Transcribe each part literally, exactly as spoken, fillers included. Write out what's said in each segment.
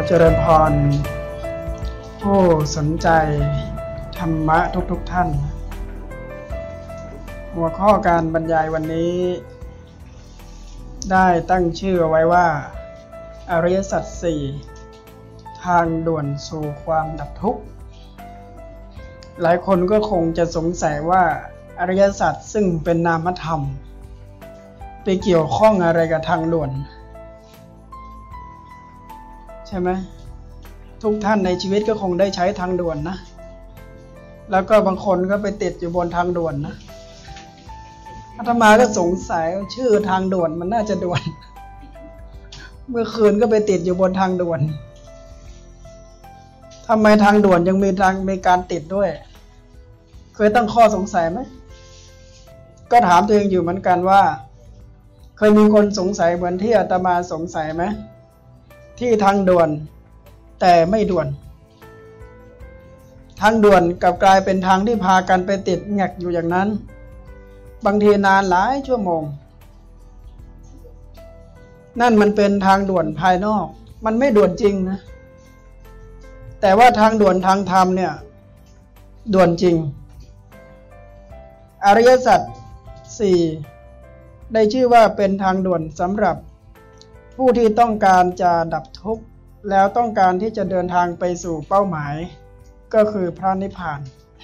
เจริญพรผู้สนใจธรรมะทุกๆ ท่านหัวข้อการบรรยายวันนี้ได้ตั้งชื่อไว้ว่าอริยสัจสี่ทางด่วนสู่ความดับทุกข์หลายคนก็คงจะสงสัยว่าอริยสัจซึ่งเป็นนามธรรมไปเกี่ยวข้องอะไรกับทางด่วนใช่ไหมทุกท่านในชีวิตก็คงได้ใช้ทางด่วนนะแล้วก็บางคนก็ไปติดอยู่บนทางด่วนนะอาตมาก็สงสัยชื่อทางด่วนมันน่าจะด่วนเมื่อคืนก็ไปติดอยู่บนทางด่วนทำไมทางด่วนยังมีทางมีการติดด้วยเคยตั้งข้อสงสัยไหมก็ถามตัวเองอยู่เหมือนกันว่าเคยมีคนสงสัยเหมือนที่อาตมาสงสัยไหมที่ทางด่วนแต่ไม่ด่วนทางด่วนกลับกลายเป็นทางที่พากันไปติดแงกอยู่อย่างนั้นบางทีนานหลายชั่วโมงนั่นมันเป็นทางด่วนภายนอกมันไม่ด่วนจริงนะแต่ว่าทางด่วนทางธรรมเนี่ยด่วนจริงอริยสัจสี่ได้ชื่อว่าเป็นทางด่วนสำหรับผู้ที่ต้องการจะดับทุกข์แล้วต้องการที่จะเดินทางไปสู่เป้าหมายก็คือพระนิพพาน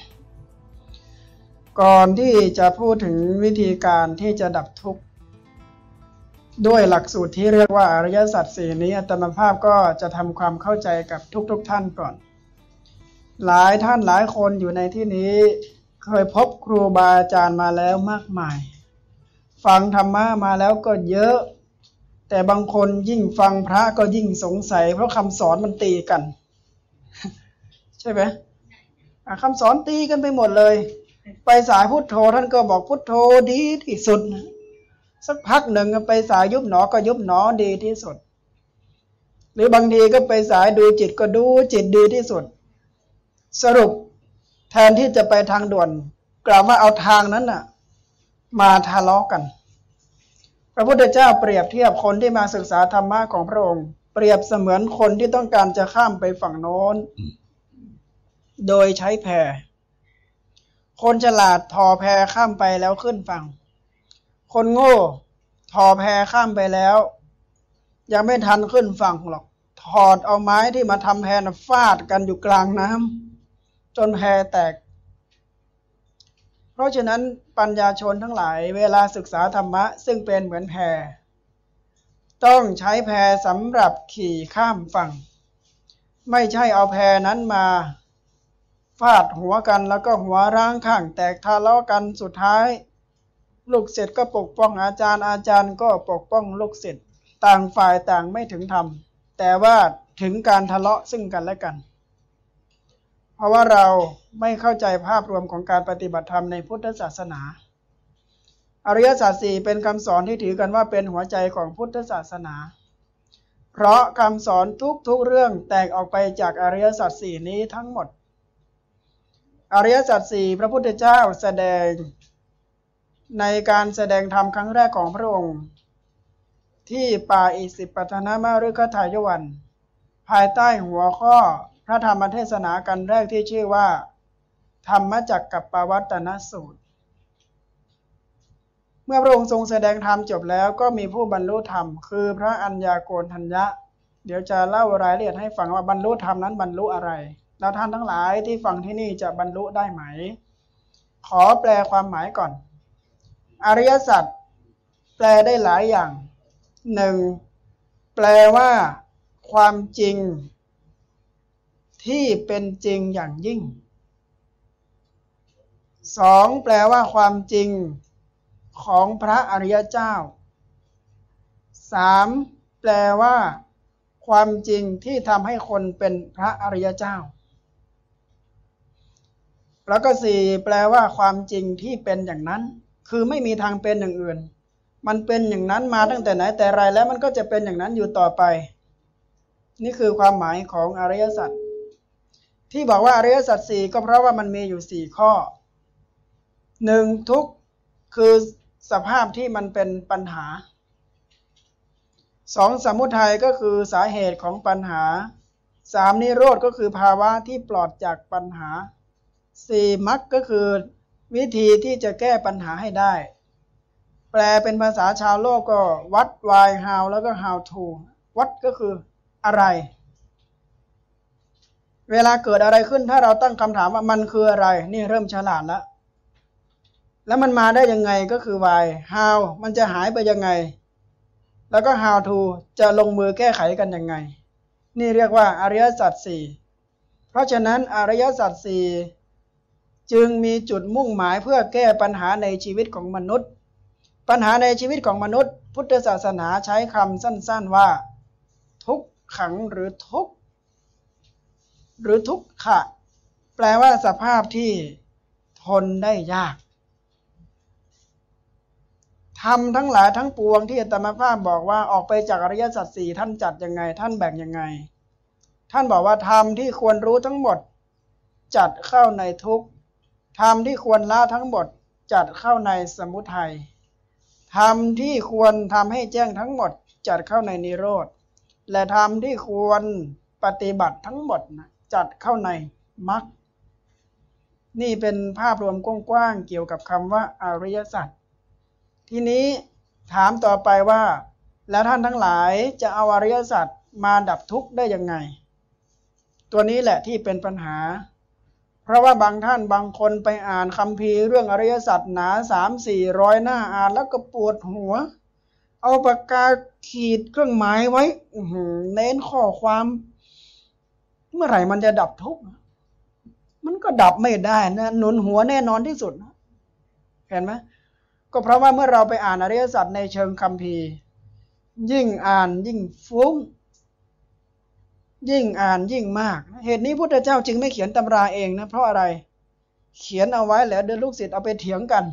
ก่อนที่จะพูดถึงวิธีการที่จะดับทุกข์ด้วยหลักสูตรที่เรียกว่าอริยสัจสี่นี้อาตมาภาพก็จะทำความเข้าใจกับทุกๆท่านก่อนหลายท่านหลายคนอยู่ในที่นี้เคยพบครูบาอาจารย์มาแล้วมากมายฟังธรรมะมาแล้วก็เยอะแต่บางคนยิ่งฟังพระก็ยิ่งสงสัยเพราะคำสอนมันตีกันใช่ไหมคำสอนตีกันไปหมดเลยไปสายพุทโธท่านก็บอกพุทโธดีที่สุดสักพักหนึ่งไปสายยุบหนอก็ยุบหนอดีที่สุดหรือบางทีก็ไปสายดูจิตก็ดูจิตดีที่สุดสรุปแทนที่จะไปทางด่วนกล่าวว่าเอาทางนั้นน่ะมาทะเลาะกันพระพุทธเจ้าเปรียบเทียบคนที่มาศึกษาธรรมะของพระองค์เปรียบเสมือนคนที่ต้องการจะข้ามไปฝั่งโน้นโดยใช้แพคนฉลาดทอแพข้ามไปแล้วขึ้นฝั่งคนโง่ทอแพข้ามไปแล้วยังไม่ทันขึ้นฝั่งหรอกถอดเอาไม้ที่มาทำแพน่ะฟาดกันอยู่กลางน้ำจนแพแตกเพราะฉะนั้นปัญญาชนทั้งหลายเวลาศึกษาธรรมะซึ่งเป็นเหมือนแพต้องใช้แพสำหรับขี่ข้ามฝั่งไม่ใช่เอาแพนั้นมาฟาดหัวกันแล้วก็หัวร้างข้างแตกทะเลาะกันสุดท้ายลูกศิษย์ก็ปกป้องอาจารย์อาจารย์ก็ปกป้องลูกศิษย์ต่างฝ่ายต่างไม่ถึงธรรมแต่ว่าถึงการทะเลาะซึ่งกันและกันเพราะว่าเราไม่เข้าใจภาพรวมของการปฏิบัติธรรมในพุทธศาสนาอริยสัจสี่เป็นคำสอนที่ถือกันว่าเป็นหัวใจของพุทธศาสนาเพราะคำสอนทุกๆเรื่องแตกออกไปจากอริยสัจสี่นี้ทั้งหมดอริยสัจสี่พระพุทธเจ้าแสดงในการแสดงธรรมครั้งแรกของพระองค์ที่ป่าอิสิปตนมฤคทายวันภายใต้หัวข้อพระธรรมเทศนากันแรกที่ชื่อว่าธรรมจักรกัปปวัตตนสูตรเมื่อพระองค์ทรงแสดงธรรมจบแล้วก็มีผู้บรรลุธรรมคือพระอัญญาโกณทัญญะเดี๋ยวจะเล่ารายละเอียดให้ฟังว่าบรรลุธรรมนั้นบรรลุอะไรแล้วท่านทั้งหลายที่ฟังที่นี่จะบรรลุได้ไหมขอแปลความหมายก่อนอริยสัจแปลได้หลายอย่างหนึ่งแปลว่าความจริงที่เป็นจริงอย่างยิ่งสองแปลว่าความจริงของพระอริยเจ้าสามแปลว่าความจริงที่ทำให้คนเป็นพระอริยเจ้าแล้วก็สี่แปลว่าความจริงที่เป็นอย่างนั้นคือไม่มีทางเป็นอย่างอื่นมันเป็นอย่างนั้นมาตั้งแต่ไหนแต่ไรแล้วมันก็จะเป็นอย่างนั้นอยู่ต่อไปนี่คือความหมายของอริยสัจที่บอกว่าอริยสัจสี่ก็เพราะว่ามันมีอยู่สี่ข้อหนึ่งทุกข์คือสภาพที่มันเป็นปัญหา สองสมุทัยก็คือสาเหตุของปัญหาสามนิโรธก็คือภาวะที่ปลอดจากปัญหาสี่มรรคก็คือวิธีที่จะแก้ปัญหาให้ได้แปลเป็นภาษาชาวโลกก็ what why how แล้วก็ how to what ก็คืออะไรเวลาเกิดอะไรขึ้นถ้าเราตั้งคำถามว่ามันคืออะไรนี่เริ่มฉลาดแล้วแล้วมันมาได้ยังไงก็คือ why how มันจะหายไปยังไงแล้วก็ how to จะลงมือแก้ไขกันยังไงนี่เรียกว่าอริยสัจสี่เพราะฉะนั้นอริยสัจสี่จึงมีจุดมุ่งหมายเพื่อแก้ปัญหาในชีวิตของมนุษย์ปัญหาในชีวิตของมนุษย์พุทธศาสนาใช้คำสั้นๆว่าทุกขังหรือทุกหรือทุกขะแปลว่าสภาพที่ทนได้ยากธรรมทั้งหลายทั้งปวงที่อาตมาภาพบอกว่าออกไปจากอริยสัจสี่ท่านจัดยังไงท่านแบ่งยังไงท่านบอกว่าธรรมที่ควรรู้ทั้งหมดจัดเข้าในทุกข์ธรรมที่ควรละทั้งหมดจัดเข้าในสมุทัยธรรมที่ควรทำให้แจ้งทั้งหมดจัดเข้าในนิโรธและธรรมที่ควรปฏิบัติทั้งหมดจัดเข้าในมรรคนี่เป็นภาพรวมกว้างๆเกี่ยวกับคำว่าอริยสัจทีนี้ถามต่อไปว่าแล้วท่านทั้งหลายจะเอาอริยสัจมาดับทุกข์ได้ยังไงตัวนี้แหละที่เป็นปัญหาเพราะว่าบางท่านบางคนไปอ่านคัมภีร์เรื่องอริยสัจหนาสามสี่ร้อยหน้าอ่านแล้วก็ปวดหัวเอาปากกาขีดเครื่องหมายไว้เน้นข้อความเมื่อไหร่มันจะดับทุกข์มันก็ดับไม่ได้นะหนุนหัวแน่นอนที่สุดนะเห็นไหมก็เพราะว่าเมื่อเราไปอ่านอริยสัจในเชิงคัมภีร์ยิ่งอ่านยิ่งฟุ้งยิ่งอ่านยิ่งมากเหตุนี้พุทธเจ้าจึงไม่เขียนตำราเองนะเพราะอะไรเขียนเอาไว้แล้วเดี๋ยวลูกศิษย์เอาไปเถียงกัน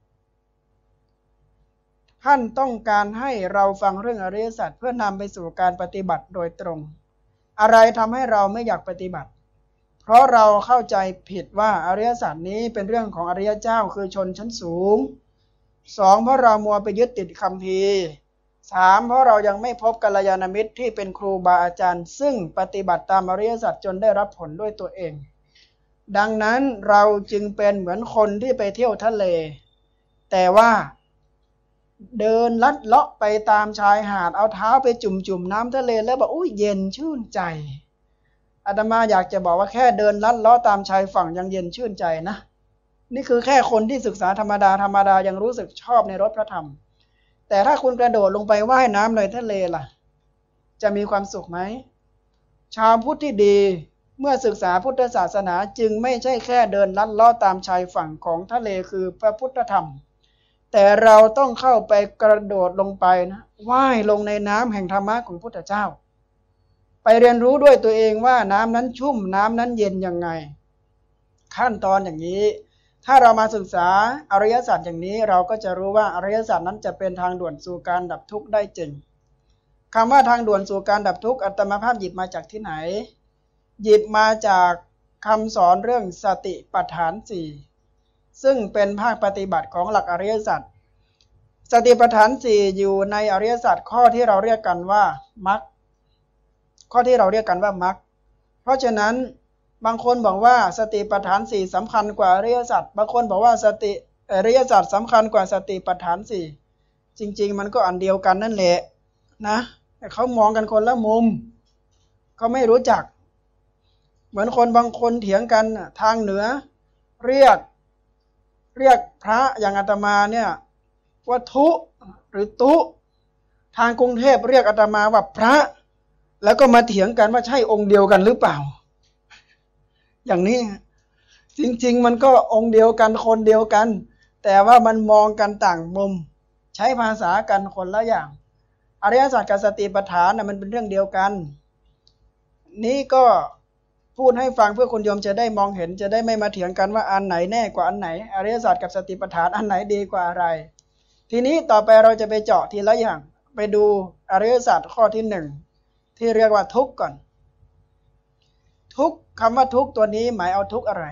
ท่านต้องการให้เราฟังเรื่องอริยสัจเพื่อนำไปสู่การปฏิบัติโดยตรงอะไรทำให้เราไม่อยากปฏิบัติเพราะเราเข้าใจผิดว่าอริยสัจนี้เป็นเรื่องของอริยเจ้าคือชนชั้นสูงสองเพราะเรามัวไปยึดติดคัมภีร์สามเพราะเรายังไม่พบกัลยาณมิตรที่เป็นครูบาอาจารย์ซึ่งปฏิบัติตามอริยสัจจนได้รับผลด้วยตัวเองดังนั้นเราจึงเป็นเหมือนคนที่ไปเที่ยวทะเลแต่ว่าเดินลัดเลาะไปตามชายหาดเอาเท้าไปจุ่มๆน้ำทะเลแล้วบอกอุ้ยเย็นชื่นใจอาตมาอยากจะบอกว่าแค่เดินลัดเลาะตามชายฝั่งยังเย็นชื่นใจนะนี่คือแค่คนที่ศึกษาธรรมดาธรรมดายังรู้สึกชอบในรสพระธรรมแต่ถ้าคุณกระโดดลงไปว่ายน้ำในทะเลล่ะจะมีความสุขไหมชาวพุทธที่ดีเมื่อศึกษาพุทธศาสนาจึงไม่ใช่แค่เดินลัดเลาะตามชายฝั่งของทะเลคือพระพุทธธรรมแต่เราต้องเข้าไปกระโดดลงไปนะว่ายลงในน้ำแห่งธรรมะของพุทธเจ้าไปเรียนรู้ด้วยตัวเองว่าน้ำนั้นชุ่มน้ำนั้นเย็นยังไงขั้นตอนอย่างนี้ถ้าเรามาศึกษาอริยสัจอย่างนี้เราก็จะรู้ว่าอริยสัจนั้นจะเป็นทางด่วนสู่การดับทุกข์ได้จริงคำว่าทางด่วนสู่การดับทุกข์อาตมาภาพหยิบมาจากที่ไหนหยิบมาจากคำสอนเรื่องสติปัฏฐานสี่ซึ่งเป็นภาคปฏิบัติของหลักอริยสัจสติปัฏฐานสี่อยู่ในอริยสัจข้อที่เราเรียกกันว่ามรรคข้อที่เราเรียกกันว่ามรรคเพราะฉะนั้นบางคนบอกว่าสติปัฏฐานสี่สำคัญกว่าอริยสัจบางคนบอกว่าสติอริยสัจสำคัญกว่าสติปัฏฐานสี่จริงๆมันก็อันเดียวกันนั่นแหละนะแต่เขามองกันคนละมุมเขาไม่รู้จักเหมือนคนบางคนเถียงกันทางเหนือเรียกเรียกพระอย่างอาตมาเนี่ยว่าทุหรือตุทางกรุงเทพเรียกอาตมาว่าพระแล้วก็มาเถียงกันว่าใช่องค์เดียวกันหรือเปล่าอย่างนี้จริงๆมันก็องค์เดียวกันคนเดียวกันแต่ว่ามันมองกันต่างมุมใช้ภาษากันคนละอย่างอริยสัจกับสติปัฏฐานน่ะมันเป็นเรื่องเดียวกันนี่ก็พูดให้ฟังเพื่อคุณโยมจะได้มองเห็นจะได้ไม่มาเถียงกันว่าอันไหนแน่กว่าอันไหนอริยสัจกับสติปัฏฐานอันไหนดีกว่าอะไรทีนี้ต่อไปเราจะไปเจาะทีละอย่างไปดูอริยสัจข้อที่หนึ่งที่เรียกว่าทุกข์ก่อนทุกข์คำว่าทุกข์ตัวนี้หมายเอาทุกข์อะไร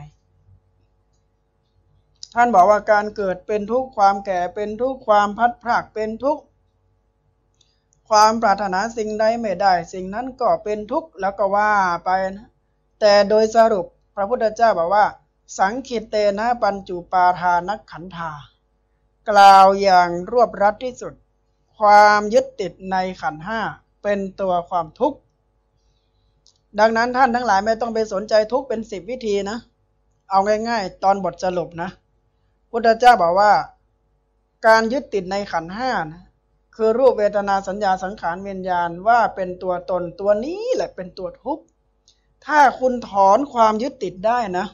ท่านบอกว่าการเกิดเป็นทุกข์ความแก่เป็นทุกข์ความพัดพรากเป็นทุกข์คความปรารถนาสิ่งใดไม่ได้สิ่งนั้นก็เป็นทุกข์แล้วก็ว่าไปนะแต่โดยสรุปพระพุทธเจ้าบอกว่าสังคิเตนะปัญจุปาทานักขันธากล่าวอย่างรวบรัดที่สุดความยึดติดในขันธ์ห้าเป็นตัวความทุกข์ดังนั้นท่านทั้งหลายไม่ต้องไปสนใจทุกข์เป็นสิบวิธีนะเอาง่ายๆตอนบทสรุปนะพุทธเจ้าบอกว่าการยึดติดในขันธ์ห้านะคือรูปเวทนาสัญญาสังขารวิญญาณว่าเป็นตัวตนตัวนี้แหละเป็นตัวทุกข์ถ้าคุณถอนความยึดติดได้นะ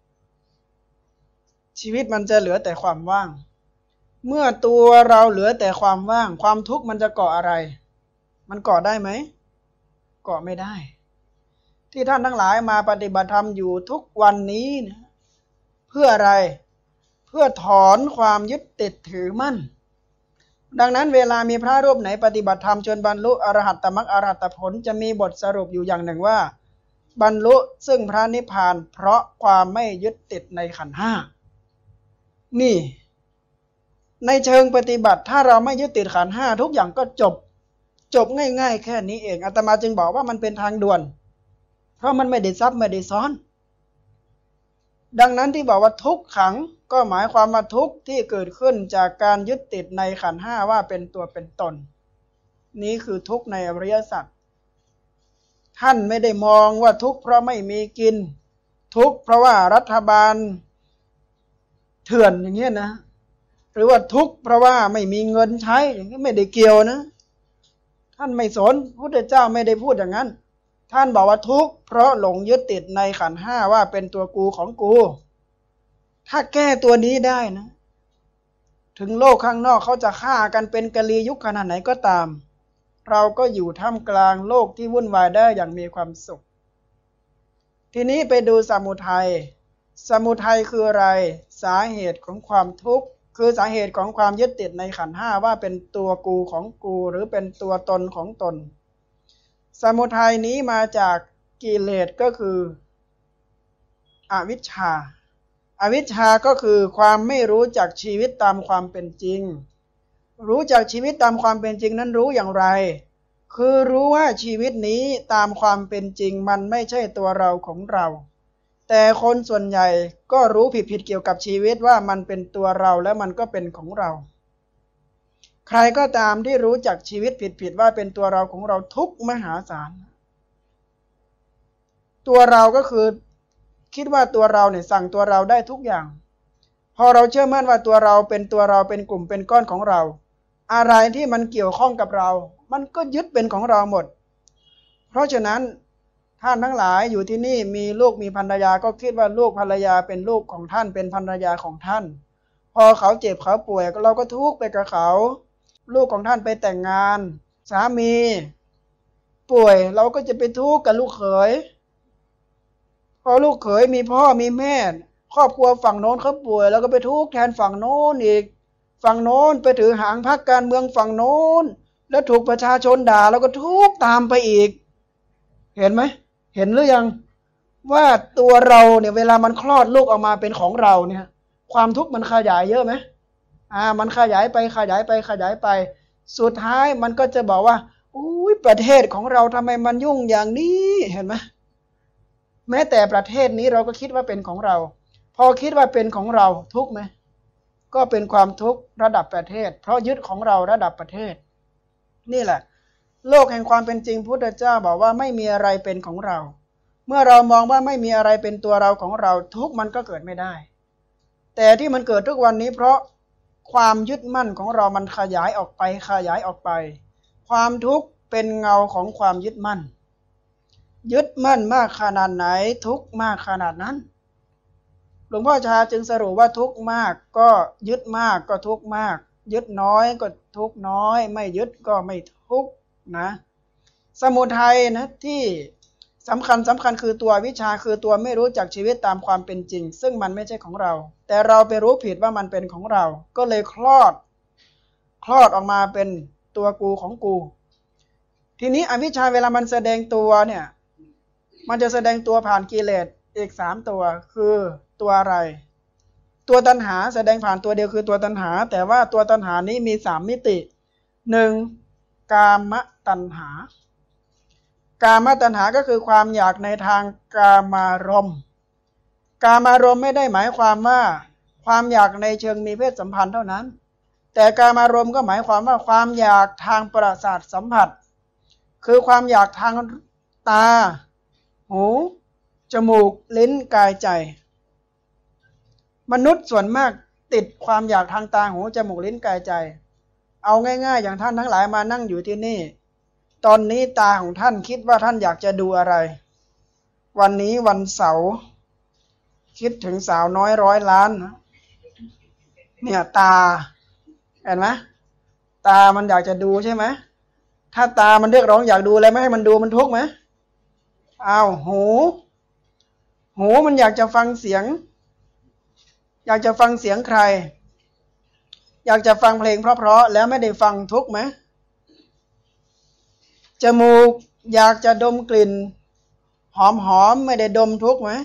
ชีวิตมันจะเหลือแต่ความว่างเมื่อตัวเราเหลือแต่ความว่างความทุกข์มันจะเกาะอะไรมันเกาะได้ไหมเกาะไม่ได้ที่ท่านทั้งหลายมาปฏิบัติธรรมอยู่ทุกวันนี้นะเพื่ออะไรเพื่อถอนความยึดติดถือมั่นดังนั้นเวลามีพระรูปไหนปฏิบัติธรรมจนบรรลุอรหัตตมรรคอรหัตผลจะมีบทสรุปอยู่อย่างหนึ่งว่าบรรลุซึ่งพระนิพพานเพราะความไม่ยึดติดในขันธ์ห้านี่ในเชิงปฏิบัติถ้าเราไม่ยึดติดขันธ์ห้าทุกอย่างก็จบจบง่ายๆแค่นี้เองอาตมาจึงบอกว่ามันเป็นทางด่วนเพราะมันไม่ได้ซับไม่ได้ซ้อนดังนั้นที่บอกว่าทุกขังก็หมายความว่าทุกข์ที่เกิดขึ้นจากการยึดติดในขันธ์ห้าว่าเป็นตัวเป็นตนนี้คือทุกข์ในอริยสัจท่านไม่ได้มองว่าทุกข์เพราะไม่มีกินทุกข์เพราะว่ารัฐบาลเถื่อนอย่างเงี้ยนะหรือว่าทุกข์เพราะว่าไม่มีเงินใช้อย่างนี้ไม่ได้เกี่ยวนะท่านไม่สนพุทธเจ้าไม่ได้พูดอย่างนั้นท่านบอกว่าทุกข์เพราะหลงยึดติดในขันธ์ห้าว่าเป็นตัวกูของกูถ้าแก้ตัวนี้ได้นะถึงโลกข้างนอกเขาจะฆ่ากันเป็นกะลียุคขนาดไหนก็ตามเราก็อยู่ท่ามกลางโลกที่วุ่นวายได้อย่างมีความสุขทีนี้ไปดูสมุทัยสมุทัยคืออะไรสาเหตุของความทุกข์คือสาเหตุของความยึดติดในขันธ์ห้าว่าเป็นตัวกูของกูหรือเป็นตัวตนของตนสมุทัยนี้มาจากกิเลสก็คืออวิชชาอวิชชาก็คือความไม่รู้จักชีวิตตามความเป็นจริงรู้จักชีวิตตามความเป็นจริงนั้นรู้อย่างไรคือรู้ว่าชีวิตนี้ตามความเป็นจริงมันไม่ใช่ตัวเราของเราแต่คนส่วนใหญ่ก็รู้ผิดๆเกี่ยวกับชีวิตว่ามันเป็นตัวเราและมันก็เป็นของเราใครก็ตามที่รู้จักชีวิตผิดๆว่าเป็นตัวเราของเราทุกมหาศาลตัวเราก็คือคิดว่าตัวเราเนี่ยสั่งตัวเราได้ทุกอย่างพอเราเชื่อมั่นว่าตัวเราเป็นตัวเราเป็นกลุ่มเป็นก้อนของเราอะไรที่มันเกี่ยวข้องกับเรามันก็ยึดเป็นของเราหมดเพราะฉะนั้นท่านทั้งหลายอยู่ที่นี่มีลูกมีภรรยาก็คิดว่าลูกภรรยาเป็นลูกของท่านเป็นภรรยาของท่านพอเขาเจ็บเขาป่วยเราก็ทุกข์ไปกับเขาลูกของท่านไปแต่งงานสามีป่วยเราก็จะไปทุกข์กับลูกเขยพอลูกเขยมีพ่อมีแม่ครอบครัวฝั่งโน้นเขาป่วยแล้วก็ไปทุกข์แทนฝั่งโน้นอีกฝั่งโน้นไปถือหางพรรคการเมืองฝั่งโน้นแล้วถูกประชาชนด่าแล้วก็ทุกข์ตามไปอีกเห็นไหมเห็นหรือยังว่าตัวเราเนี่ยเวลามันคลอดลูกออกมาเป็นของเราเนี่ยความทุกข์มันขยายเยอะไหมอ่ามันขยายไปขยายไปขยายไปสุดท้ายมันก็จะบอกว่าอุ้ยประเทศของเราทำไมมันยุ่งอย่างนี้เห็นไหมแม้แต่ประเทศนี้เราก็คิดว่าเป็นของเราพอคิดว่าเป็นของเราทุกข์ไหมก็เป็นความทุกข์ระดับประเทศเพราะยึดของเราระดับประเทศนี่แหละโลกแห่งความเป็นจริงพุทธเจ้าบอกว่าไม่มีอะไรเป็นของเราเมื่อเรามองว่าไม่มีอะไรเป็นตัวเราของเราทุกข์มันก็เกิดไม่ได้แต่ที่มันเกิดทุกวันนี้เพราะความยึดมั่นของเรามันขยายออกไปขยายออกไปความทุกข์เป็นเงาของความยึดมั่นยึดมั่นมากขนาดไหนทุกข์มากขนาดนั้นหลวงพ่อชาจึงสรุปว่าทุกข์มากก็ยึดมากก็ทุกข์มากยึดน้อยก็ทุกข์น้อยไม่ยึดก็ไม่ทุกข์นะสมุทัยนะที่สำคัญสำคัญคือตัววิชาคือตัวไม่รู้จักชีวิตตามความเป็นจริงซึ่งมันไม่ใช่ของเราแต่เราไปรู้ผิดว่ามันเป็นของเราก็เลยคลอดคลอดออกมาเป็นตัวกูของกูทีนี้อวิชชาเวลามันแสดงตัวเนี่ยมันจะแสดงตัวผ่านกิเลสอีกสามตัวคือตัวอะไรตัวตัณหาแสดงผ่านตัวเดียวคือตัวตัณหาแต่ว่าตัวตัณหานี้มีสามมิติหนึ่งกามตัณหา กามตัณหาก็คือความอยากในทางกามารมณ์กามารมณ์ไม่ได้หมายความว่าความอยากในเชิงมีเพศสัมพันธ์เท่านั้นแต่กามารมณ์ก็หมายความว่าความอยากทางประสาทสัมผัสคือความอยากทางตาหูจมูกลิ้นกายใจมนุษย์ส่วนมากติดความอยากทางตาหูจมูกลิ้นกายใจเอาง่ายๆอย่างท่านทั้งหลายมานั่งอยู่ที่นี่ตอนนี้ตาของท่านคิดว่าท่านอยากจะดูอะไรวันนี้วันเสาร์คิดถึงสาวน้อยร้อยล้านเนี่ยตาเห็นไหมตามันอยากจะดูใช่ไหมถ้าตามันเรียกร้องอยากดูอะไรไม่ให้มันดูมันทุกข์ไหมอ้าวหูหูมันอยากจะฟังเสียงอยากจะฟังเสียงใครอยากจะฟังเพลงเพราะๆแล้วไม่ได้ฟังทุกข์ไหมจมูกอยากจะดมกลิ่นหอมๆไม่ได้ดมทุกข์ไหม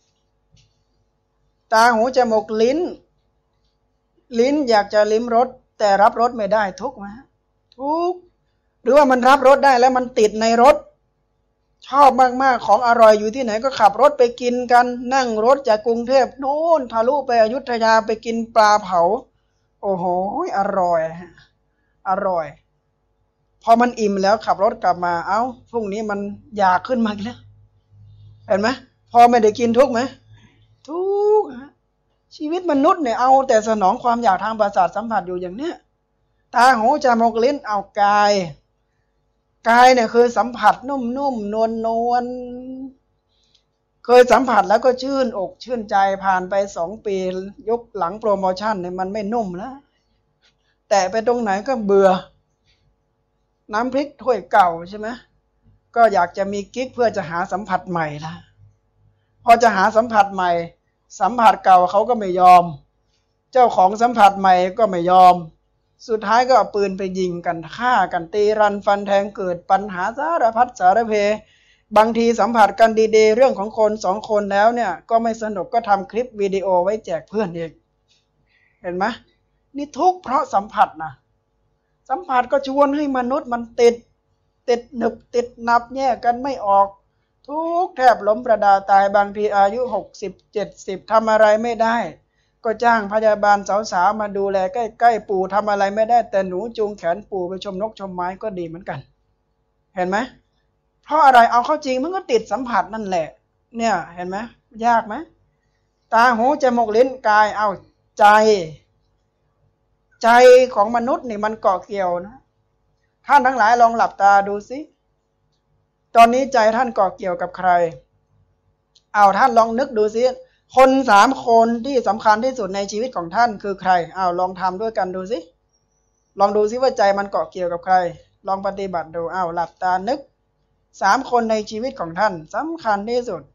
ตาหูจมูกลิ้นลิ้นอยากจะลิ้มรสแต่รับรสไม่ได้ทุกข์ไหมทุกข์หรือว่ามันรับรสได้แล้วมันติดในรถชอบมากๆของอร่อยอยู่ที่ไหนก็ขับรถไปกินกันนั่งรถจากกรุงเทพโน่นทะลุไปอยุธยาไปกินปลาเผาโอ้โหอร่อยอร่อยพอมันอิ่มแล้วขับรถกลับมาเอ้าพรุ่งนี้มันอยากขึ้นมาอีกแล้วเห็นไหมพอไม่ได้กินทุกข์ไหมทุกข์ชีวิตมนุษย์เนี่ยเอาแต่สนองความอยากทางประสาทสัมผัสอยู่อย่างเนี้ยตาหูจมูกลิ้นเอากายกายเนี่ยคือสัมผัสนุ่มๆนวลๆเคยสัมผัสแล้วก็ชื่นอกชื่นใจผ่านไปสองปียกหลังโปรโมชั่นเนี่ยมันไม่นุ่มแล้วแต่ไปตรงไหนก็เบื่อน้ำพริกถ้วยเก่าใช่ไหมก็อยากจะมีกิ๊กเพื่อจะหาสัมผัสใหม่ละพอจะหาสัมผัสใหม่สัมผัสเก่าเขาก็ไม่ยอมเจ้าของสัมผัสใหม่ก็ไม่ยอมสุดท้ายก็เอาปืนไปยิงกันฆ่ากันตีรันฟันแทงเกิดปัญหาสารพัดสารเพบางทีสัมผัสกันดีๆเรื่องของคนสองคนแล้วเนี่ยก็ไม่สนุกก็ทำคลิปวิดีโอไว้แจกเพื่อนอีกเห็นไหมนี่ทุกข์เพราะสัมผัสนะสัมผัสก็ชวนให้มนุษย์มันติดติดหนึบติดนับแยกกันไม่ออกทุกแทบล้มประดาตายบางทีอายุหกสิบเจ็ดสิบทำอะไรไม่ได้ก็จ้างพยาบาลสาวๆมาดูแลใกล้ๆปู่ทำอะไรไม่ได้แต่หนูจูงแขนปู่ไปชมนกชมไม้ก็ดีเหมือนกันเห็นไหมเพราะอะไรเอาเข้าจริงมันก็ติดสัมผัสนั่นแหละเนี่ยเห็นไหมยากไหมตาหูจมูกลิ้นกายเอาใจใจของมนุษย์นี่มันเกาะเกี่ยวนะท่านทั้งหลายลองหลับตาดูสิตอนนี้ใจท่านเกาะเกี่ยวกับใครเอาท่านลองนึกดูสิคนสามคนที่สำคัญที่สุดในชีวิตของท่านคือใครเอาลองทำด้วยกันดูสิลองดูสิว่าใจมันเกาะเกี่ยวกับใครลองปฏิบัติดูเอาหลับตานึกสามคนในชีวิตของท่านสำคัญที่สุด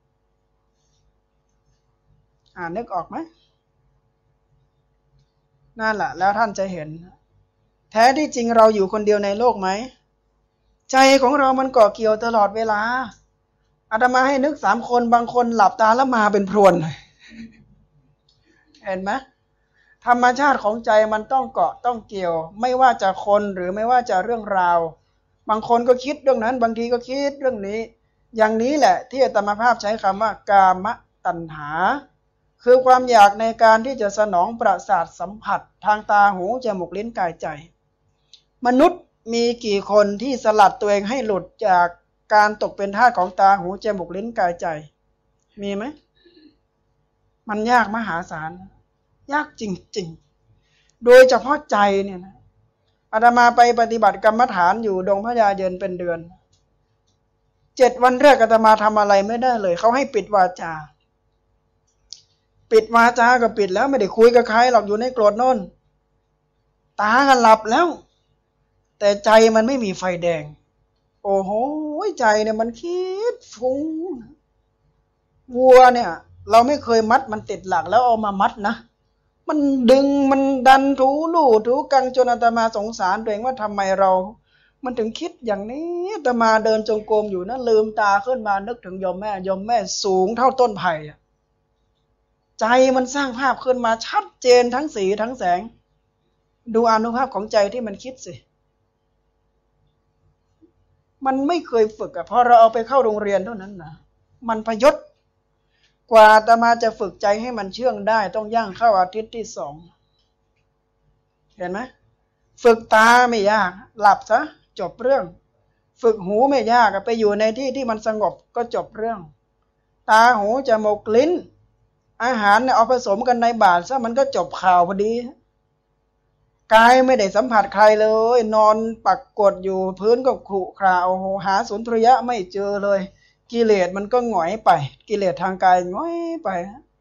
อ่านึกออกไหมนั่นแหละแล้วท่านจะเห็นแท้ที่จริงเราอยู่คนเดียวในโลกไหมใจของเรามันเกาะเกี่ยวตลอดเวลาอาตมาให้นึกสามคนบางคนหลับตาแล้วมาเป็นพรวนเห็นไหมธรรมชาติของใจมันต้องเกาะต้องเกี่ยวไม่ว่าจะคนหรือไม่ว่าจะเรื่องราวบางคนก็คิดเรื่องนั้นบางทีก็คิดเรื่องนี้อย่างนี้แหละที่อาตมาภาพใช้คำว่ากามตัณหาคือความอยากในการที่จะสนองประสาทสัมผัสทางตาหูจมูกลิ้นกายใจมนุษย์มีกี่คนที่สลัดตัวเองให้หลุดจากการตกเป็นทาสของตาหูจมูกลิ้นกายใจมีไหมมันยากมหาศาลยากจริงๆโดยเฉพาะใจเนี่ยนะอาตมาไปปฏิบัติกรรมฐานอยู่ดงพญาเย็นเป็นเดือนเจ็ดวันแรกอาตมาทำอะไรไม่ได้เลยเขาให้ปิดวาจาปิดวาจาก็ปิดแล้วไม่ได้คุยกับใครหรอกอยู่ในโกรธโน่นตาก็หลับแล้วแต่ใจมันไม่มีไฟแดงโอ้โหใจเนี่ยมันคิดฟุ้งวัวเนี่ยเราไม่เคยมัดมันติดหลักแล้วเอามามัดนะมันดึงมันดันถูลู่ถูกังจนอาตมาสงสารตัวเองว่าทำไมเรามันถึงคิดอย่างนี้อาตมาเดินจงกรมอยู่นะลืมตาขึ้นมานึกถึงโยมแม่โยมแม่สูงเท่าต้นไผ่ใจมันสร้างภาพขึ้นมาชัดเจนทั้งสีทั้งแสงดูอานุภาพของใจที่มันคิดสิมันไม่เคยฝึกอะพอเราเอาไปเข้าโรงเรียนเท่านั้นนะมันพยศกว่าอาตมาจะฝึกใจให้มันเชื่องได้ต้องย่างเข้าอาทิตย์ที่สองเห็นไหมฝึกตาไม่ยากหลับซะจบเรื่องฝึกหูไม่ยากไปอยู่ในที่ที่มันสงบก็จบเรื่องตาหูจมูกลิ้นอาหารเนี่ยเอาผสมกันในบาตรซะมันก็จบข่าวพอดีกายไม่ได้สัมผัสใครเลยนอนปักกดอยู่พื้นก็ขรุขระโอ้โหหาสุนทรียะไม่เจอเลยกิเลสมันก็หงอยไปกิเลสทางกายหงอยไป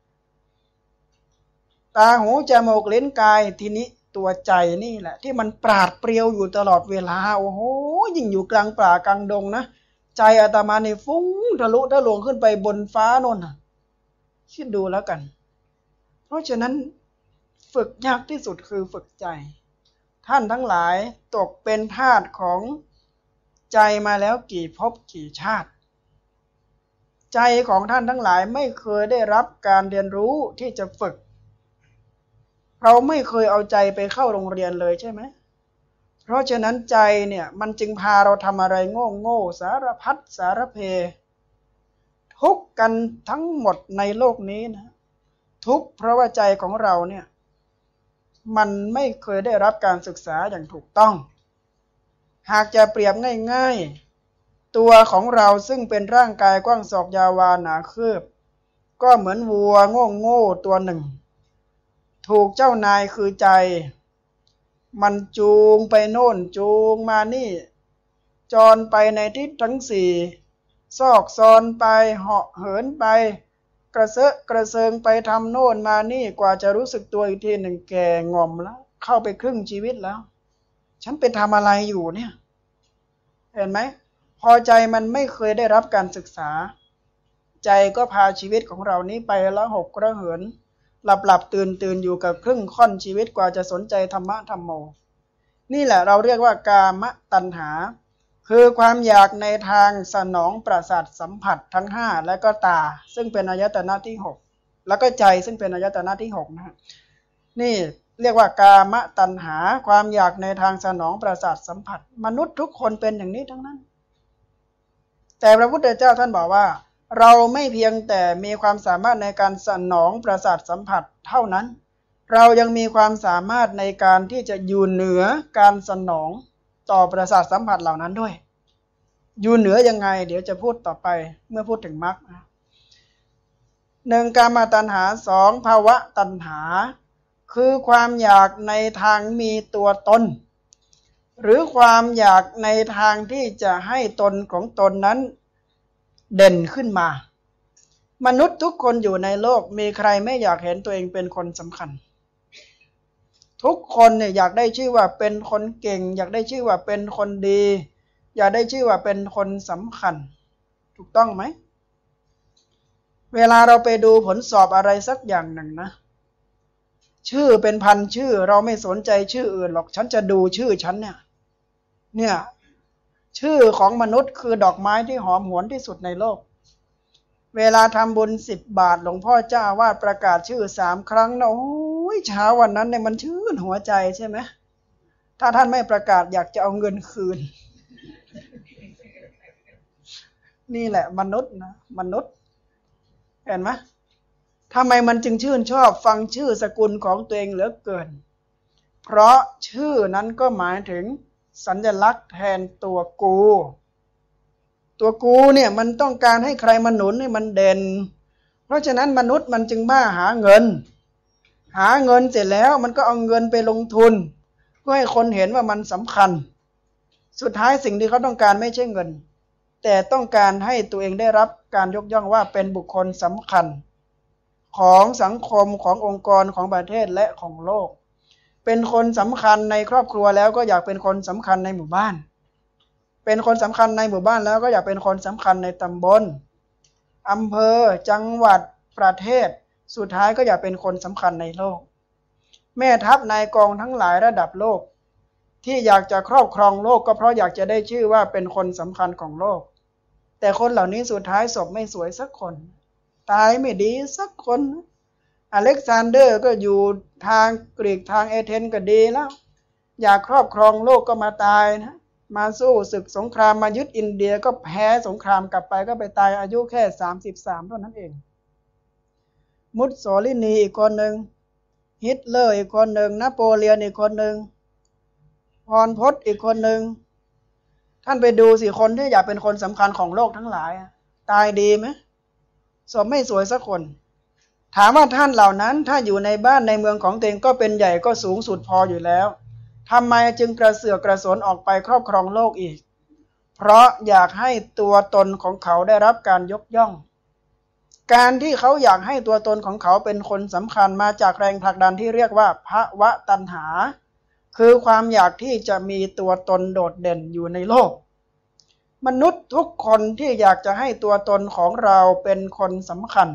ตาหูจมูกลิ้นกายทีนี้ตัวใจนี่แหละที่มันปราดเปรียวอยู่ตลอดเวลาโอ้โหยิ่งอยู่กลางป่ากลางดงนะใจอาตมาในฟุ้งทะลุทะลวงขึ้นไปบนฟ้าโน่นคิดดูแล้วกันเพราะฉะนั้นฝึกยากที่สุดคือฝึกใจท่านทั้งหลายตกเป็นทาสของใจมาแล้วกี่ภพกี่ชาติใจของท่านทั้งหลายไม่เคยได้รับการเรียนรู้ที่จะฝึกเราไม่เคยเอาใจไปเข้าโรงเรียนเลยใช่ไหมเพราะฉะนั้นใจเนี่ยมันจึงพาเราทำอะไรโง่โง่สารพัดสารเพทุกข์กันทั้งหมดในโลกนี้นะทุกข์เพราะว่าใจของเราเนี่ยมันไม่เคยได้รับการศึกษาอย่างถูกต้องหากจะเปรียบง่ายๆตัวของเราซึ่งเป็นร่างกายกว้างศอกยาววาหนาคืบก็เหมือนวัวโง่โง่ตัวหนึ่งถูกเจ้านายคือใจมันจูงไปโน่นจูงมานี่จรไปในทิศทั้งสี่ซอกซอนไปเหาะเหินไปกระเซาะกระเซิงไปทำโน่นมานี่กว่าจะรู้สึกตัวอีกทีหนึ่งแก่งอมแล้วเข้าไปครึ่งชีวิตแล้วฉันไปทำอะไรอยู่เนี่ยเห็นไหมพอใจมันไม่เคยได้รับการศึกษาใจก็พาชีวิตของเรานี้ไปละหกระเหินหลับหลับตื่นตื่นอยู่กับครึ่งค่อนชีวิตกว่าจะสนใจธรรมะธรรมโมนี่แหละเราเรียกว่ากามตัณหาคือความอยากในทางสนองประสาทสัมผัสทั้งห้าและก็ตาซึ่งเป็นอายตนะที่หกแล้วก็ใจซึ่งเป็นอายตนะที่หกนะนี่เรียกว่ากามตัณหาความอยากในทางสนองประสาทสัมผัสมนุษย์ทุกคนเป็นอย่างนี้ทั้งนั้นแต่พระพุทธเจ้าท่านบอกว่าเราไม่เพียงแต่มีความสามารถในการสนองประสาทสัมผัสเท่านั้นเรายังมีความสามารถในการที่จะอยู่เหนือการสนองต่อประสาทสัมผัสเหล่านั้นด้วยอยู่เหนือยังไงเดี๋ยวจะพูดต่อไปเมื่อพูดถึงมรรคหนึ่งกามตัณหาสองภาวะตัณหาคือความอยากในทางมีตัวตนหรือความอยากในทางที่จะให้ตนของตนนั้นเด่นขึ้นมามนุษย์ทุกคนอยู่ในโลกมีใครไม่อยากเห็นตัวเองเป็นคนสำคัญทุกคนเนี่ยอยากได้ชื่อว่าเป็นคนเก่งอยากได้ชื่อว่าเป็นคนดีอยากได้ชื่อว่าเป็นคนสำคัญถูกต้องไหมเวลาเราไปดูผลสอบอะไรสักอย่างหนึ่งนะชื่อเป็นพันชื่อเราไม่สนใจชื่ออื่นหรอกฉันจะดูชื่อฉันเนี่ยเนี่ยชื่อของมนุษย์คือดอกไม้ที่หอมหวนที่สุดในโลกเวลาทำบุญสิบบาทหลวงพ่อเจ้าวาดประกาศชื่อสามครั้งนะโอ้ยเช้าวันนั้นเนี่ยมันชื่นหัวใจใช่ไหมถ้าท่านไม่ประกาศอยากจะเอาเงินคืนนี่แหละมนุษย์นะมนุษย์เห็นไหมทำไมมันจึงชื่นชอบฟังชื่อสกุลของตัวเองเหลือเกินเพราะชื่อนั้นก็หมายถึงสัญลักษณ์แทนตัวกูตัวกูเนี่ยมันต้องการให้ใครมาหนุนให้มันเด่นเพราะฉะนั้นมนุษย์มันจึงบ้าหาเงินหาเงินเสร็จแล้วมันก็เอาเงินไปลงทุนเพื่อให้คนเห็นว่ามันสำคัญสุดท้ายสิ่งที่เขาต้องการไม่ใช่เงินแต่ต้องการให้ตัวเองได้รับการยกย่องว่าเป็นบุคคลสำคัญของสังคมขององค์กรของประเทศและของโลกเป็นคนสำคัญในครอบครัวแล้วก็อยากเป็นคนสำคัญในหมู่บ้านเป็นคนสำคัญในหมู่บ้านแล้วก็อยากเป็นคนสำคัญในตำบลอำเภอจังหวัดประเทศสุดท้ายก็อยากเป็นคนสำคัญในโลกแม่ทัพนายกองทั้งหลายระดับโลกที่อยากจะครอบครองโลกก็เพราะอยากจะได้ชื่อว่าเป็นคนสำคัญของโลกแต่คนเหล่านี้สุดท้ายศพไม่สวยสักคนตายไม่ดีสักคนอเล็กซานเดอร์ก็อยู่ทางกรีกทางเอเธนก็ดีแล้วอยากครอบครองโลกก็มาตายนะมาสู้ศึกสงครามมายึดอินเดียก็แพ้สงครามกลับไปก็ไปตายอายุแค่สามสิบสามเท่านั้นเองมุสโสลินีอีกคนหนึ่งฮิตเลอร์อีกคนหนึ่งนโปเลียนอีกคนหนึ่งพรพศอีกคนหนึ่งท่านไปดูสิคนที่อยากเป็นคนสำคัญของโลกทั้งหลายตายดีไหมสมไม่สวยสักคนถามว่าท่านเหล่านั้นถ้าอยู่ในบ้านในเมืองของตัวเองก็เป็นใหญ่ก็สูงสุดพออยู่แล้วทำไมจึงกระเสือกกระสนออกไปครอบครองโลกอีกเพราะอยากให้ตัวตนของเขาได้รับการยกย่องการที่เขาอยากให้ตัวตนของเขาเป็นคนสำคัญมาจากแรงผลักดันที่เรียกว่าภวตัณหาคือความอยากที่จะมีตัวตนโดดเด่นอยู่ในโลกมนุษย์ทุกคนที่อยากจะให้ตัวตนของเราเป็นคนสำคัญ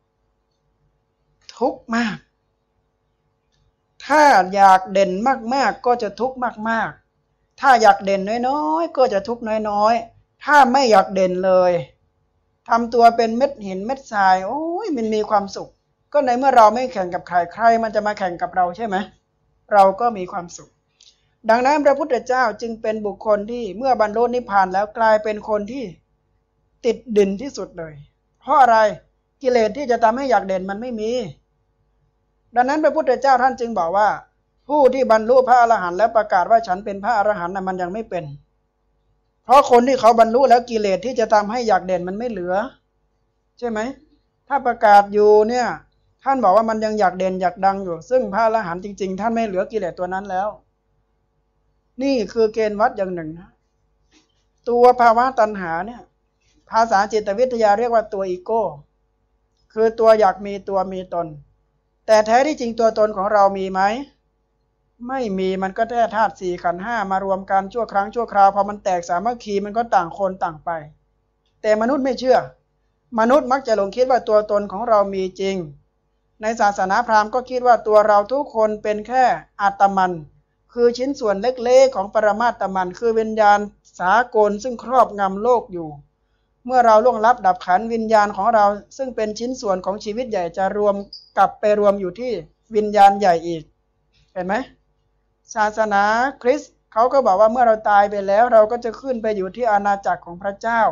ทุกข์มากถ้าอยากเด่นมากๆก็จะทุกข์มากๆถ้าอยากเด่นน้อยๆก็จะทุกข์น้อยๆถ้าไม่อยากเด่นเลยทำตัวเป็นเม็ดหินเม็ดทรายโอ้ยมันมีความสุขก็ในเมื่อเราไม่แข่งกับใครใครมันจะมาแข่งกับเราใช่ไหมเราก็มีความสุขดังนั้นพระพุทธเจ้าจึงเป็นบุคคลที่เมื่อบรรลุนิพพานแล้วกลายเป็นคนที่ติดดินที่สุดเลยเพราะอะไรกิเลสที่จะทำให้อยากเด่นมันไม่มีดังนั้นพระพุทธเจ้าท่านจึงบอกว่าผู้ที่บรรลุพระอรหันต์แล้วประกาศว่าฉันเป็นพระอรหันต์น่ะมันยังไม่เป็นเพราะคนที่เขาบรรลุแล้วกิเลสที่จะทำให้อยากเด่นมันไม่เหลือใช่ไหมถ้าประกาศอยู่เนี่ยท่านบอกว่ามันยังอยากเด่นอยากดังอยู่ซึ่งพระอรหันต์จริงๆท่านไม่เหลือกิเลสตัวนั้นแล้วนี่คือเกณฑ์วัดอย่างหนึ่งนะตัวภาวะตัณหาเนี่ยภาษาจิตวิทยาเรียกว่าตัวอีโก้คือตัวอยากมีตัวมีตนแต่แท้ที่จริงตัวตนของเรามีไหมไม่มีมันก็แค่ธาตุสี่ขันธ์ห้ามารวมกันชั่วครั้งชั่วคราวพอมันแตกสามัคคีมันก็ต่างคนต่างไปแต่มนุษย์ไม่เชื่อมนุษย์มักจะหลงคิดว่าตัวตนของเรามีจริงในศาสนาพราหมณ์ก็คิดว่าตัวเราทุกคนเป็นแค่อาตมันคือชิ้นส่วนเล็กๆของปรมาตมันคือวิญญาณสากลซึ่งครอบงำโลกอยู่เมื่อเราล่วงลับดับขันวิญญาณของเราซึ่งเป็นชิ้นส่วนของชีวิตใหญ่จะรวมกลับไปรวมอยู่ที่วิญญาณใหญ่อีกเห็นไหมศาสนาคริสต์เขาก็บอกว่าเมื่อเราตายไปแล้วเราก็จะขึ้นไปอยู่ที่อาณาจักรของพระเจ้า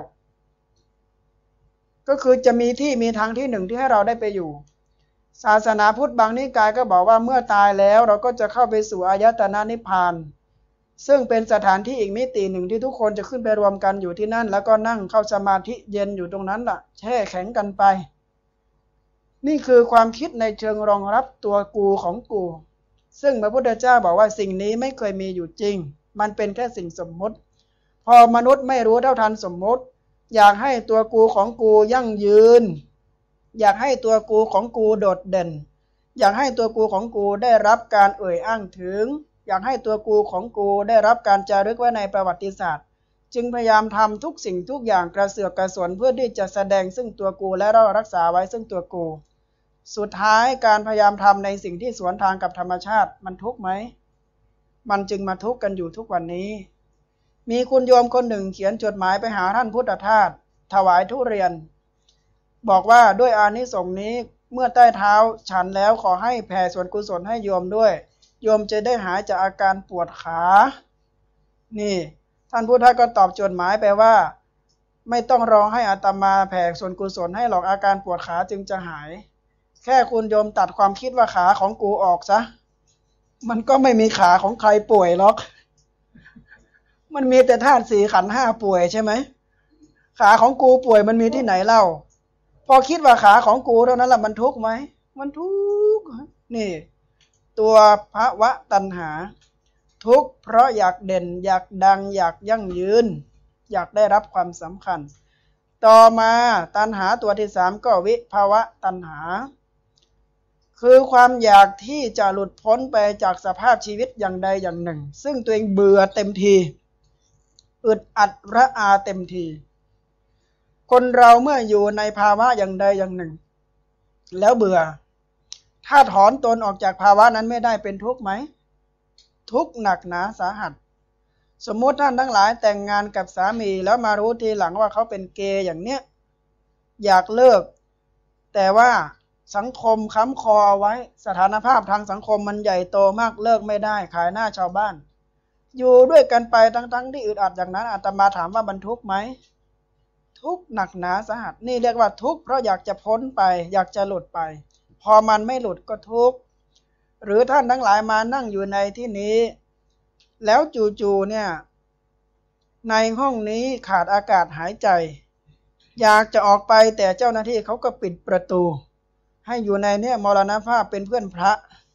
ก็คือจะมีที่มีทางที่หนึ่งที่ให้เราได้ไปอยู่ศาสนาพุทธบางนิกายก็บอกว่าเมื่อตายแล้วเราก็จะเข้าไปสู่อายตนะนิพพานซึ่งเป็นสถานที่อีกมิติหนึ่งที่ทุกคนจะขึ้นไปรวมกันอยู่ที่นั่นแล้วก็นั่งเข้าสมาธิเย็นอยู่ตรงนั้นล่ะแช่แข็งกันไปนี่คือความคิดในเชิงรองรับตัวกูของกูซึ่งพระพุทธเจ้าบอกว่าสิ่งนี้ไม่เคยมีอยู่จริงมันเป็นแค่สิ่งสมมติพอมนุษย์ไม่รู้เท่าทันสมมติอยากให้ตัวกูของกูยั่งยืนอยากให้ตัวกูของกูโดดเด่นอยากให้ตัวกูของกูได้รับการเอ่ยอ้างถึงอยากให้ตัวกูของกูได้รับการจารึกไว้ในประวัติศาสตร์จึงพยายามทำทุกสิ่งทุกอย่างกระเสือกกระสนเพื่อที่จะแสดงซึ่งตัวกูและเรารักษาไว้ซึ่งตัวกูสุดท้ายการพยายามทำในสิ่งที่สวนทางกับธรรมชาติมันทุกข์ไหมมันจึงมาทุกข์กันอยู่ทุกวันนี้มีคุณโยมคนหนึ่งเขียนจดหมายไปหาท่านพุทธทาสถวายทุเรียนบอกว่าด้วยอานิสงส์นี้เมื่อใต้เท้าฉันแล้วขอให้แผ่ส่วนกุศลให้โยมด้วยโยมจะได้หายจากอาการปวดขานี่ท่านพุทธทาสก็ตอบจดหมายไปว่าไม่ต้องรอให้อาตมาแผ่ส่วนกุศลให้หรอกอาการปวดขาจึงจะหายแค่คุณโยมตัดความคิดว่าขาของกูออกซะมันก็ไม่มีขาของใครป่วยหรอกมันมีแต่ธาตุสี่ขันธ์ห้าป่วยใช่ไหมขาของกูป่วยมันมีที่ไหนเล่าพอคิดว่าขาของกูเท่านั้นแหละมันทุกข์ไหมมันทุกข์นี่ตัวภวะตัณหาทุกข์เพราะอยากเด่นอยากดังอยากยั่งยืนอยากได้รับความสำคัญต่อมาตัณหาตัวที่สามก็วิภวะตัณหาคือความอยากที่จะหลุดพ้นไปจากสภาพชีวิตอย่างใดอย่างหนึ่งซึ่งตัวเองเบื่อเต็มทีอึดอัดระอาเต็มทีคนเราเมื่ออยู่ในภาวะอย่างใดอย่างหนึ่งแล้วเบื่อถ้าถอนตนออกจากภาวะนั้นไม่ได้เป็นทุกข์ไหมทุกข์หนักหนาสาหัสสมมติท่านทั้งหลายแต่งงานกับสามีแล้วมารู้ทีหลังว่าเขาเป็นเกย์อย่างเนี้ยอยากเลิกแต่ว่าสังคมค้ำคอเอาไว้สถานภาพทางสังคมมันใหญ่โตมากเลิกไม่ได้ขายหน้าชาวบ้านอยู่ด้วยกันไปทั้งๆที่อึดอัดอย่างนั้นอาตมาถามว่าบรรทุกไหมทุกหนักหนาสาหัสนี่เรียกว่าทุกข์เพราะอยากจะพ้นไปอยากจะหลุดไปพอมันไม่หลุดก็ทุกข์หรือท่านทั้งหลายมานั่งอยู่ในที่นี้แล้วจู่ๆเนี่ยในห้องนี้ขาดอากาศหายใจอยากจะออกไปแต่เจ้าหน้าที่เขาก็ปิดประตูให้อยู่ในเนี่ยมรณภาพเป็นเพื่อนพระ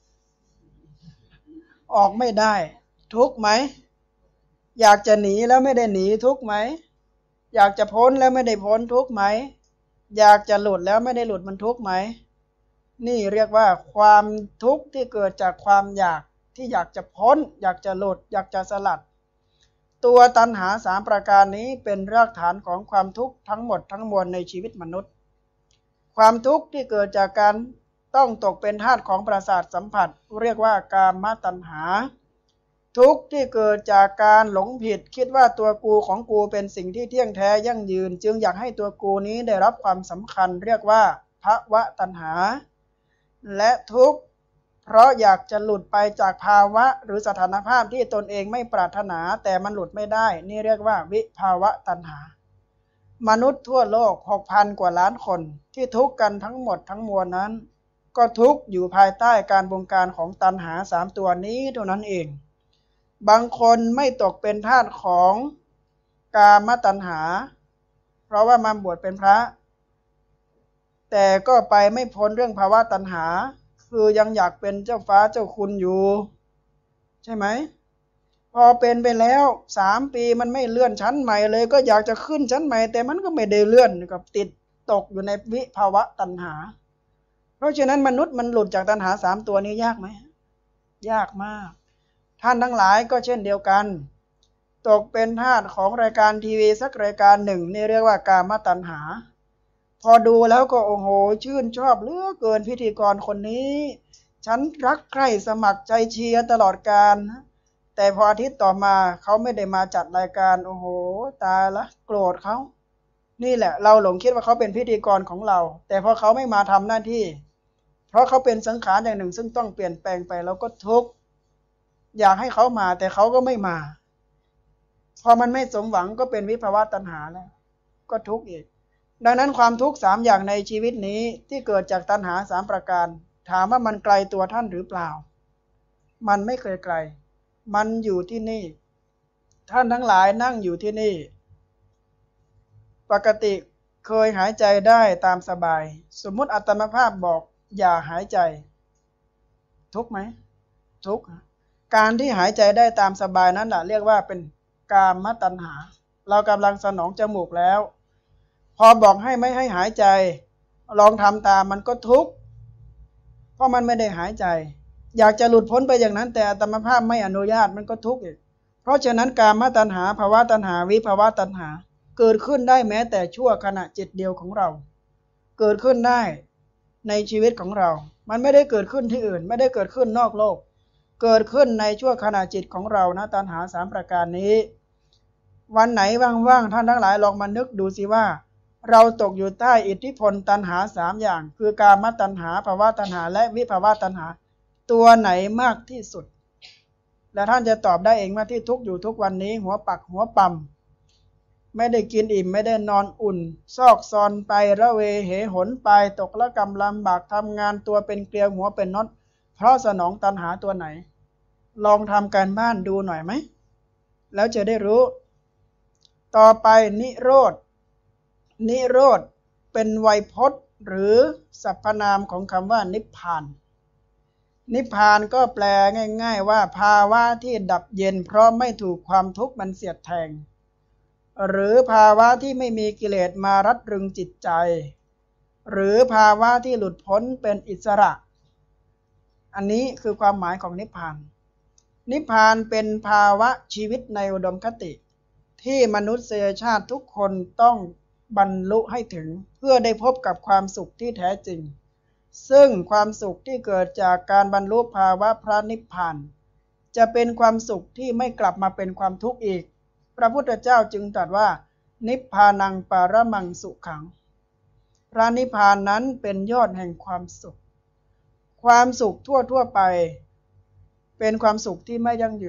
ออกไม่ได้ทุกข์ไหมอยากจะหนีแล้วไม่ได้หนีทุกข์ไหมอยากจะพ้นแล้วไม่ได้พ้นทุกข์ไหมอยากจะหลุดแล้วไม่ได้หลุดมันทุกข์ไหมนี่เรียกว่าความทุกข์ที่เกิดจากความอยากที่อยากจะพ้นอยากจะหลุดอยากจะสลัดตัวตัณหาสามประการนี้เป็นรากฐานของความทุกข์ทั้งหมดทั้งมวลในชีวิตมนุษย์ความทุกข์ที่เกิดจากการต้องตกเป็นทาสของประสาทสัมผัสเรียกว่ากามตัณหาทุกข์ที่เกิดจากการหลงผิดคิดว่าตัวกูของกูเป็นสิ่งที่เที่ยงแท้ยั่งยืนจึงอยากให้ตัวกูนี้ได้รับความสำคัญเรียกว่าภวตัณหาและทุกข์เพราะอยากจะหลุดไปจากภาวะหรือสถานภาพที่ตนเองไม่ปรารถนาแต่มันหลุดไม่ได้นี่เรียกว่าวิภาวะตัณหามนุษย์ทั่วโลก หกพัน กว่าล้านคนที่ทุกข์กันทั้งหมดทั้งมวลนั้นก็ทุกข์อยู่ภายใต้การบงการของตัณหาสามตัวนี้เท่านั้นเองบางคนไม่ตกเป็นทาสของกามตัณหาเพราะว่ามาบวชเป็นพระแต่ก็ไปไม่พ้นเรื่องภาวะตัณหาคือยังอยากเป็นเจ้าฟ้าเจ้าคุณอยู่ใช่ไหมพอเป็นไปแล้วสามปีมันไม่เลื่อนชั้นใหม่เลยก็อยากจะขึ้นชั้นใหม่แต่มันก็ไม่ได้เลื่อนกับติดตกอยู่ในวิภาวะตัณหาเพราะฉะนั้นมนุษย์มันหลุดจากตัณหาสามตัวนี้ยากไหมยากมากท่านทั้งหลายก็เช่นเดียวกันตกเป็นทาสของรายการทีวีสักรายการหนึ่งนี่เรียกว่ากามตัณหาพอดูแล้วก็โอ้โหชื่นชอบเหลือเกินพิธีกรคนนี้ฉันรักใคร่สมัครใจเชียร์ตลอดกาลแต่พออาทิตย์ต่อมาเขาไม่ได้มาจัดรายการโอ้โหตายละโกรธเขานี่แหละเราหลงคิดว่าเขาเป็นพิธีกรของเราแต่พอเขาไม่มาทำหน้าที่เพราะเขาเป็นสังขารอย่างหนึ่งซึ่งต้องเปลี่ยนแปลงไปเราก็ทุกข์อยากให้เขามาแต่เขาก็ไม่มาพอมันไม่สมหวังก็เป็นวิภาวะตัณหาแล้วก็ทุกข์อีกดังนั้นความทุกข์สามอย่างในชีวิตนี้ที่เกิดจากตัณหาสามประการถามว่ามันไกลตัวท่านหรือเปล่ามันไม่เคยไกลมันอยู่ที่นี่ท่านทั้งหลายนั่งอยู่ที่นี่ปกติเคยหายใจได้ตามสบายสมมุติอัตมภาพบอกอย่าหายใจทุกข์ไหมทุกข์การที่หายใจได้ตามสบายนั้นแหละเรียกว่าเป็นกามตัณหาเรากำลังสนองจมูกแล้วพอบอกให้ไม่ให้หายใจลองทำตามมันก็ทุกข์เพราะมันไม่ได้หายใจอยากจะหลุดพ้นไปอย่างนั้นแต่อัตมภาพไม่อนุญาตมันก็ทุกข์อีกเพราะฉะนั้นกามตัณหาภาวะตัณหาวิภาวะตัณหาเกิดขึ้นได้แม้แต่ชั่วขณะจิตเดียวของเราเกิดขึ้นได้ในชีวิตของเรามันไม่ได้เกิดขึ้นที่อื่นไม่ได้เกิดขึ้นนอกโลกเกิดขึ้นในชั่วขณะจิตของเรานะตัณหาสามประการนี้วันไหนว่างๆท่านทั้งหลายลองมานึกดูสิว่าเราตกอยู่ใต้อิทธิพลตัณหาสามอย่างคือกามตัณหาภาวะตัณหาและวิภาวะตัณหาตัวไหนมากที่สุดและท่านจะตอบได้เองว่าที่ทุกข์อยู่ทุกวันนี้หัวปักหัวปั๊มไม่ได้กินอิ่มไม่ได้นอนอุ่นซอกซอนไประเวเหหนไปตกละกรรมลำบากทำงานตัวเป็นเกลียวหัวเป็นน็อตเพราะสนองตัณหาตัวไหนลองทำการบ้านดูหน่อยไหมแล้วจะได้รู้ต่อไปนิโรธนิโรธเป็นไวยพจน์หรือสรรพนามของคำว่านิพพานนิพพานก็แปลง่ายๆว่าภาวะที่ดับเย็นเพราะไม่ถูกความทุกข์มันเสียดแทงหรือภาวะที่ไม่มีกิเลสมารัดรึงจิตใจหรือภาวะที่หลุดพ้นเป็นอิสระอันนี้คือความหมายของนิพพานนิพพานเป็นภาวะชีวิตในอุดมคติที่มนุษยชาติทุกคนต้องบรรลุให้ถึงเพื่อได้พบกับความสุขที่แท้จริงซึ่งความสุขที่เกิดจากการบรรลุภาวะพระนิพพานจะเป็นความสุขที่ไม่กลับมาเป็นความทุกข์อีกพระพุทธเจ้าจึงตรัสว่านิพพานังปรมังสุขังพระนิพพานนั้นเป็นยอดแห่งความสุขความสุขทั่วทั่วไปเป็นความสุขที่ไม่ยั่งยืน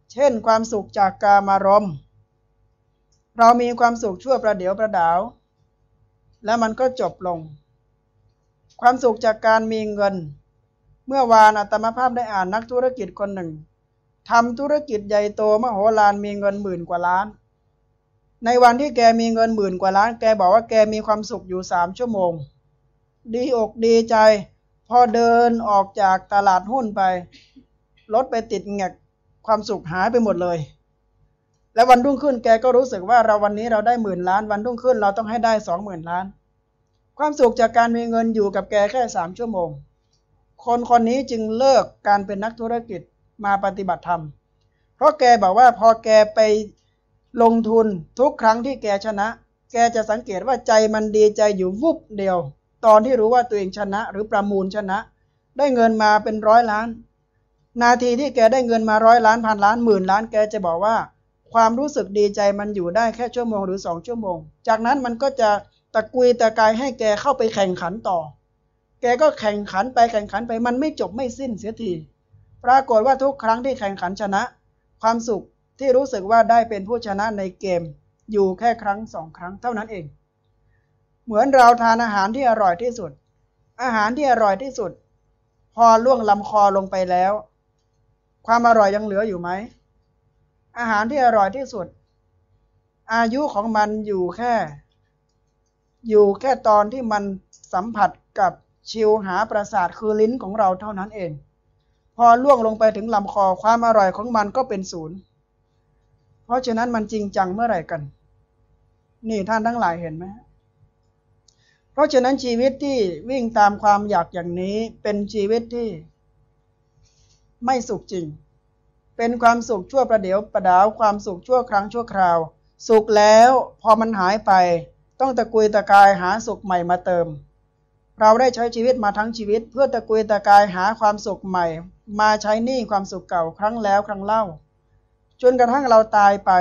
เช่นความสุขจากกามารมณ์เรามีความสุขชั่วประเดี๋ยวประดาวแล้วมันก็จบลงความสุขจากการมีเงินเมื่อวานอาตมาภาพได้อ่านนักธุรกิจคนหนึ่งทำธุรกิจใหญ่โตมโหฬารมีเงินหมื่นกว่าล้านในวันที่แกมีเงินหมื่นกว่าล้านแกบอกว่าแกมีความสุขอยู่สามชั่วโมงดีอกดีใจพอเดินออกจากตลาดหุ้นไปรถไปติดแงกความสุขหายไปหมดเลยแล้ววันรุ่งขึ้นแกก็รู้สึกว่าเราวันนี้เราได้หมื่นล้านวันรุ่งขึ้นเราต้องให้ได้สองหมื่นล้านความสุขจากการมีเงินอยู่กับแกแค่สามชั่วโมงคนคนนี้จึงเลิกการเป็นนักธุรกิจมาปฏิบัติธรรมเพราะแกบอกว่าพอแกไปลงทุนทุกครั้งที่แกชนะแกจะสังเกตว่าใจมันดีใจอยู่วุบเดียวตอนที่รู้ว่าตัวเองชนะหรือประมูลชนะได้เงินมาเป็นร้อยล้านนาทีที่แกได้เงินมาร้อยล้านพันล้านหมื่นล้านแกจะบอกว่าความรู้สึกดีใจมันอยู่ได้แค่ชั่วโมงหรือสองชั่วโมงจากนั้นมันก็จะตะกุยตะกายให้แกเข้าไปแข่งขันต่อแกก็แข่งขันไปแข่งขันไปมันไม่จบไม่สิ้นเสียทีปรากฏว่าทุกครั้งที่แข่งขันชนะความสุขที่รู้สึกว่าได้เป็นผู้ชนะในเกมอยู่แค่ครั้งสองครั้งเท่านั้นเองเหมือนเราทานอาหารที่อร่อยที่สุดอาหารที่อร่อยที่สุดพอล่วงลำคอลงไปแล้วความอร่อยยังเหลืออยู่ไหมอาหารที่อร่อยที่สุดอายุของมันอยู่แค่อยู่แค่ตอนที่มันสัมผัสกับชิวหาประสาทคือลิ้นของเราเท่านั้นเองพอล่วงลงไปถึงลำคอความอร่อยของมันก็เป็นศูนย์เพราะฉะนั้นมันจริงจังเมื่อไหร่กันนี่ท่านทั้งหลายเห็นไหมเพราะฉะนั้นชีวิตที่วิ่งตามความอยากอย่างนี้เป็นชีวิตที่ไม่สุขจริงเป็นความสุขชั่วประเดี๋ยวประดาวความสุขชั่วครั้งชั่วคราวสุขแล้วพอมันหายไปต้องตะกุยตะกายหาสุขใหม่มาเติมเราได้ใช้ชีวิตมาทั้งชีวิตเพื่อตะกุยตะกายหาความสุขใหม่มาใช้หนี้ความสุขเก่าครั้งแล้วครั้งเล่าจนกระทั่งเราตายไป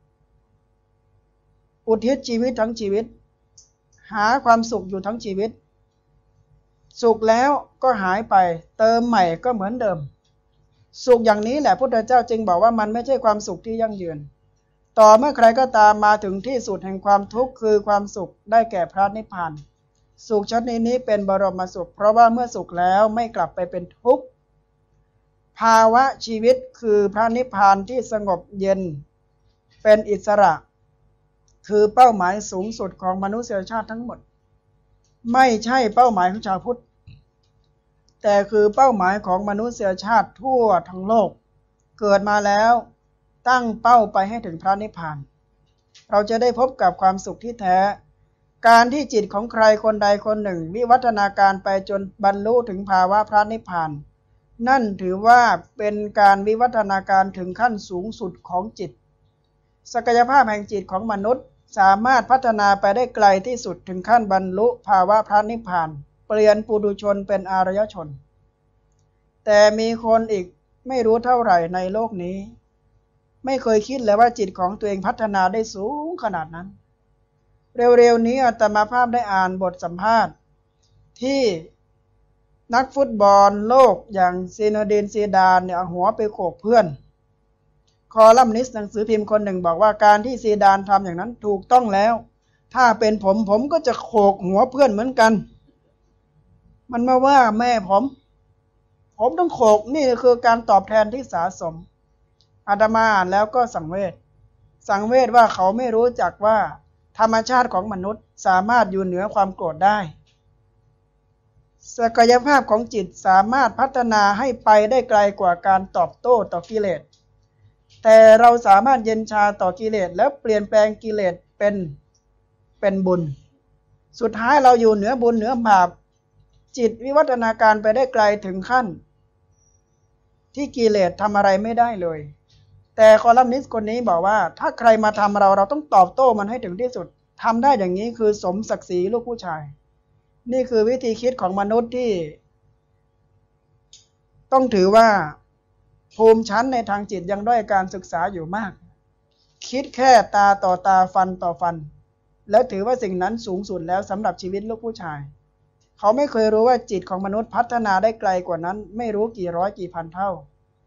อุทิศชีวิตทั้งชีวิตหาความสุขอยู่ทั้งชีวิตสุขแล้วก็หายไปเติมใหม่ก็เหมือนเดิมสุขอย่างนี้แหละพุทธเจ้าจึงบอกว่ามันไม่ใช่ความสุขที่ยั่งยืนต่อเมื่อใครก็ตามมาถึงที่สุดแห่งความทุกข์คือความสุขได้แก่พระนิพพานสุขชนิดนี้เป็นบรมสุขเพราะว่าเมื่อสุขแล้วไม่กลับไปเป็นทุกข์ภาวะชีวิตคือพระนิพพานที่สงบเย็นเป็นอิสระคือเป้าหมายสูงสุดของมนุษยชาติทั้งหมดไม่ใช่เป้าหมายของชาวพุทธแต่คือเป้าหมายของมนุษยชาติทั่วทั้งโลกเกิดมาแล้วตั้งเป้าไปให้ถึงพระนิพพานเราจะได้พบกับความสุขที่แท้การที่จิตของใครคนใดคนหนึ่งวิวัฒนาการไปจนบรรลุถึงภาวะพระนิพพานนั่นถือว่าเป็นการวิวัฒนาการถึงขั้นสูงสุดของจิตศักยภาพแห่งจิตของมนุษย์สามารถพัฒนาไปได้ไกลที่สุดถึงขั้นบรรลุภาวะพระนิพพานเปลี่ยนปุถุชนเป็นอารยชนแต่มีคนอีกไม่รู้เท่าไหร่ในโลกนี้ไม่เคยคิดเลยว่าจิตของตัวเองพัฒนาได้สูงขนาดนั้นเร็วๆนี้อาตมาภาพได้อ่านบทสัมภาษณ์ที่นักฟุตบอลโลกอย่างซีโนดินซีดานเนี่ยเอาหัวไปโขกเพื่อนคอลัมนิสต์หนังสือพิมพ์คนหนึ่งบอกว่าการที่ซีดานทำอย่างนั้นถูกต้องแล้วถ้าเป็นผมผมก็จะโขกหัวเพื่อนเหมือนกันมันมาว่าแม่ผมผมต้องโขกนี่คือการตอบแทนที่สะสมอาตมาอ่านแล้วก็สังเวชสังเวชว่าเขาไม่รู้จักว่าธรรมชาติของมนุษย์สามารถอยู่เหนือความโกรธได้ศักยภาพของจิตสามารถพัฒนาให้ไปได้ไกลกว่าการตอบโต้ต่อกิเลสแต่เราสามารถเย็นชาต่อกิเลสแล้วเปลี่ยนแปลงกิเลสเป็นเป็นบุญสุดท้ายเราอยู่เหนือบุญเหนือบาปจิตวิวัฒนาการไปได้ไกลถึงขั้นที่กิเลสทำอะไรไม่ได้เลยแต่คอลัมนิสต์คนนี้บอกว่าถ้าใครมาทำเราเราต้องตอบโต้มันให้ถึงที่สุดทำได้อย่างนี้คือสมศักดิ์ศรีลูกผู้ชายนี่คือวิธีคิดของมนุษย์ที่ต้องถือว่าภูมิชั้นในทางจิตยังด้อยการศึกษาอยู่มากคิดแค่ตาต่อตาฟันต่อฟันแล้วถือว่าสิ่งนั้นสูงสุดแล้วสำหรับชีวิตลูกผู้ชายเขาไม่เคยรู้ว่าจิตของมนุษย์พัฒนาได้ไกลกว่านั้นไม่รู้กี่ร้อยกี่พันเท่า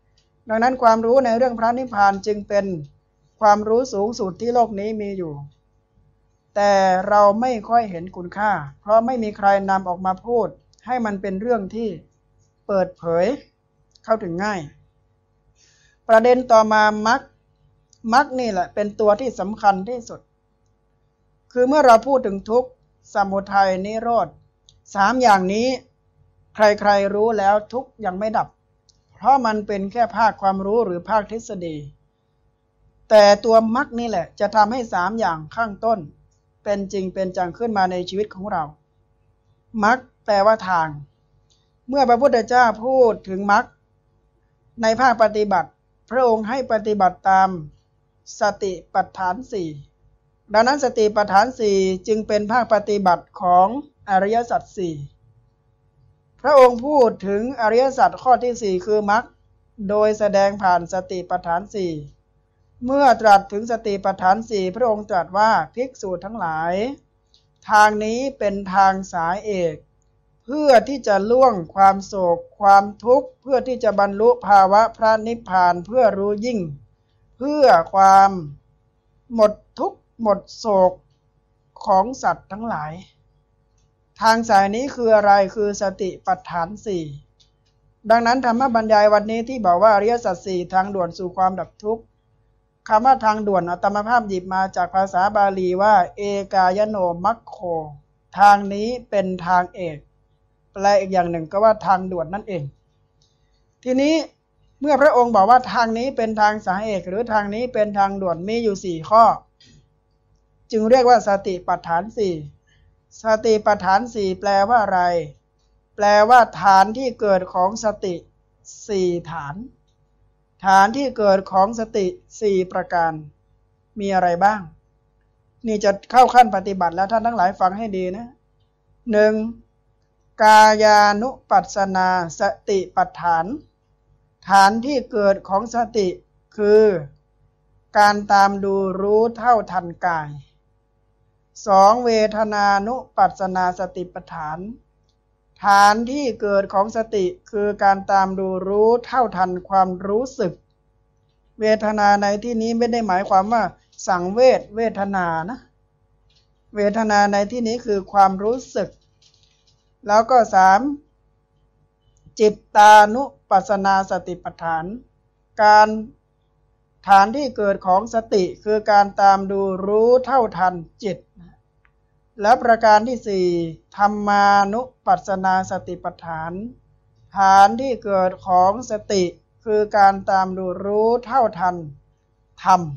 ดังนั้นความรู้ในเรื่องพระนิพพานจึงเป็นความรู้สูงสุดที่โลกนี้มีอยู่แต่เราไม่ค่อยเห็นคุณค่าเพราะไม่มีใครนำออกมาพูดให้มันเป็นเรื่องที่เปิดเผยเข้าถึงง่ายประเด็นต่อมามรรคมรรคนี่แหละเป็นตัวที่สำคัญที่สุดคือเมื่อเราพูดถึงทุกข์สมุทัยนิโรธสามอย่างนี้ใครๆรู้แล้วทุกข์ยังไม่ดับเพราะมันเป็นแค่ภาคความรู้หรือภาคทฤษฎีแต่ตัวมรรคนี่แหละจะทำให้สามอย่างข้างต้นเป็นจริงเป็นจังขึ้นมาในชีวิตของเรามรรคแปลว่าทางเมื่อพระพุทธเจ้าพูดถึงมรรคในภาคปฏิบัติพระองค์ให้ปฏิบัติตามสติปัฏฐานสี่ดังนั้นสติปัฏฐานสี่จึงเป็นภาคปฏิบัติของอริยสัจสี่พระองค์พูดถึงอริยสัจข้อที่สี่คือมรรคโดยแสดงผ่านสติปัฏฐานสี่เมื่อตรัสถึงสติปัฏฐานสี่พระองค์ตรัสว่าภิกษุทั้งหลายทางนี้เป็นทางสายเอกเพื่อที่จะล่วงความโศกความทุกข์เพื่อที่จะบรรลุภาวะพระนิพพานเพื่อรู้ยิ่งเพื่อความหมดทุกข์หมดโศกของสัตว์ทั้งหลายทางสายนี้คืออะไรคือสติปัฏฐานสี่ดังนั้นธรรมบรรยายวันนี้ที่บอกว่าอริยสัจสี่ทางด่วนสู่ความดับทุกข์คำว่าทางด่วนอาตมาภาพหยิบมาจากภาษาบาลีว่าเอกายโนมัคโคทางนี้เป็นทางเอกแปลอีกอย่างหนึ่งก็ว่าทางด่วนนั่นเองทีนี้เมื่อพระองค์บอกว่าทางนี้เป็นทางสายเอกหรือทางนี้เป็นทางด่วนมีอยู่สี่ข้อจึงเรียกว่าสติปัฏฐานสี่สติปัฏฐานสี่แปลว่าอะไรแปลว่าฐานที่เกิดของสติสี่ฐานฐานที่เกิดของสติสี่ประการมีอะไรบ้างนี่จะเข้าขั้นปฏิบัติแล้วท่านทั้งหลายฟังให้ดีนะหนึ่งกายานุปัสสนาสติปัฏฐานฐานที่เกิดของสติคือการตามดูรู้เท่าทันกายสองเวทนานุปัสสนาสติปัฏฐานฐานที่เกิดของสติคือการตามดูรู้เท่าทันความรู้สึกเวทนาในที่นี้ไม่ได้หมายความว่าสังเวชเวทนานะเวทนาในที่นี้คือความรู้สึกแล้วก็สามจิตตานุปัสสนาสติปัฏฐานการฐานที่เกิดของสติคือการตามดูรู้เท่าทันจิตและประการที่สี่ธรรมานุปัสสนาสติปัฏฐานฐานที่เกิดของสติคือการตามดูรู้เท่าทันธรรม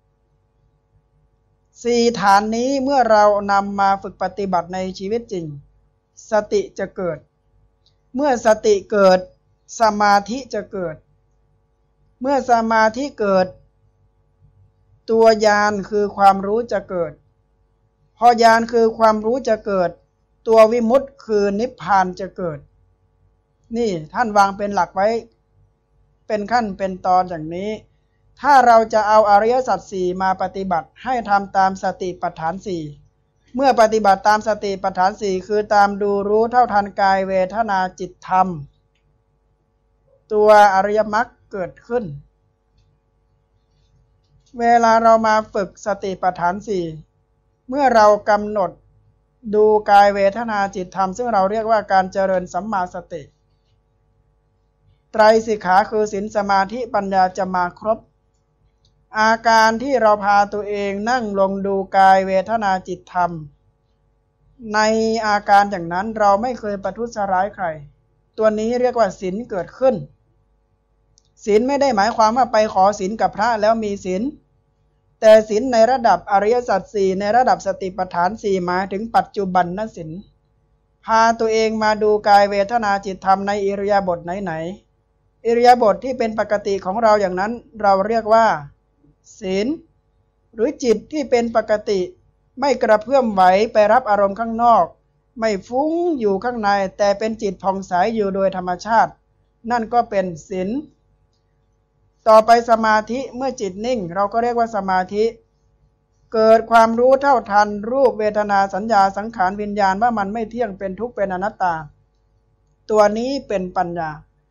สี่ฐานนี้เมื่อเรานำมาฝึกปฏิบัติในชีวิตจริงสติจะเกิดเมื่อสติเกิดสมาธิจะเกิดเมื่อสมาธิเกิดตัวญาณคือความรู้จะเกิดพอญาณคือความรู้จะเกิดตัววิมุตติคือนิพพานจะเกิดนี่ท่านวางเป็นหลักไว้เป็นขั้นเป็นตอนอย่างนี้ถ้าเราจะเอาอริยสัจสี่มาปฏิบัติให้ทำตามสติปัฏฐานสี่เมื่อปฏิบัติตามสติปัฏฐานสี่คือตามดูรู้เท่าทันกายเวทนาจิตธรรมตัวอริยมรรคเกิดขึ้นเวลาเรามาฝึกสติปัฏฐานสี่เมื่อเรากำหนดดูกายเวทนาจิตธรรมซึ่งเราเรียกว่าการเจริญสัมมาสติไตรสิกขาคือศีลสมาธิปัญญาจะมาครบอาการที่เราพาตัวเองนั่งลงดูกายเวทนาจิตธรรมในอาการอย่างนั้นเราไม่เคยประทุษร้ายใครตัวนี้เรียกว่าศีลเกิดขึ้นศีลไม่ได้หมายความว่าไปขอศีลกับพระแล้วมีศีลแต่ศีลในระดับอริยสัจสี่ในระดับสติปัฏฐานสี่หมายถึงปัจจุบันนศีลพาตัวเองมาดูกายเวทนาจิตธรรมในอิริยาบถไหนๆอิริยาบถที่เป็นปกติของเราอย่างนั้นเราเรียกว่าศีลหรือจิตที่เป็นปกติไม่กระเพื่อมไหวไปรับอารมณ์ข้างนอกไม่ฟุ้งอยู่ข้างในแต่เป็นจิตผ่องใสอยู่โดยธรรมชาตินั่นก็เป็นศีลต่อไปสมาธิเมื่อจิตนิ่งเราก็เรียกว่าสมาธิเกิดความรู้เท่าทันรูปเวทนาสัญญาสังขารวิญญาณว่ามันไม่เที่ยงเป็นทุกข์เป็นอนัตตาตัวนี้เป็นปัญญา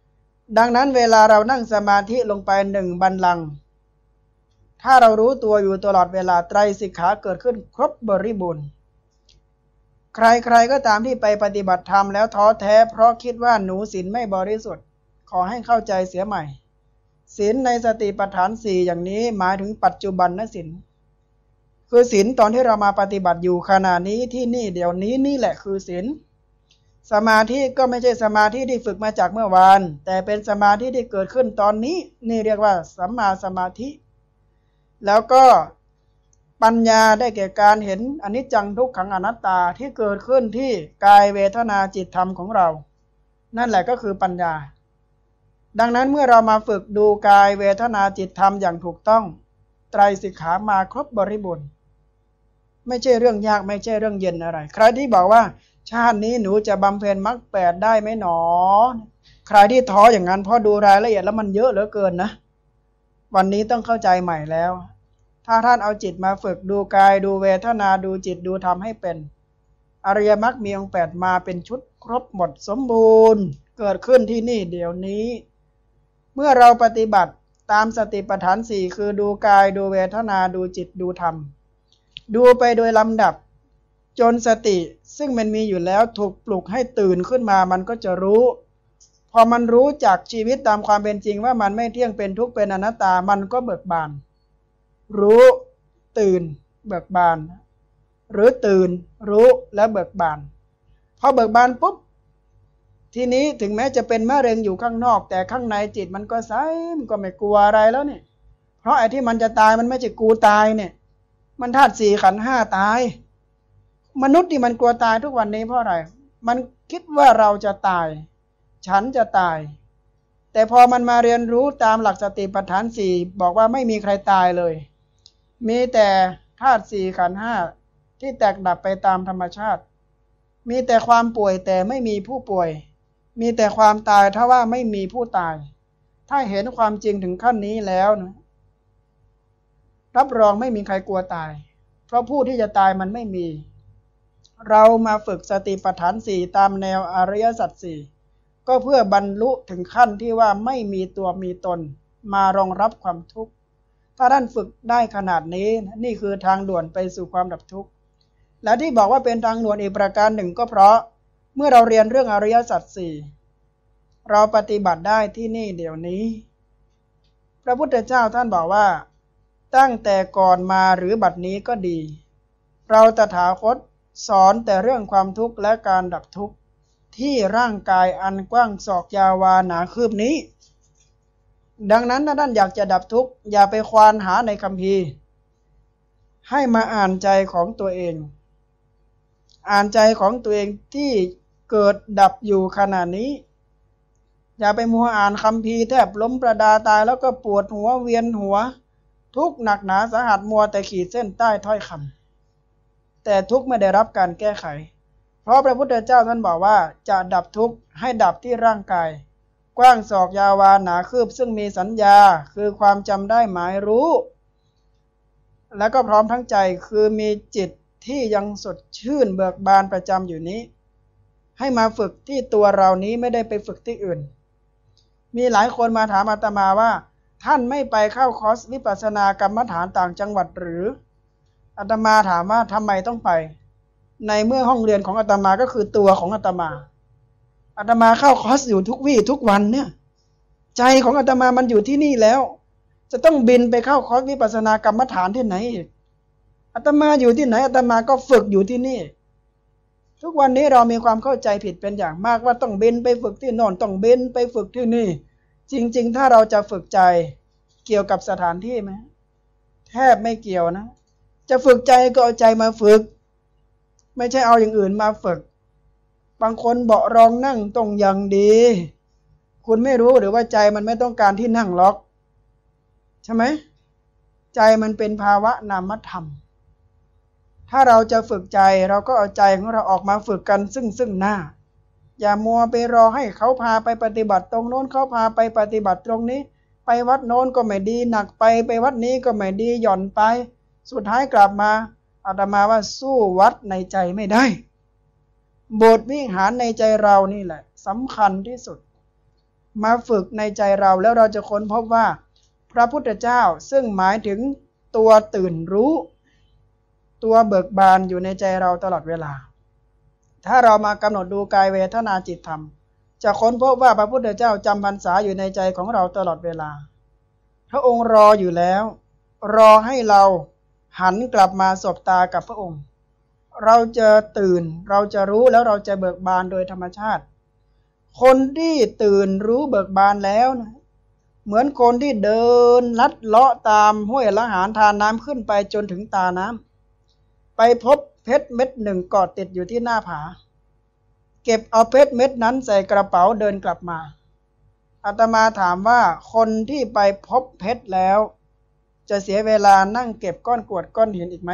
ดังนั้นเวลาเรานั่งสมาธิลงไปหนึ่งบัลลังก์ถ้าเรารู้ตัวอยู่ตลอดเวลาไตรสิกขาเกิดขึ้นครบบริบูรณ์ใครๆก็ตามที่ไปปฏิบัติธรรมแล้วท้อแท้เพราะคิดว่าหนูศีลไม่บริสุทธิ์ขอให้เข้าใจเสียใหม่ศีลในสติปัฏฐานสี่อย่างนี้หมายถึงปัจจุบันนะศีลคือศีลตอนที่เรามาปฏิบัติอยู่ขณะนี้ที่นี่เดี๋ยวนี้นี่แหละคือศีลสมาธิก็ไม่ใช่สมาธิที่ฝึกมาจากเมื่อวานแต่เป็นสมาธิที่เกิดขึ้นตอนนี้นี่เรียกว่าสัมมาสมาธิแล้วก็ปัญญาได้แก่การเห็นอนิจจังทุกขังอนัตตาที่เกิดขึ้นที่กายเวทนาจิตธรรมของเรานั่นแหละก็คือปัญญาดังนั้นเมื่อเรามาฝึกดูกายเวทนาจิตธรรมอย่างถูกต้องไตรสิกขามาครบบริบูรณ์ไม่ใช่เรื่องยากไม่ใช่เรื่องเย็นอะไรใครที่บอกว่าชาตินี้หนูจะบำเพ็ญมรรคแปดได้ไหมหนอใครที่ท้ออย่างนั้นเพราะดูรายละเอียดแล้วมันเยอะเหลือเกินนะวันนี้ต้องเข้าใจใหม่แล้วถ้าท่านเอาจิตมาฝึกดูกายดูเวทนาดูจิตดูธรรมให้เป็นอริยมรรคมีองค์แปดมาเป็นชุดครบหมดสมบูรณ์เกิดขึ้นที่นี่เดี๋ยวนี้เมื่อเราปฏิบัติตามสติปัฏฐานสี่คือดูกายดูเวทนาดูจิตดูธรรมดูไปโดยลำดับจนสติซึ่งมันมีอยู่แล้วถูกปลุกให้ตื่นขึ้นมามันก็จะรู้พอมันรู้จากชีวิตตามความเป็นจริงว่ามันไม่เที่ยงเป็นทุกข์เป็นอนัตตามันก็เบิกบานรู้ตื่นเบิกบานหรือตื่นรู้แล้วเบิกบานพอเบิกบานปุ๊บทีนี้ถึงแม้จะเป็นมะเร็งอยู่ข้างนอกแต่ข้างในจิตมันก็ใสมันก็ไม่กลัวอะไรแล้วเนี่ยเพราะไอ้ที่มันจะตายมันไม่ใช่กูตายเนี่ยมันธาตุสี่ขันธ์ห้าตายมนุษย์ที่มันกลัวตายทุกวันนี้เพราะอะไรมันคิดว่าเราจะตายฉันจะตายแต่พอมันมาเรียนรู้ตามหลักสติปัฏฐานสี่บอกว่าไม่มีใครตายเลยมีแต่ธาตุสี่ขันธ์ห้าที่แตกดับไปตามธรรมชาติมีแต่ความป่วยแต่ไม่มีผู้ป่วยมีแต่ความตายถ้าว่าไม่มีผู้ตายถ้าเห็นความจริงถึงขั้นนี้แล้วนะรับรองไม่มีใครกลัวตายเพราะผู้ที่จะตายมันไม่มีเรามาฝึกสติปัฏฐานสี่ตามแนวอริยสัจสี่ก็เพื่อบรรลุถึงขั้นที่ว่าไม่มีตัวมีตนมารองรับความทุกข์ถ้าท่านฝึกได้ขนาดนี้นี่คือทางด่วนไปสู่ความดับทุกข์และที่บอกว่าเป็นทางด่วนอีกประการหนึ่งก็เพราะเมื่อเราเรียนเรื่องอริยสัจสี่เราปฏิบัติได้ที่นี่เดี๋ยวนี้พระพุทธเจ้าท่านบอกว่าตั้งแต่ก่อนมาหรือบัดนี้ก็ดีเราตถาคตสอนแต่เรื่องความทุกข์และการดับทุกข์ที่ร่างกายอันกว้างศอกยาวาหนาคืบนี้ดังนั้นถ้าท่านอยากจะดับทุกข์อย่าไปควานหาในคัมภีร์ให้มาอ่านใจของตัวเองอ่านใจของตัวเองที่เกิดดับอยู่ขณะนี้อย่าไปมัวอ่านคัมภีร์แทบล้มประดาตายแล้วก็ปวดหัวเวียนหัวทุกข์หนักหนาสาหัสมัวแต่ขีดเส้นใต้ถ้อยคำแต่ทุกข์ไม่ได้รับการแก้ไขเพราะพระพุทธเจ้าท่านบอกว่าจะดับทุกข์ให้ดับที่ร่างกายกว้างศอกยาวาหนาคืบซึ่งมีสัญญาคือความจำได้หมายรู้แล้วก็พร้อมทั้งใจคือมีจิตที่ยังสดชื่นเบิกบานประจำอยู่นี้ให้มาฝึกที่ตัวเรานี้ไม่ได้ไปฝึกที่อื่นมีหลายคนมาถามอาตมาว่าท่านไม่ไปเข้าคอร์สวิปัสสนากรรมฐานต่างจังหวัดหรืออาตมาถามว่าทำไมต้องไปในเมื่อห้องเรียนของอาตมาก็คือตัวของอาตมาอาตมาเข้าคอร์สอยู่ทุกวี่ทุกวันเนี่ยใจของอาตมามันอยู่ที่นี่แล้วจะต้องบินไปเข้าคอร์สวิปัสสนากรรมฐานที่ไหนอีกอาตมาอยู่ที่ไหนอาตมาก็ฝึกอยู่ที่นี่ทุกวันนี้เรามีความเข้าใจผิดเป็นอย่างมากว่าต้องบินไปฝึกที่โน่นต้องบินไปฝึกที่นี่จริงๆถ้าเราจะฝึกใจเกี่ยวกับสถานที่ไหมแทบไม่เกี่ยวนะจะฝึกใจก็เอาใจมาฝึกไม่ใช่เอาอย่างอื่นมาฝึกบางคนเบาะรองนั่งตรงอย่างดีคุณไม่รู้หรือว่าใจมันไม่ต้องการที่นั่งล็อกใช่ไหมใจมันเป็นภาวะนามธรรมถ้าเราจะฝึกใจเราก็เอาใจของเราออกมาฝึกกันซึ่งซึ่งหน้าอย่ามัวไปรอให้เขาพาไปปฏิบัติตรงโน้นเขาพาไปปฏิบัติตรงนี้ไปวัดโน้นก็ไม่ดีหนักไปไปวัดนี้ก็ไม่ดีหย่อนไปสุดท้ายกลับมาอาตมาว่าสู้วัดในใจไม่ได้โบสถ์วิหารในใจเรานี่แหละสำคัญที่สุดมาฝึกในใจเราแล้วเราจะค้นพบว่าพระพุทธเจ้าซึ่งหมายถึงตัวตื่นรู้ตัวเบิกบานอยู่ในใจเราตลอดเวลาถ้าเรามากำหนดดูกายเวทนาจิตธรรมจะค้นพบว่าพระพุทธเจ้าจำพรรษาอยู่ในใจของเราตลอดเวลาพระองค์รออยู่แล้วรอให้เราหันกลับมาสบตากับพระองค์เราจะตื่นเราจะรู้แล้วเราจะเบิกบานโดยธรรมชาติคนที่ตื่นรู้เบิกบานแล้วนะเหมือนคนที่เดินลัดเลาะตามห้วยละหารทานน้ำขึ้นไปจนถึงตาน้ำไปพบเพชรเม็ดหนึ่งเกาะติดอยู่ที่หน้าผาเก็บเอาเพชรเม็ดนั้นใส่กระเป๋าเดินกลับมาอาตมาถามว่าคนที่ไปพบเพชรแล้วจะเสียเวลานั่งเก็บก้อนกรวดก้อนหินอีกไหม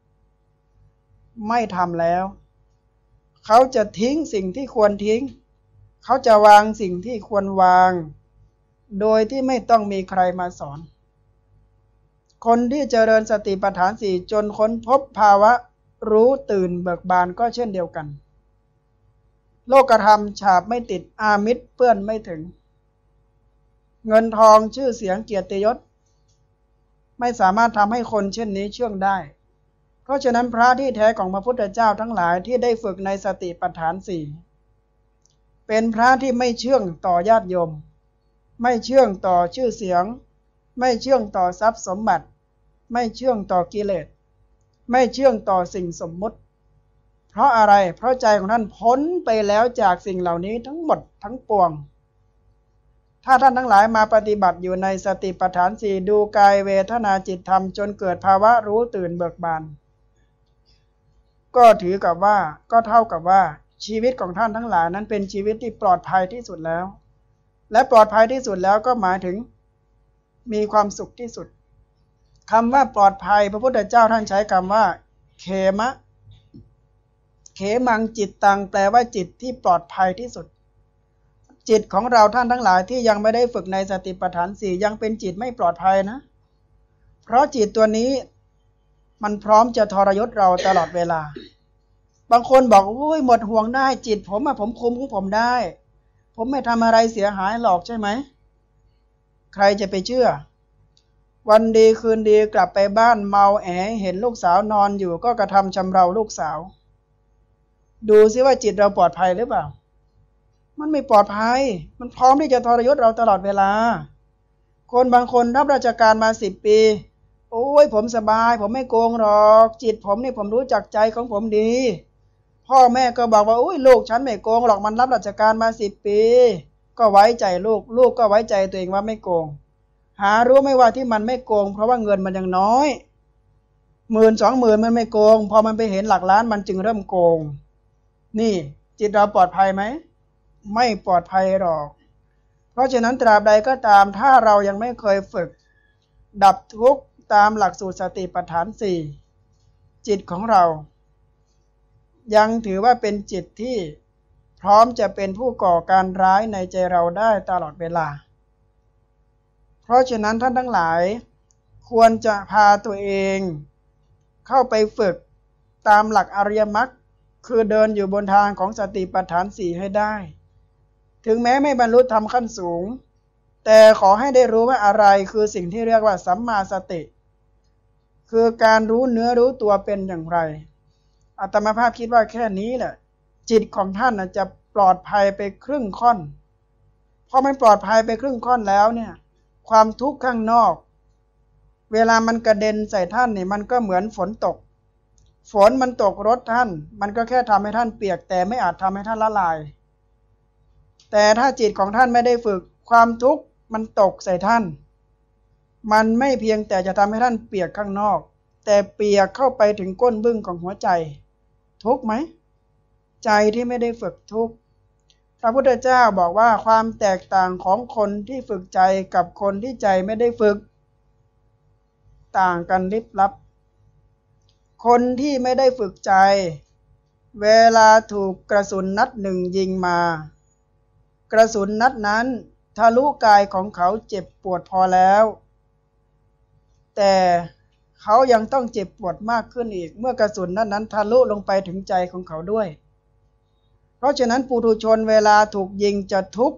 ไม่ทำแล้วเขาจะทิ้งสิ่งที่ควรทิ้งเขาจะวางสิ่งที่ควรวางโดยที่ไม่ต้องมีใครมาสอนคนที่เจริญสติปัฏฐานสี่จนค้นพบภาวะรู้ตื่นเบิกบานก็เช่นเดียวกันโลกธรรมฉาบไม่ติดอามิตรเปื้อนไม่ถึงเงินทองชื่อเสียงเกียรติยศไม่สามารถทำให้คนเช่นนี้เชื่องได้เพราะฉะนั้นพระที่แท้ของพระพุทธเจ้าทั้งหลายที่ได้ฝึกในสติปัฏฐานสี่เป็นพระที่ไม่เชื่องต่อญาติโยมไม่เชื่องต่อชื่อเสียงไม่เชื่องต่อทรัพย์สมบัติไม่เชื่องต่อกิเลสไม่เชื่องต่อสิ่งสมมุติเพราะอะไรเพราะใจของท่านพ้นไปแล้วจากสิ่งเหล่านี้ทั้งหมดทั้งปวงถ้าท่านทั้งหลายมาปฏิบัติอยู่ในสติปัฏฐานสี่ดูกายเวทนาจิตธรรมจนเกิดภาวะรู้ตื่นเบิกบานก็ถือกับว่าก็เท่ากับว่าชีวิตของท่านทั้งหลายนั้นเป็นชีวิตที่ปลอดภัยที่สุดแล้วและปลอดภัยที่สุดแล้วก็หมายถึงมีความสุขที่สุดคำว่าปลอดภัยพระพุทธเจ้าท่านใช้คำว่าเขมะเขมังจิตตังแปลว่าจิตที่ปลอดภัยที่สุดจิตของเราท่านทั้งหลายที่ยังไม่ได้ฝึกในสติปัฏฐานสี่ยังเป็นจิตไม่ปลอดภัยนะเพราะจิตตัวนี้มันพร้อมจะทรยศเราตลอดเวลาบางคนบอกโอ้ยหมดห่วงได้จิตผมอะผมคุมของผมได้ผมไม่ทำอะไรเสียหายหรอกใช่ไหมใครจะไปเชื่อวันดีคืนดีกลับไปบ้านเมาแอเห็นลูกสาวนอนอยู่ก็กระทำชำเราลูกสาวดูซิว่าจิตเราปลอดภัยหรือเปล่ามันไม่ปลอดภัยมันพร้อมที่จะทรยศเราตลอดเวลาคนบางคนรับราชการมาสิบปีโอ้ยผมสบายผมไม่โกงหรอกจิตผมนี่ผมรู้จักใจของผมดีพ่อแม่ก็บอกว่าโอ้ยลูกฉันไม่โกงหรอกมันรับราชการมาสิบปีก็ไว้ใจลูกลูกก็ไว้ใจตัวเองว่าไม่โกงหารู้ไม่ว่าที่มันไม่โกงเพราะว่าเงินมันยังน้อยหมื่นสองหมื่นมันไม่โกงพอมันไปเห็นหลักล้านมันจึงเริ่มโกงนี่จิตเราปลอดภัยไหมไม่ปลอดภัยหรอกเพราะฉะนั้นตราบใดก็ตามถ้าเรายังไม่เคยฝึกดับทุกข์ตามหลักสูตรสติปัฏฐานสี่จิตของเรายังถือว่าเป็นจิตที่พร้อมจะเป็นผู้ก่อการร้ายในใจเราได้ตลอดเวลาเพราะฉะนั้นท่านทั้งหลายควรจะพาตัวเองเข้าไปฝึกตามหลักอริยมรรคคือเดินอยู่บนทางของสติปัฏฐานสี่ให้ได้ถึงแม้ไม่บรรลุธรรมขั้นสูงแต่ขอให้ได้รู้ว่าอะไรคือสิ่งที่เรียกว่าสัมมาสติคือการรู้เนื้อรู้ตัวเป็นอย่างไรอาตมาภาพคิดว่าแค่นี้แหละจิตของท่านจะปลอดภัยไปครึ่งค่อนพอมันปลอดภัยไปครึ่งค่อนแล้วเนี่ยความทุกข์ข้างนอกเวลามันกระเด็นใส่ท่านนี่มันก็เหมือนฝนตกฝนมันตกรถท่านมันก็แค่ทำให้ท่านเปียกแต่ไม่อาจทำให้ท่านละลายแต่ถ้าจิตของท่านไม่ได้ฝึกความทุกข์มันตกใส่ท่านมันไม่เพียงแต่จะทำให้ท่านเปียกข้างนอกแต่เปียกเข้าไปถึงก้นบึ้งของหัวใจทุกข์ไหมใจที่ไม่ได้ฝึกทุกข์พระพุทธเจ้าบอกว่าความแตกต่างของคนที่ฝึกใจกับคนที่ใจไม่ได้ฝึกต่างกันลิบลับคนที่ไม่ได้ฝึกใจเวลาถูกกระสุนนัดหนึ่งยิงมากระสุนนัดนั้นทะลุกายของเขาเจ็บปวดพอแล้วแต่เขายังต้องเจ็บปวดมากขึ้นอีกเมื่อกระสุนนัดนั้นทะลุลงไปถึงใจของเขาด้วยเพราะฉะนั้นปุถุชนเวลาถูกยิงจะทุกข์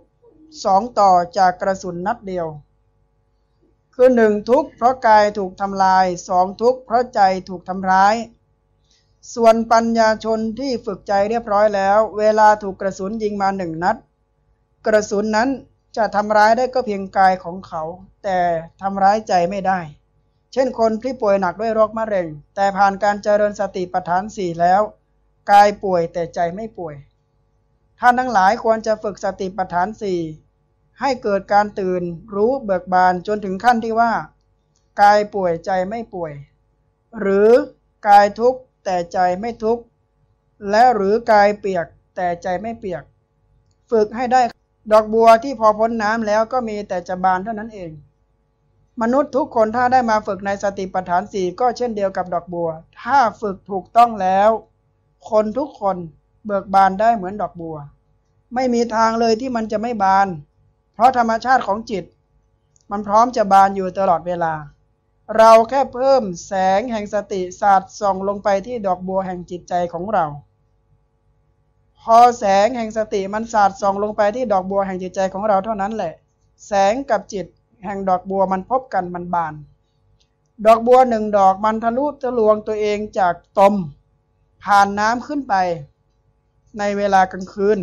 สองต่อจากกระสุนนัดเดียวคือหนึ่งทุกข์เพราะกายถูกทำลายสองทุกข์เพราะใจถูกทำร้ายส่วนปัญญาชนที่ฝึกใจเรียบร้อยแล้วเวลาถูกกระสุนยิงมาหนึ่งนัดกระสุนนั้นจะทำร้ายได้ก็เพียงกายของเขาแต่ทำร้ายใจไม่ได้เช่นคนที่ป่วยหนักด้วยโรคมะเร็งแต่ผ่านการเจริญสติปัฏฐานสี่แล้วกายป่วยแต่ใจไม่ป่วยท่านทั้งหลายควรจะฝึกสติปัฏฐานสี่ให้เกิดการตื่นรู้เบิกบานจนถึงขั้นที่ว่ากายป่วยใจไม่ป่วยหรือกายทุกข์แต่ใจไม่ทุกข์และหรือกายเปียกแต่ใจไม่เปียกฝึกให้ได้ดอกบัวที่พอพ้นน้ำแล้วก็มีแต่จะบานเท่านั้นเองมนุษย์ทุกคนถ้าได้มาฝึกในสติปัฏฐานสี่ก็เช่นเดียวกับดอกบัวถ้าฝึกถูกต้องแล้วคนทุกคนเบิกบานได้เหมือนดอกบัวไม่มีทางเลยที่มันจะไม่บานเพราะธรรมชาติของจิตมันพร้อมจะบานอยู่ตลอดเวลาเราแค่เพิ่มแสงแห่งสติสาดส่องลงไปที่ดอกบัวแห่งจิตใจของเราพอแสงแห่งสติมันสาดส่องลงไปที่ดอกบัวแห่งจิตใจของเราเท่านั้นแหละแสงกับจิตแห่งดอกบัวมันพบกันมันบานดอกบัวหนึ่งดอกมันทะลุทะลวงตัวเองจากตมผ่านน้ำขึ้นไปในเวลากลางคืน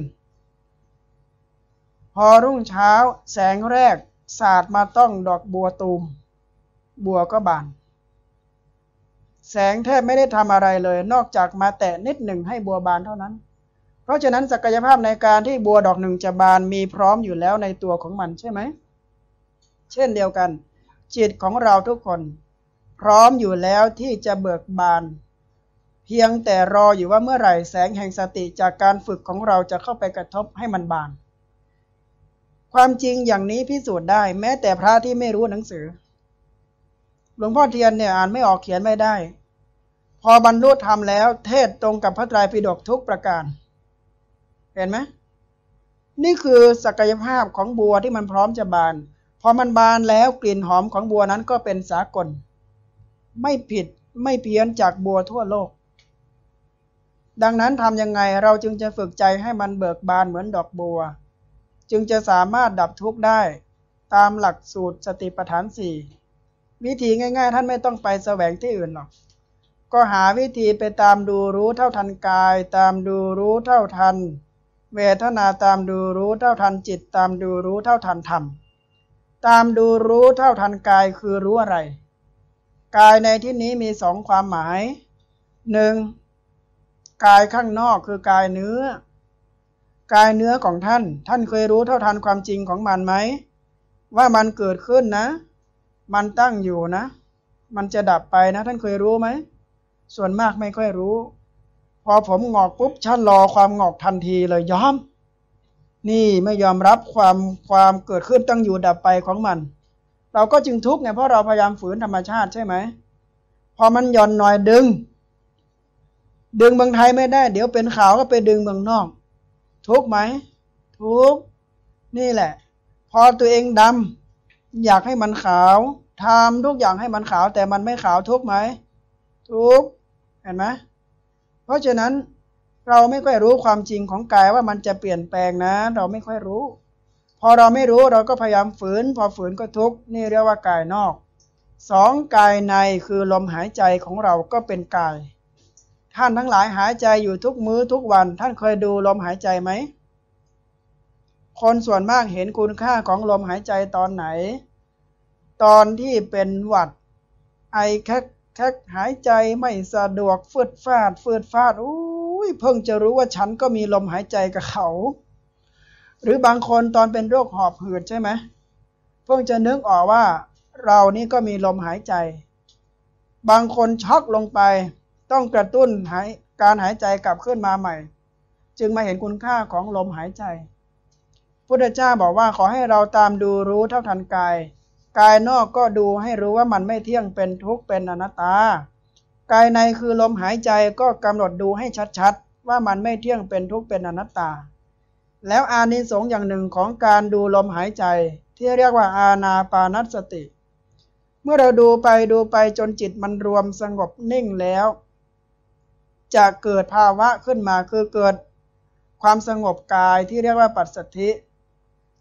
พอรุ่งเช้าแสงแรกสาดมาต้องดอกบัวตูมบัวก็บานแสงแทบไม่ได้ทำอะไรเลยนอกจากมาแตะนิดหนึ่งให้บัวบานเท่านั้นเพราะฉะนั้นศักยภาพในการที่บัวดอกหนึ่งจะบานมีพร้อมอยู่แล้วในตัวของมันใช่ไหมเช่นเดียวกันจิตของเราทุกคนพร้อมอยู่แล้วที่จะเบิกบานเพียงแต่รออยู่ว่าเมื่อไหร่แสงแห่งสติจากการฝึกของเราจะเข้าไปกระทบให้มันบานความจริงอย่างนี้พิสูจน์ได้แม้แต่พระที่ไม่รู้หนังสือหลวงพ่อเทียนเนี่ยอ่านไม่ออกเขียนไม่ได้พอบรรลุธรรมแล้วเทศตรงกับพระไตรปิฎกทุกประการเห็นไหมนี่คือศักยภาพของบัวที่มันพร้อมจะบานพอมันบานแล้วกลิ่นหอมของบัวนั้นก็เป็นสากลไม่ผิดไม่เพี้ยนจากบัวทั่วโลกดังนั้นทำยังไงเราจึงจะฝึกใจให้มันเบิกบานเหมือนดอกบัวจึงจะสามารถดับทุกข์ได้ตามหลักสูตรสติปัฏฐานสี่วิธีง่ายๆท่านไม่ต้องไปแสวงที่อื่นหรอกก็หาวิธีไปตามดูรู้เท่าทันกายตามดูรู้เท่าทันเวทนาตามดูรู้เท่าทันจิตตามดูรู้เท่าทันธรรมตามดูรู้เท่าทันกายคือรู้อะไรกายในที่นี้มีสองความหมายหนึ่งกายข้างนอกคือกายเนื้อกายเนื้อของท่านท่านเคยรู้เท่าทันความจริงของมันไหมว่ามันเกิดขึ้นนะมันตั้งอยู่นะมันจะดับไปนะท่านเคยรู้ไหมส่วนมากไม่ค่อยรู้พอผมงอกปุ๊บฉันรอความงอกทันทีเลยยอมนี่ไม่ยอมรับความความเกิดขึ้นตั้งอยู่ดับไปของมันเราก็จึงทุกข์ไงเพราะเราพยายามฝืนธรรมชาติใช่ไหมพอมันหย่อนหน่อยดึงดึงเมืองไทยไม่ได้เดี๋ยวเป็นข่าวก็ไปดึงเมืองนอกทุกข์ไหมทุกข์นี่แหละพอตัวเองดำอยากให้มันขาวทำทุกอย่างให้มันขาวแต่มันไม่ขาวทุกข์ไหมทุกข์เห็นไหมเพราะฉะนั้นเราไม่ค่อยรู้ความจริงของกายว่ามันจะเปลี่ยนแปลงนะเราไม่ค่อยรู้พอเราไม่รู้เราก็พยายามฝืนพอฝืนก็ทุกข์นี่เรียกว่ากายนอกสองกายในคือลมหายใจของเราก็เป็นกายท่านทั้งหลายหายใจอยู่ทุกมื้อทุกวันท่านเคยดูลมหายใจไหมคนส่วนมากเห็นคุณค่าของลมหายใจตอนไหนตอนที่เป็นหวัดไอแคกแคกหายใจไม่สะดวกฟืดฟาดฟืดฟาดอุ้ยเพิ่งจะรู้ว่าฉันก็มีลมหายใจกับเขาหรือบางคนตอนเป็นโรคหอบหืดใช่ไหมเพิ่งจะนึกออกว่าเรานี่ก็มีลมหายใจบางคนช็อกลงไปต้องกระตุ้นหายการหายใจกลับขึ้นมาใหม่จึงมาเห็นคุณค่าของลมหายใจพุทธเจ้าบอกว่าขอให้เราตามดูรู้เท่าทันกายกายนอกก็ดูให้รู้ว่ามันไม่เที่ยงเป็นทุกข์เป็นอนัตตากายในคือลมหายใจก็กำหนดดูให้ชัดๆว่ามันไม่เที่ยงเป็นทุกข์เป็นอนัตตาแล้วอานิสงส์อย่างหนึ่งของการดูลมหายใจที่เรียกว่าอานาปานสติเมื่อเราดูไปดูไปจนจิตมันรวมสงบนิ่งแล้วจะเกิดภาวะขึ้นมาคือเกิดความสงบกายที่เรียกว่าปัสสัทธิ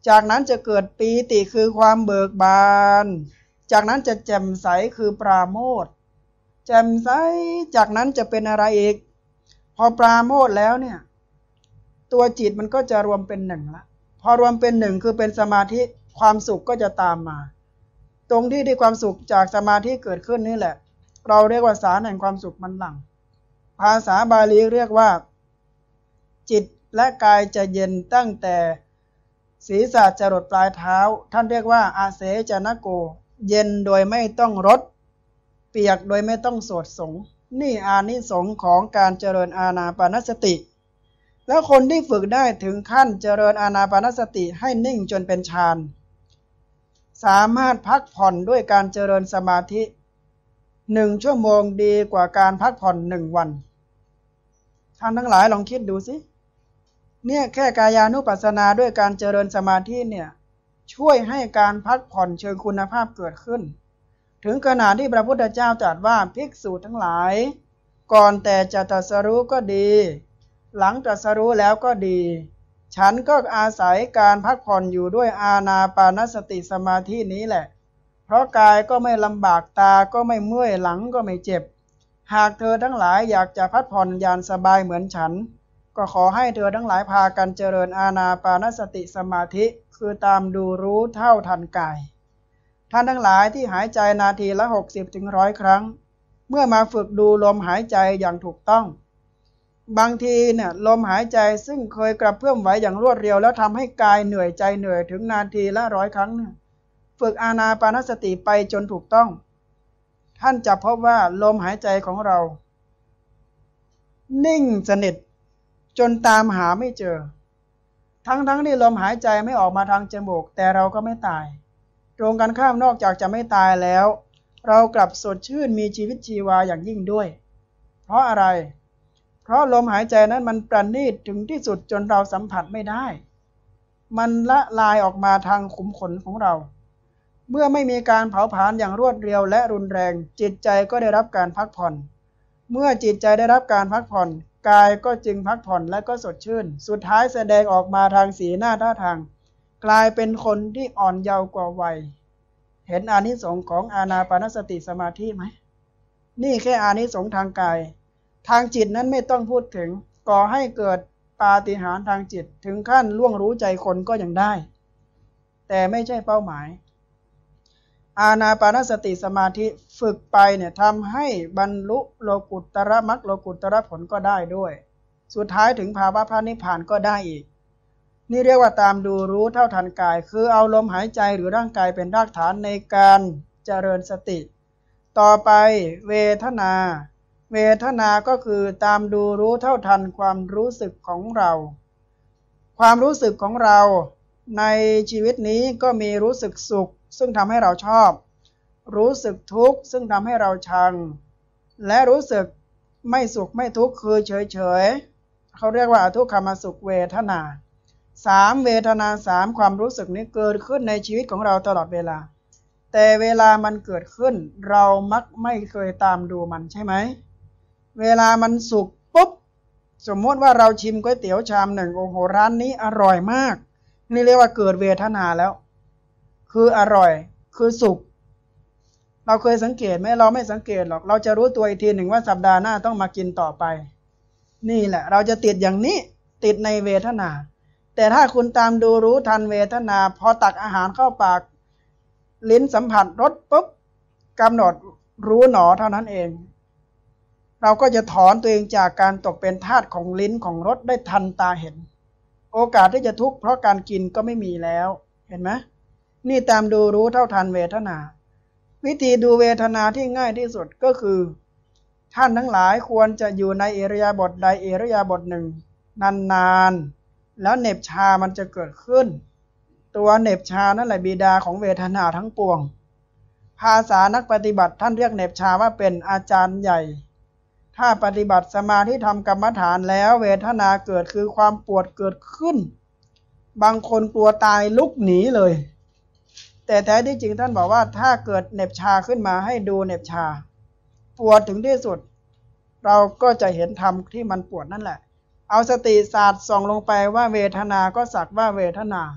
จากนั้นจะเกิดปีติคือความเบิกบานจากนั้นจะแจ่มใสคือปราโมทย์แจ่มใสจากนั้นจะเป็นอะไรอีกพอปราโมทย์แล้วเนี่ยตัวจิตมันก็จะรวมเป็นหนึ่งละพอรวมเป็นหนึ่งคือเป็นสมาธิความสุขก็จะตามมาตรงที่ที่ความสุขจากสมาธิเกิดขึ้นนี่แหละเราเรียกว่าสารแห่งความสุขมันหลั่งภาษาบาลีเรียกว่าจิตและกายจะเย็นตั้งแต่ศีรษะจรดปลายเท้าท่านเรียกว่าอาเสจนะโกเย็นโดยไม่ต้องรดเปียกโดยไม่ต้องโสดสงนี่อานิสงส์ของการเจริญอานาปานสติแล้วคนที่ฝึกได้ถึงขั้นเจริญอานาปานสติให้นิ่งจนเป็นฌานสามารถพักผ่อนด้วยการเจริญสมาธิหนึ่งชั่วโมงดีกว่าการพักผ่อนหนึ่งวันท่านทั้งหลายลองคิดดูสิเนี่ยแค่กายานุปัสสนาด้วยการเจริญสมาธิเนี่ยช่วยให้การพักผ่อนเชิงคุณภาพเกิดขึ้นถึงขนาดที่พระพุทธเจ้าตรัสว่าภิกษุทั้งหลายก่อนแต่จะตรัสรู้ก็ดีหลังตรัสรู้แล้วก็ดีฉันก็อาศัยการพักผ่อนอยู่ด้วยอานาปานสติสมาธินี้แหละเพราะกายก็ไม่ลำบากตาก็ไม่เมื่อยหลังก็ไม่เจ็บหากเธอทั้งหลายอยากจะพักผ่อนอย่างสบายเหมือนฉันก็ขอให้เธอทั้งหลายพากันเจริญอานาปานสติสมาธิคือตามดูรู้เท่าทันกายท่านทั้งหลายที่หายใจนาทีละหกสิบถึงร้อยครั้งเมื่อมาฝึกดูลมหายใจอย่างถูกต้องบางทีเนี่ยลมหายใจซึ่งเคยกระเพื่อมไหวอย่างรวดเร็วแล้วทำให้กายเหนื่อยใจเหนื่อยถึงนาทีละร้อยครั้งเนี่ยฝึกอานาปานสติไปจนถูกต้องท่านจะพบว่าลมหายใจของเรานิ่งสนิทจนตามหาไม่เจอทั้งๆ ท, ที่ลมหายใจไม่ออกมาทางจมูกแต่เราก็ไม่ตายตรงกันข้ามนอกจากจะไม่ตายแล้วเรากลับสดชื่นมีชีวิตชีวาอย่างยิ่งด้วยเพราะอะไรเพราะลมหายใจนั้นมันประณีตถึงที่สุดจนเราสัมผัสไม่ได้มันละลายออกมาทางขุมขนของเราเมื่อไม่มีการเผาผลาญอย่างรวดเร็วและรุนแรงจิตใจก็ได้รับการพักผ่อนเมื่อจิตใจได้รับการพักผ่อนกายก็จึงพักผ่อนและก็สดชื่นสุดท้ายแสดงออกมาทางสีหน้าท่าทางกลายเป็นคนที่อ่อนเยาว์กว่าวัยเห็นอานิสงส์ของอานาปานสติสมาธิไหมนี่แค่อานิสงส์ทางกายทางจิตนั้นไม่ต้องพูดถึงก่อให้เกิดปาฏิหาริย์ทางจิตถึงขั้นล่วงรู้ใจคนก็ยังได้แต่ไม่ใช่เป้าหมายอานาปานสติสมาธิฝึกไปเนี่ยทำให้บรรลุโลกุตตรมรรคโลกุตตรผลก็ได้ด้วยสุดท้ายถึงภาวะพระนิพพานก็ได้อีกนี่เรียกว่าตามดูรู้เท่าทันกายคือเอาลมหายใจหรือร่างกายเป็นรากฐานในการเจริญสติต่อไปเวทนาเวทนาก็คือตามดูรู้เท่าทันความรู้สึกของเราความรู้สึกของเราในชีวิตนี้ก็มีรู้สึกสุขซึ่งทำให้เราชอบรู้สึกทุกข์ซึ่งทำให้เราชังและรู้สึกไม่สุขไม่ทุกข์คือเฉยๆเขาเรียกว่าอทุกขมสุขเวทนาสามเวทนาสามความรู้สึกนี้เกิดขึ้นในชีวิตของเราตลอดเวลาแต่เวลามันเกิดขึ้นเรามักไม่เคยตามดูมันใช่ไหมเวลามันสุขปุ๊บสมมติว่าเราชิมก๋วยเตี๋ยวชามหนึ่งโอ้โหร้านนี้อร่อยมากนี่เรียกว่าเกิดเวทนาแล้วคืออร่อยคือสุขเราเคยสังเกตไหมเราไม่สังเกตหรอกเราจะรู้ตัวอีกทีหนึ่งว่าสัปดาห์หน้าต้องมากินต่อไปนี่แหละเราจะติดอย่างนี้ติดในเวทนาแต่ถ้าคุณตามดูรู้ทันเวทนาพอตักอาหารเข้าปากลิ้นสัมผัสรสปุ๊บกำหนดรู้หนอเท่านั้นเองเราก็จะถอนตัวเองจากการตกเป็นทาสของลิ้นของรสได้ทันตาเห็นโอกาสที่จะทุกข์เพราะการกินก็ไม่มีแล้วเห็นไหมนี่ตามดูรู้เท่าทันเวทนาวิธีดูเวทนาที่ง่ายที่สุดก็คือท่านทั้งหลายควรจะอยู่ในอิริยาบถใดอิริยาบถหนึ่งนานๆแล้วเหน็บชามันจะเกิดขึ้นตัวเหน็บชานั่นแหละบิดาของเวทนาทั้งปวงภาษานักปฏิบัติท่านเรียกเหน็บชาว่าเป็นอาจารย์ใหญ่ถ้าปฏิบัติสมาธิทำกรรมฐานแล้วเวทนาเกิดคือความปวดเกิดขึ้นบางคนกลัวตายลุกหนีเลยแต่แท้ที่จริงท่านบอกว่าถ้าเกิดเหน็บชาขึ้นมาให้ดูเหน็บชาปวดถึงที่สุดเราก็จะเห็นธรรมที่มันปวดนั่นแหละเอาสติศาสตร์ส่องลงไปว่าเวทนาก็สักว่าเวทนา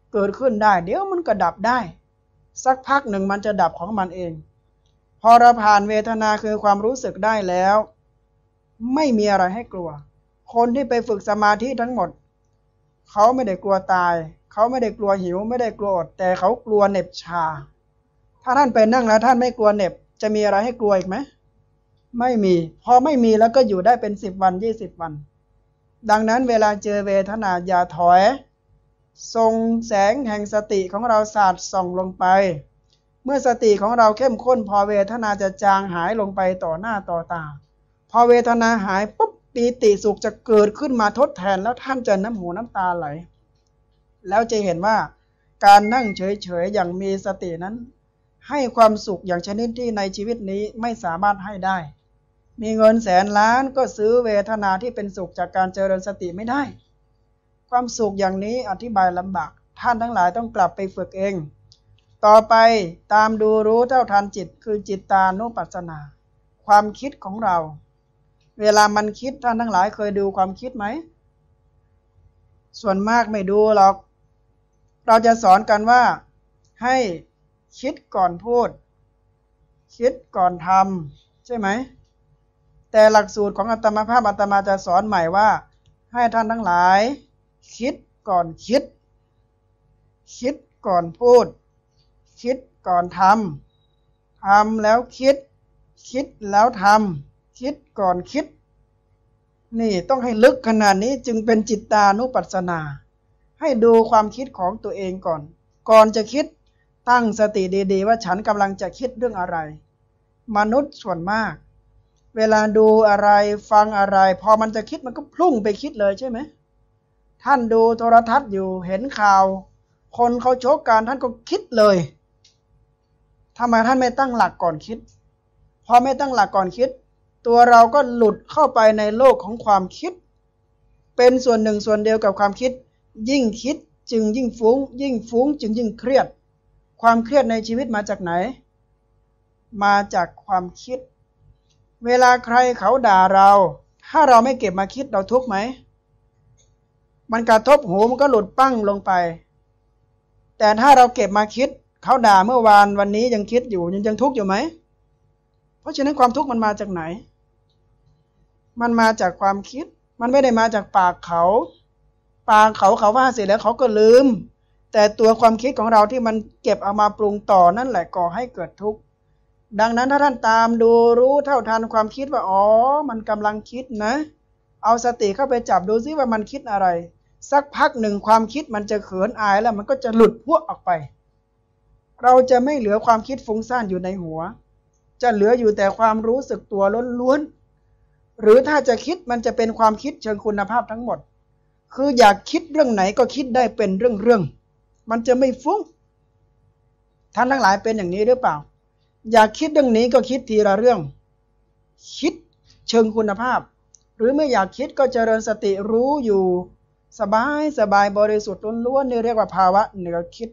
เกิดขึ้นได้เดี๋ยวมันก็ดับได้สักพักหนึ่งมันจะดับของมันเองพอเราผ่านเวทนาคือความรู้สึกได้แล้วไม่มีอะไรให้กลัวคนที่ไปฝึกสมาธิทั้งหมดเขาไม่ได้กลัวตายเขาไม่ได้กลัวหิวไม่ได้กลัวอดแต่เขากลัวเหน็บชาถ้าท่านไปนั่งแล้วท่านไม่กลัวเหน็บจะมีอะไรให้กลัวอีกไหมไม่มีพอไม่มีแล้วก็อยู่ได้เป็นสิบวันยี่สิบวันดังนั้นเวลาเจอเวทนาอย่าถอยทรงแสงแห่งสติของเราสาดส่องลงไปเมื่อสติของเราเข้มข้นพอเวทนาจะจางหายลงไปต่อหน้าต่อตาพอเวทนาหายปุ๊บปีติสุขจะเกิดขึ้นมาทดแทนแล้วท่านจะน้ำหูน้ำตาไหลแล้วจะเห็นว่าการนั่งเฉยๆอย่างมีสตินั้นให้ความสุขอย่างชนิดที่ในชีวิตนี้ไม่สามารถให้ได้มีเงินแสนล้านก็ซื้อเวทนาที่เป็นสุขจากการเจริญสติไม่ได้ความสุขอย่างนี้อธิบายลำบากท่านทั้งหลายต้องกลับไปฝึกเองต่อไปตามดูรู้เท่าทันจิตคือจิตตานุปัสสนาความคิดของเราเวลามันคิดท่านทั้งหลายเคยดูความคิดไหมส่วนมากไม่ดูหรอกเราจะสอนกันว่าให้คิดก่อนพูดคิดก่อนทำใช่ไหมแต่หลักสูตรของอาตมาภาพอาตมาจะสอนใหม่ว่าให้ท่านทั้งหลายคิดก่อนคิดคิดก่อนพูดคิดก่อนทำทำแล้วคิดคิดแล้วทำคิดก่อนคิดนี่ต้องให้ลึกขนาดนี้จึงเป็นจิตตานุปัสสนาให้ดูความคิดของตัวเองก่อนก่อนจะคิดตั้งสติดีๆว่าฉันกำลังจะคิดเรื่องอะไรมนุษย์ส่วนมากเวลาดูอะไรฟังอะไรพอมันจะคิดมันก็พุ่งไปคิดเลยใช่ไหมท่านดูโทรทัศน์อยู่เห็นข่าวคนเขาโชกกันท่านก็คิดเลยทำไมท่านไม่ตั้งหลักก่อนคิดพอไม่ตั้งหลักก่อนคิดตัวเราก็หลุดเข้าไปในโลกของความคิดเป็นส่วนหนึ่งส่วนเดียวกับความคิดยิ่งคิดจึงยิ่งฟุ้งยิ่งฟุ้งจึงยิ่งเครียดความเครียดในชีวิตมาจากไหนมาจากความคิดเวลาใครเขาด่าเราถ้าเราไม่เก็บมาคิดเราทุกข์ไหมมันกระทบหูมันก็หลุดปั้งลงไปแต่ถ้าเราเก็บมาคิดเขาด่าเมื่อวานวันนี้ยังคิดอยู่ยังยังทุกข์อยู่ไหมเพราะฉะนั้นความทุกข์มันมาจากไหนมันมาจากความคิดมันไม่ได้มาจากปากเขาปากเขาเขาว่าเสร็จแล้วเขาก็ลืมแต่ตัวความคิดของเราที่มันเก็บเอามาปรุงต่อนั่นแหละก่อให้เกิดทุกข์ดังนั้นถ้าท่านตามดูรู้เท่าทันความคิดว่าอ๋อมันกำลังคิดนะเอาสติเข้าไปจับดูซิว่ามันคิดอะไรสักพักหนึ่งความคิดมันจะเขินอายแล้วมันก็จะหลุดพวกออกไปเราจะไม่เหลือความคิดฟุ้งซ่านอยู่ในหัวจะเหลืออยู่แต่ความรู้สึกตัวล้วนๆหรือถ้าจะคิดมันจะเป็นความคิดเชิงคุณภาพทั้งหมดคืออยากคิดเรื่องไหนก็คิดได้เป็นเรื่องๆมันจะไม่ฟุ้งท่านทั้งหลายเป็นอย่างนี้หรือเปล่าอยากคิดเรื่องนี้ก็คิดทีละเรื่องคิดเชิงคุณภาพหรือไม่อยากคิดก็เจริญสติรู้อยู่สบายสบายบริสุทธิ์ล้วนๆนี่เรียกว่าภาวะเหนือคิด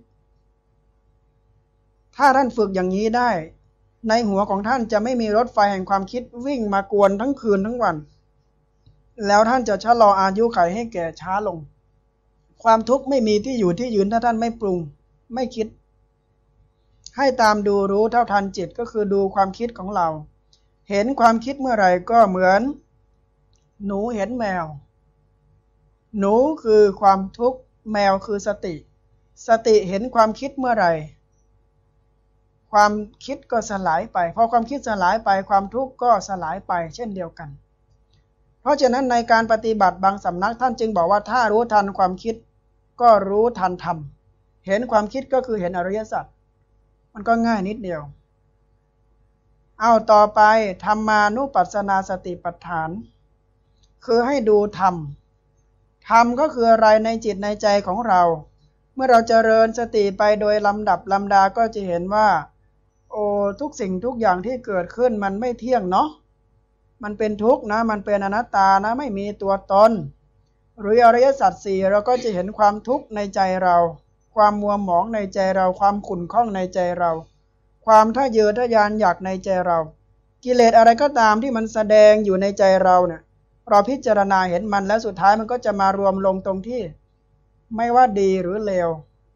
ถ้าท่านฝึกอย่างนี้ได้ในหัวของท่านจะไม่มีรถไฟแห่งความคิดวิ่งมากวนทั้งคืนทั้งวันแล้วท่านจะชะลออายุขัยให้แก่ช้าลงความทุกข์ไม่มีที่อยู่ที่ยืนถ้าท่านไม่ปรุงไม่คิดให้ตามดูรู้เท่าทันจิตก็คือดูความคิดของเราเห็นความคิดเมื่อไหร่ก็เหมือนหนูเห็นแมวหนูคือความทุกข์แมวคือสติสติเห็นความคิดเมื่อไหร่ความคิดก็สลายไปพอความคิดสลายไปความทุกข์ก็สลายไปเช่นเดียวกันเพราะฉะนั้นในการปฏิบัติบางสำนักท่านจึงบอกว่าถ้ารู้ทันความคิดก็รู้ทันธรรมเห็นความคิดก็คือเห็นอริยสัจมันก็ง่ายนิดเดียวเอาต่อไปธรรมานุปัสสนาสติปัฏฐานคือให้ดูธรรมธรรมก็คืออะไรในจิตในใจของเราเมื่อเราเจริญสติไปโดยลำดับลำดาก็จะเห็นว่าโอ้ทุกสิ่งทุกอย่างที่เกิดขึ้นมันไม่เที่ยงเนาะมันเป็นทุกข์นะมันเป็นอนัตตานะไม่มีตัวตนหรืออริยสัจสี่เราก็จะเห็นความทุกข์ในใจเราความมัวหมองในใจเราความขุ่นข้องในใจเราความทะเยอทะยานอยากในใจเรากิเลสอะไรก็ตามที่มันแสดงอยู่ในใจเราเนี่ยเราพิจารณาเห็นมันแล้วสุดท้ายมันก็จะมารวมลงตรงที่ไม่ว่าดีหรือเลว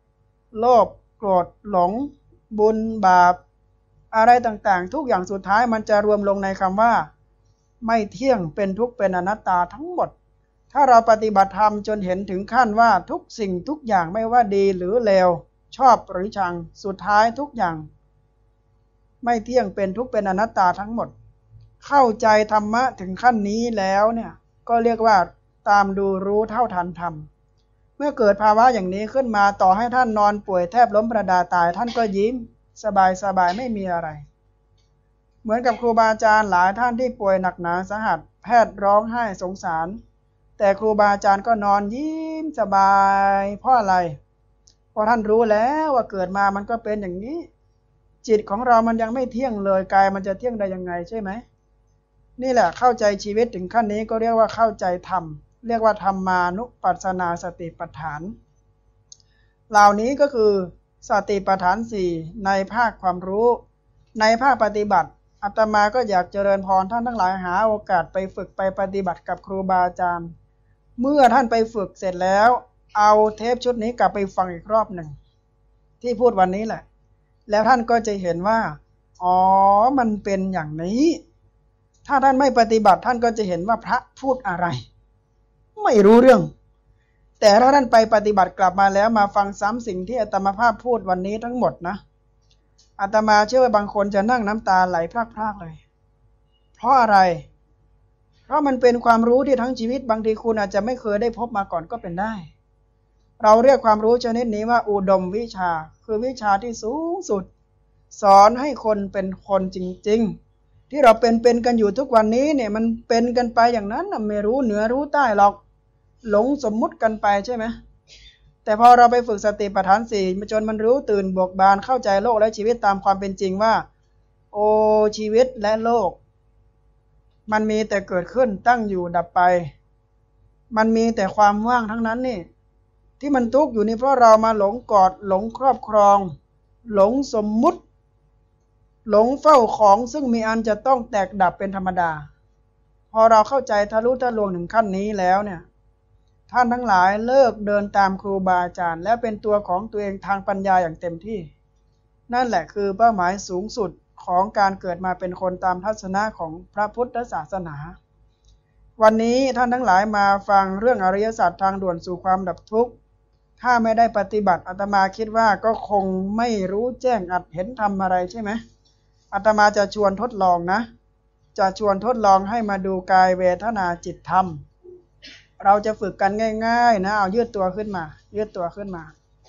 โลภโกรธหลงบุญบาปอะไรต่างๆทุกอย่างสุดท้ายมันจะรวมลงในคำว่าไม่เที่ยงเป็นทุกข์เป็นอนัตตาทั้งหมดถ้าเราปฏิบัติธรรมจนเห็นถึงขั้นว่าทุกสิ่งทุกอย่างไม่ว่าดีหรือเลวชอบหรือชังสุดท้ายทุกอย่างไม่เที่ยงเป็นทุกข์เป็นอนัตตาทั้งหมดเข้าใจธรรมะถึงขั้นนี้แล้วเนี่ยก็เรียกว่าตามดูรู้เท่าทันธรรมเมื่อเกิดภาวะอย่างนี้ขึ้นมาต่อให้ท่านนอนป่วยแทบล้มประดาตายท่านก็ยิ้มสบายสบายไม่มีอะไรเหมือนกับครูบาอาจารย์หลายท่านที่ป่วยหนักหนาสาหัสแพทย์ร้องไห้สงสารแต่ครูบาอาจารย์ก็นอนยิ้มสบายเพราะอะไรเพราะท่านรู้แล้วว่าเกิดมามันก็เป็นอย่างนี้จิตของเรามันยังไม่เที่ยงเลยกายมันจะเที่ยงได้ยังไงใช่ไหมนี่แหละเข้าใจชีวิตถึงขั้นนี้ก็เรียกว่าเข้าใจธรรมเรียกว่าธรรมานุปัสสนาสติปัฏฐานเหล่านี้ก็คือสติปัฏฐานสี่ในภาคความรู้ในภาคปฏิบัติอาตมาก็อยากเจริญพรท่านทั้งหลายหาโอกาสไปฝึกไปปฏิบัติกับครูบาอาจารย์เมื่อท่านไปฝึกเสร็จแล้วเอาเทปชุดนี้กลับไปฟังอีกรอบหนึ่งที่พูดวันนี้แหละแล้วท่านก็จะเห็นว่าอ๋อมันเป็นอย่างนี้ถ้าท่านไม่ปฏิบัติท่านก็จะเห็นว่าพระพูดอะไรไม่รู้เรื่องแต่ถ้าท่านไปปฏิบัติกลับมาแล้วมาฟังซ้ำสิ่งที่อาตมาภาพพูดวันนี้ทั้งหมดนะอาตมาเชื่อว่าบางคนจะนั่งน้ำตาไหลพรากๆเลยเพราะอะไรเพราะมันเป็นความรู้ที่ทั้งชีวิตบางทีคุณอาจจะไม่เคยได้พบมาก่อนก็เป็นได้เราเรียกความรู้ชนิดนี้ว่าอุดมวิชาคือวิชาที่สูงสุดสอนให้คนเป็นคนจริงๆที่เราเป็นเป็นกันอยู่ทุกวันนี้เนี่ยมันเป็นกันไปอย่างนั้นไม่รู้เหนือรู้ใต้หรอกหลงสมมุติกันไปใช่ไหมแต่พอเราไปฝึกสติปัฏฐานสี่จนมันรู้ตื่นเบิกบานเข้าใจโลกและชีวิตตามความเป็นจริงว่าโอ้ชีวิตและโลกมันมีแต่เกิดขึ้นตั้งอยู่ดับไปมันมีแต่ความว่างทั้งนั้นนี่ที่มันทุกข์อยู่นี่เพราะเรามาหลงกอดหลงครอบครองหลงสมมุติหลงเฝ้าของซึ่งมีอันจะต้องแตกดับเป็นธรรมดาพอเราเข้าใจทะลุทะลวงถึงขั้นนี้แล้วเนี่ยท่านทั้งหลายเลิกเดินตามครูบาอาจารย์และเป็นตัวของตัวเองทางปัญญาอย่างเต็มที่นั่นแหละคือเป้าหมายสูงสุดของการเกิดมาเป็นคนตามทัศนะของพระพุทธศาสนาวันนี้ท่านทั้งหลายมาฟังเรื่องอริยสัจทางด่วนสู่ความดับทุกข์ถ้าไม่ได้ปฏิบัติอาตมาคิดว่าก็คงไม่รู้แจ้งอัดเห็นทำอะไรใช่ไหมอาตมาจะชวนทดลองนะจะชวนทดลองให้มาดูกายเวทนาจิตธรรมเราจะฝึกกันง่ายๆนะเอายืดตัวขึ้นมายืดตัวขึ้นมา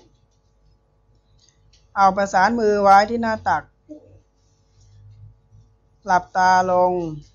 เอาประสานมือไว้ที่หน้าตักหลับตาลง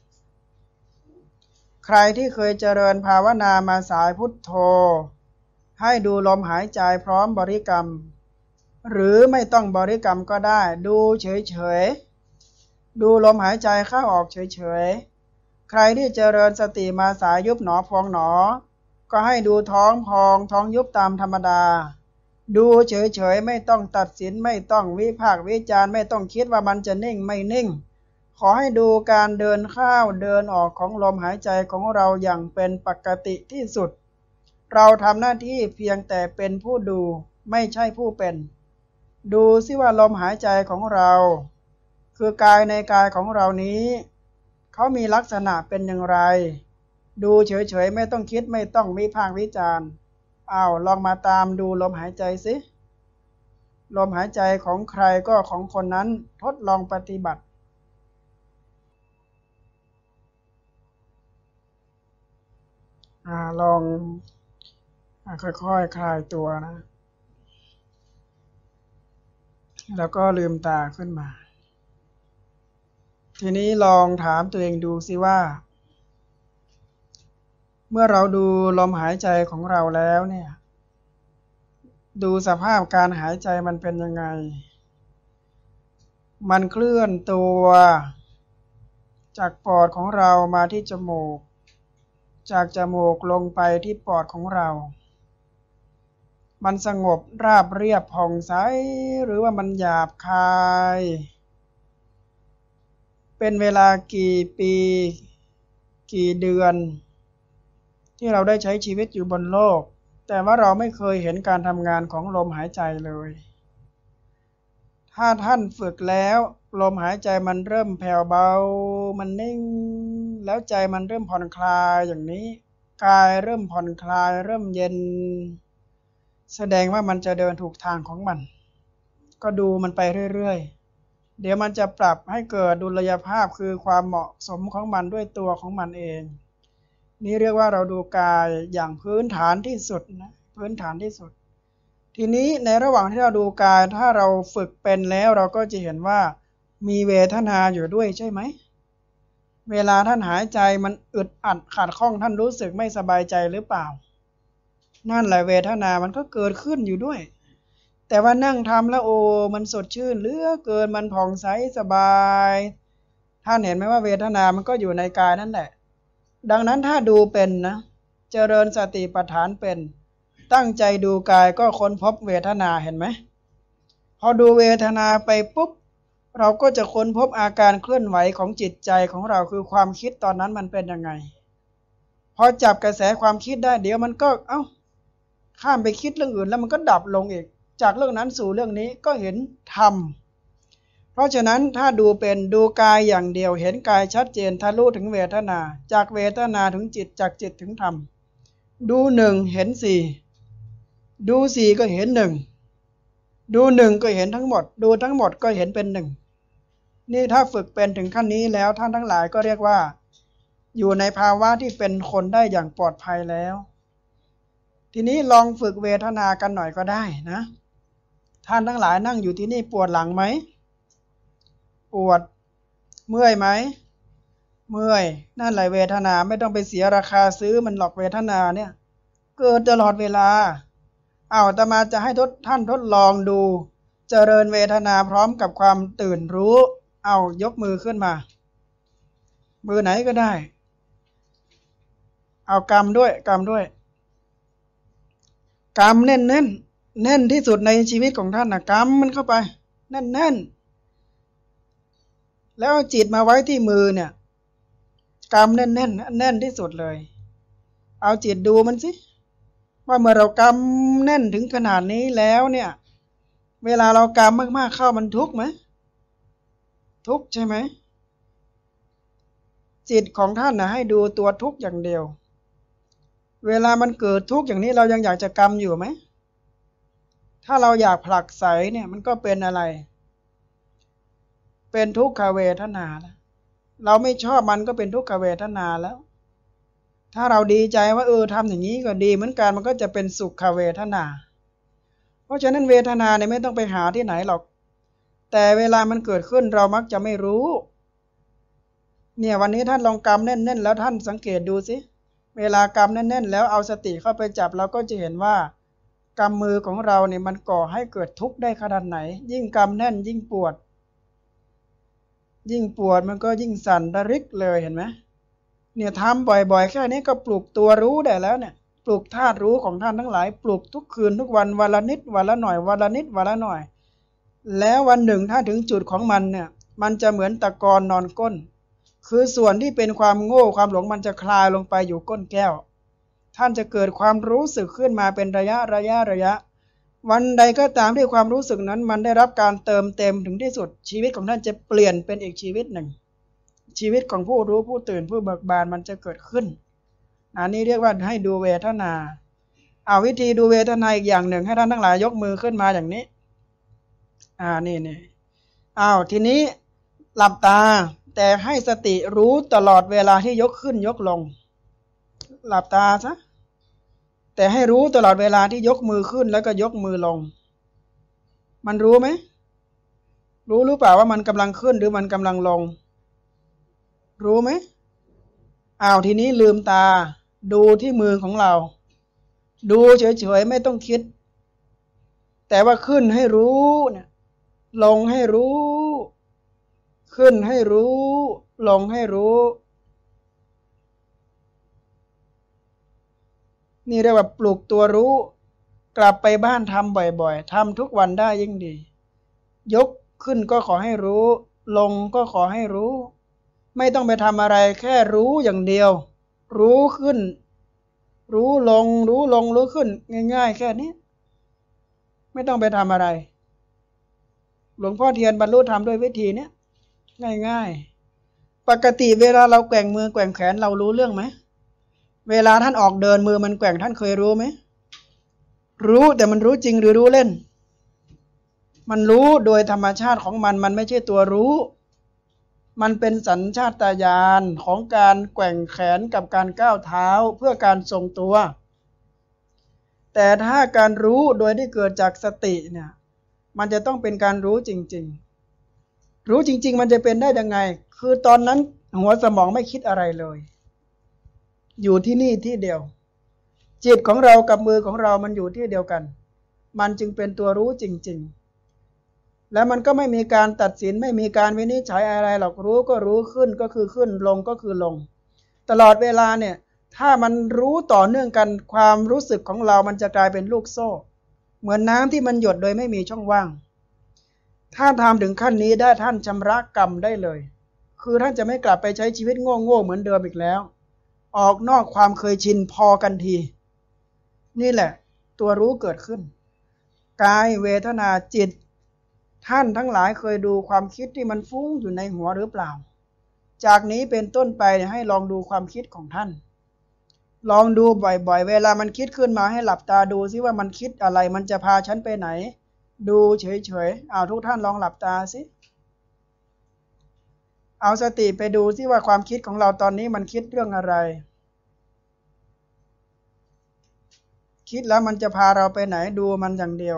ใครที่เคยเจริญภาวนามาสายพุทโธให้ดูลมหายใจพร้อมบริกรรมหรือไม่ต้องบริกรรมก็ได้ดูเฉยๆดูลมหายใจเข้าออกเฉยๆใครที่เจริญสติมาสายยุบหนอพองหนอก็ให้ดูท้องพองท้องยุบตามธรรมดาดูเฉยๆไม่ต้องตัดสินไม่ต้องวิพากษ์วิจารณ์ไม่ต้องคิดว่ามันจะนิ่งไม่นิ่งขอให้ดูการเดินเข้าเดินออกของลมหายใจของเราอย่างเป็นปกติที่สุดเราทำหน้าที่เพียงแต่เป็นผู้ดูไม่ใช่ผู้เป็นดูซิว่าลมหายใจของเราคือกายในกายของเรานี้เขามีลักษณะเป็นอย่างไรดูเฉยๆไม่ต้องคิดไม่ต้องวิพากษ์วิจารณ์อ้าวลองมาตามดูลมหายใจสิลมหายใจของใครก็ของคนนั้นทดลองปฏิบัติอ่าลองค่อยๆ ค, คลายตัวนะแล้วก็ลืมตาขึ้นมาทีนี้ลองถามตัวเองดูสิว่าเมื่อเราดูลมหายใจของเราแล้วเนี่ยดูสภาพการหายใจมันเป็นยังไงมันเคลื่อนตัวจากปอดของเรามาที่จมูกจากจมูกลงไปที่ปอดของเรามันสงบราบเรียบผ่องใสหรือว่ามันหยาบคายเป็นเวลากี่ปีกี่เดือนที่เราได้ใช้ชีวิตอยู่บนโลกแต่ว่าเราไม่เคยเห็นการทำงานของลมหายใจเลยถ้าท่านฝึกแล้วลมหายใจมันเริ่มแผ่วเบามันนิ่งแล้วใจมันเริ่มผ่อนคลายอย่างนี้กายเริ่มผ่อนคลายเริ่มเย็นแสดงว่ามันจะเดินถูกทางของมันก็ดูมันไปเรื่อยๆเดี๋ยวมันจะปรับให้เกิดดุลยภาพคือความเหมาะสมของมันด้วยตัวของมันเองนี่เรียกว่าเราดูกายอย่างพื้นฐานที่สุดนะพื้นฐานที่สุดทีนี้ในระหว่างที่เราดูกายถ้าเราฝึกเป็นแล้วเราก็จะเห็นว่ามีเวทนาอยู่ด้วยใช่ไหมเวลาท่านหายใจมันอึดอัดขัดข้องท่านรู้สึกไม่สบายใจหรือเปล่านั่นแหละเวทนามันก็เกิดขึ้นอยู่ด้วยแต่ว่านั่งทำแล้วโอ้มันสดชื่นเหลือเกินมันผ่องใสสบายท่านเห็นไหมว่าเวทนามันก็อยู่ในกายนั่นแหละดังนั้นถ้าดูเป็นนะเจริญสติปัฏฐานเป็นตั้งใจดูกายก็ค้นพบเวทนาเห็นไหมพอดูเวทนาไปปุ๊บเราก็จะค้นพบอาการเคลื่อนไหวของจิตใจของเราคือความคิดตอนนั้นมันเป็นยังไงพอจับกระแสความคิดได้เดี๋ยวมันก็เอ้าข้ามไปคิดเรื่องอื่นแล้วมันก็ดับลงอีกจากเรื่องนั้นสู่เรื่องนี้ก็เห็นธรรมเพราะฉะนั้นถ้าดูเป็นดูกายอย่างเดียวเห็นกายชัดเจนทะลุถึงเวทนาจากเวทนาถึงจิตจากจิตถึงธรรมดูหนึ่งเห็นสี่ดูสี่ก็เห็นหนึ่งดูหนึ่งก็เห็นทั้งหมดดูทั้งหมดก็เห็นเป็นหนึ่งนี่ถ้าฝึกเป็นถึงขั้นนี้แล้วท่านทั้งหลายก็เรียกว่าอยู่ในภาวะที่เป็นคนได้อย่างปลอดภัยแล้วทีนี้ลองฝึกเวทนากันหน่อยก็ได้นะท่านทั้งหลายนั่งอยู่ที่นี่ปวดหลังไหมปวดเมื่อยไหมเมื่อยนั่นแหละเวทนาไม่ต้องไปเสียราคาซื้อมันหลอกเวทนาเนี่ยเกิดตลอดเวลาเอาอาตมาจะให้ทดท่านทดลองดูเจริญเวทนาพร้อมกับความตื่นรู้เอายกมือขึ้นมามือไหนก็ได้เอากำด้วยกำด้วยกำแน่นแน่นแน่นที่สุดในชีวิตของท่านนะกำมันเข้าไปแน่นแน่นแล้วเอาจิตมาไว้ที่มือเนี่ยกำแน่นแน่นแน่นที่สุดเลยเอาจิตดูมันสิว่าเมื่อเรากำแน่นถึงขนาดนี้แล้วเนี่ยเวลาเรากำมากๆเข้ามันทุกข์ไหมทุกข์ใช่ไหมจิตของท่านนะให้ดูตัวทุกข์อย่างเดียวเวลามันเกิดทุกข์อย่างนี้เรายังอยากจะกำอยู่ไหมถ้าเราอยากผลักไสเนี่ยมันก็เป็นอะไรเป็นทุกขเวทนาแล้วเราไม่ชอบมันก็เป็นทุกขเวทนาแล้วถ้าเราดีใจว่าเออทำอย่างนี้ก็ดีเหมือนกันมันก็จะเป็นสุขเวทนาเพราะฉะนั้นเวทนาเนี่ยไม่ต้องไปหาที่ไหนหรอกแต่เวลามันเกิดขึ้นเรามักจะไม่รู้เนี่ยวันนี้ท่านลองกำแน่นๆแล้วท่านสังเกตดูสิเวลากำแน่นๆแล้วเอาสติเข้าไปจับเราก็จะเห็นว่ากำมือของเราเนี่ยมันก่อให้เกิดทุกข์ได้ขนาดไหนยิ่งกำแน่นยิ่งปวดยิ่งปวดมันก็ยิ่งสั่นระริกเลยเห็นไหมเนี่ยทำบ่อยๆแค่นี้ก็ปลุกตัวรู้ได้แล้วเนี่ยปลุกธาตุรู้ของท่านทั้งหลายปลุกทุกคืนทุกวันวันละนิดวันละหน่อยวันละนิดวันละหน่อยแล้ววันหนึ่งถ้าถึงจุดของมันเนี่ยมันจะเหมือนตะกอนนอนก้นคือส่วนที่เป็นความโง่ความหลงมันจะคลายลงไปอยู่ก้นแก้วท่านจะเกิดความรู้สึกขึ้นมาเป็นระยะระยะระยะวันใดก็ตามที่ความรู้สึกนั้นมันได้รับการเติมเต็มถึงที่สุดชีวิตของท่านจะเปลี่ยนเป็นอีกชีวิตหนึ่งชีวิตของผู้รู้ผู้ตื่นผู้เบิกบานมันจะเกิดขึ้นอันนี้เรียกว่าให้ดูเวทนาเอาวิธีดูเวทนาอีกอย่างหนึ่งให้ท่านทั้งหลายยกมือขึ้นมาอย่างนี้อ่านี่นี่อ้าวทีนี้หลับตาแต่ให้สติรู้ตลอดเวลาที่ยกขึ้นยกลงหลับตาซะแต่ให้รู้ตลอดเวลาที่ยกมือขึ้นแล้วก็ยกมือลงมันรู้ไหมรู้หรือเปล่าว่ามันกำลังขึ้นหรือมันกำลังลงรู้ไหมอ้าวทีนี้ลืมตาดูที่มือของเราดูเฉยๆไม่ต้องคิดแต่ว่าขึ้นให้รู้เนี่ยลงให้รู้ขึ้นให้รู้ลงให้รู้นี่เรียกว่าปลุกตัวรู้กลับไปบ้านทำบ่อยๆทำทุกวันได้ยิ่งดียกขึ้นก็ขอให้รู้ลงก็ขอให้รู้ไม่ต้องไปทำอะไรแค่รู้อย่างเดียวรู้ขึ้นรู้ลงรู้ลงรู้ขึ้นง่ายๆแค่นี้ไม่ต้องไปทำอะไรหลวงพ่อเทียนบรรลุธรรมด้วยวิธีเนี้ยง่ายๆปกติเวลาเราแกว่งมือแกว่งแขนเรารู้เรื่องไหมเวลาท่านออกเดินมือมันแกว่งท่านเคยรู้ไหมรู้แต่มันรู้จริงหรือรู้เล่นมันรู้โดยธรรมชาติของมันมันไม่ใช่ตัวรู้มันเป็นสัญชาตญาณของการแกว่งแขนกับการก้าวเท้าเพื่อการทรงตัวแต่ถ้าการรู้โดยที่เกิดจากสติเนี่ยมันจะต้องเป็นการรู้จริงๆรู้จริงๆมันจะเป็นได้ยังไงคือตอนนั้นหัวสมองไม่คิดอะไรเลยอยู่ที่นี่ที่เดียวจิตของเรากับมือของเรามันอยู่ที่เดียวกันมันจึงเป็นตัวรู้จริงๆแล้วมันก็ไม่มีการตัดสินไม่มีการวินิจฉัยอะไรหรอกรู้ก็รู้ขึ้นก็คือขึ้นลงก็คือลงตลอดเวลาเนี่ยถ้ามันรู้ต่อเนื่องกันความรู้สึกของเรามันจะกลายเป็นลูกโซ่เหมือนน้ำที่มันหยดโดยไม่มีช่องว่างถ้าทำถึงขั้นนี้ได้ท่านชำระกรรมได้เลยคือท่านจะไม่กลับไปใช้ชีวิตโง่ๆเหมือนเดิมอีกแล้วออกนอกความเคยชินพอกันทีนี่แหละตัวรู้เกิดขึ้นกายเวทนาจิตท่านทั้งหลายเคยดูความคิดที่มันฟุ้งอยู่ในหัวหรือเปล่าจากนี้เป็นต้นไปให้ลองดูความคิดของท่านลองดูบ่อยๆเวลามันคิดขึ้นมาให้หลับตาดูซิว่ามันคิดอะไรมันจะพาฉันไปไหนดูเฉยๆเอาทุกท่านลองหลับตาสิเอาสติไปดูซิว่าความคิดของเราตอนนี้มันคิดเรื่องอะไรคิดแล้วมันจะพาเราไปไหนดูมันอย่างเดียว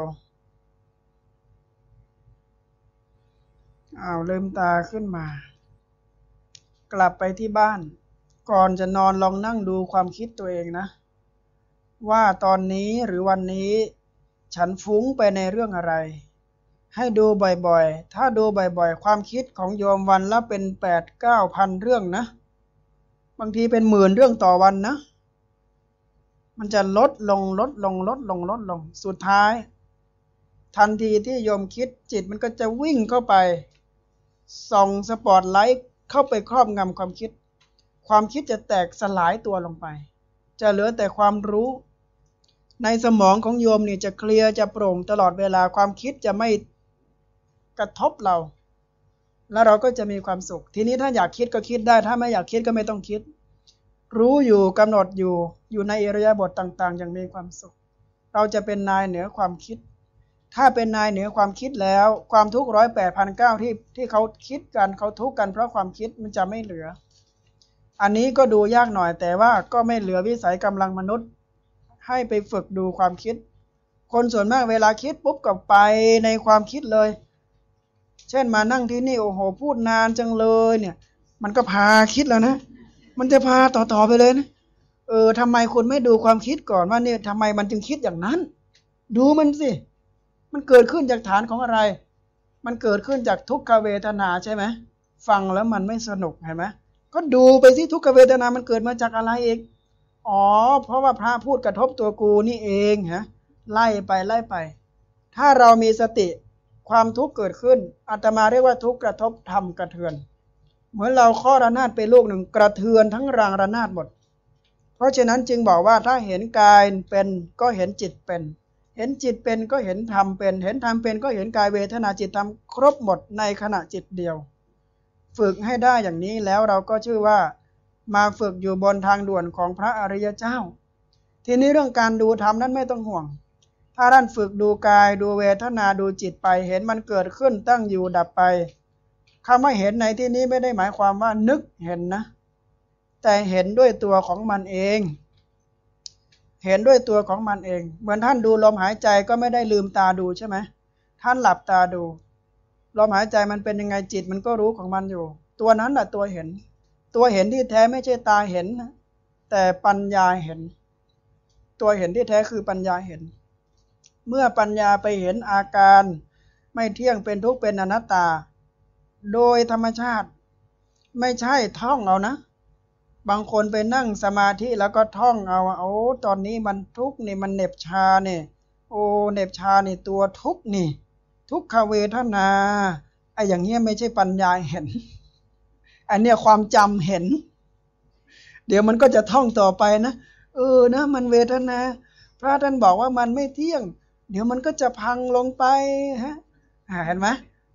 อ้าวลืมตาขึ้นมากลับไปที่บ้านก่อนจะนอนลองนั่งดูความคิดตัวเองนะว่าตอนนี้หรือวันนี้ฉันฟุ้งไปในเรื่องอะไรให้ดูบ่อยๆถ้าดูบ่อยๆความคิดของโยมวันละเป็นแปดเก้าพันเรื่องนะบางทีเป็นหมื่นเรื่องต่อวันนะมันจะลดลงลดลงลดลงลดลงสุดท้ายทันทีที่โยมคิดจิตมันก็จะวิ่งเข้าไปส่องสปอตไลท์เข้าไปครอบงำความคิดความคิดจะแตกสลายตัวลงไปจะเหลือแต่ความรู้ในสมองของโยมนี่จะเคลียร์จะโปร่งตลอดเวลาความคิดจะไม่กระทบเราแล้วเราก็จะมีความสุขทีนี้ถ้าอยากคิดก็คิดได้ถ้าไม่อยากคิดก็ไม่ต้องคิดรู้อยู่กำหนดอยู่อยู่ในอิริยาบถต่างๆอย่างมีความสุขเราจะเป็นนายเหนือความคิดถ้าเป็นนายเหนือความคิดแล้วความทุกข์ร้อยแปดพันเก้าที่ที่เขาคิดกันเขาทุกข์กันเพราะความคิดมันจะไม่เหลืออันนี้ก็ดูยากหน่อยแต่ว่าก็ไม่เหลือวิสัยกำลังมนุษย์ให้ไปฝึกดูความคิดคนส่วนมากเวลาคิดปุ๊บก็ไปในความคิดเลยเช่นมานั่งที่นี่โอ้โหพูดนานจังเลยเนี่ยมันก็พาคิดแล้วนะมันจะพาต่อๆไปเลยนะเออทำไมคุณไม่ดูความคิดก่อนว่าเนี่ยทำไมมันจึงคิดอย่างนั้นดูมันสิมันเกิดขึ้นจากฐานของอะไรมันเกิดขึ้นจากทุกขเวทนาใช่ไหมฟังแล้วมันไม่สนุกเห็นไหมก็ดูไปสิทุกขเวทนามันเกิดมาจากอะไรเองอ๋อเพราะว่าพระพูดกระทบตัวกูนี่เองฮะไล่ไปไล่ไปถ้าเรามีสติความทุกข์เกิดขึ้นอาตมาเรียกว่าทุกข์กระทบธรรมกระเทือนเหมือนเราข้อระนาดไปลูกหนึ่งกระเทือนทั้งรางระนาดหมดเพราะฉะนั้นจึงบอกว่าถ้าเห็นกายเป็นก็เห็นจิตเป็นเห็นจิตเป็นก็เห็นธรรมเป็นเห็นธรรมเป็นก็เห็นกายเวทนาจิตธรรมครบหมดในขณะจิตเดียวฝึกให้ได้อย่างนี้แล้วเราก็ชื่อว่ามาฝึกอยู่บนทางด่วนของพระอริยเจ้าทีนี้เรื่องการดูธรรมนั้นไม่ต้องห่วงถ้าท่านฝึกดูกายดูเวทนาดูจิตไปเห็นมันเกิดขึ้นตั้งอยู่ดับไปคำว่าเห็นในที่นี้ไม่ได้หมายความว่านึกเห็นนะแต่เห็นด้วยตัวของมันเองเห็นด้วยตัวของมันเองเหมือนท่านดูลมหายใจก็ไม่ได้ลืมตาดูใช่ไหมท่านหลับตาดูลมหายใจมันเป็นยังไงจิตมันก็รู้ของมันอยู่ตัวนั้นแหละตัวเห็นตัวเห็นที่แท้ไม่ใช่ตาเห็นนะแต่ปัญญาเห็นตัวเห็นที่แท้คือปัญญาเห็นเมื่อปัญญาไปเห็นอาการไม่เที่ยงเป็นทุกข์เป็นอนัตตาโดยธรรมชาติไม่ใช่ท่องเอานะบางคนไปนั่งสมาธิแล้วก็ท่องเอาโอ้ตอนนี้มันทุกข์นี่มันเหน็บชาเนี่ยโอ้เหน็บชานี่ตัวทุกข์นี่ทุกขเวทนาไอ้อย่างเงี้ยไม่ใช่ปัญญาเห็นอันเนี้ยความจำเห็นเดี๋ยวมันก็จะท่องต่อไปนะเออนะมันเวทนาพระท่านบอกว่ามันไม่เที่ยงเดี๋ยวมันก็จะพังลงไปฮะเห็นไหม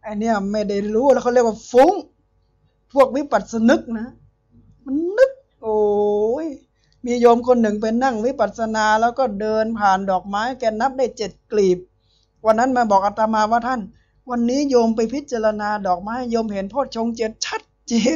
ไอเนี้ยไม่ได้รู้แล้วเขาเรียกว่าฟุ้งพวกวิปัสสนึกนะมันนึกโอ้ยมีโยมคนหนึ่งไปนั่งวิปัสสนาแล้วก็เดินผ่านดอกไม้แกนับได้เจ็ดกลีบวันนั้นมาบอกอาตมาว่าท่านวันนี้โยมไปพิจารณาดอกไม้โยมเห็นโพชฌงค์เจ็ดชัดเจน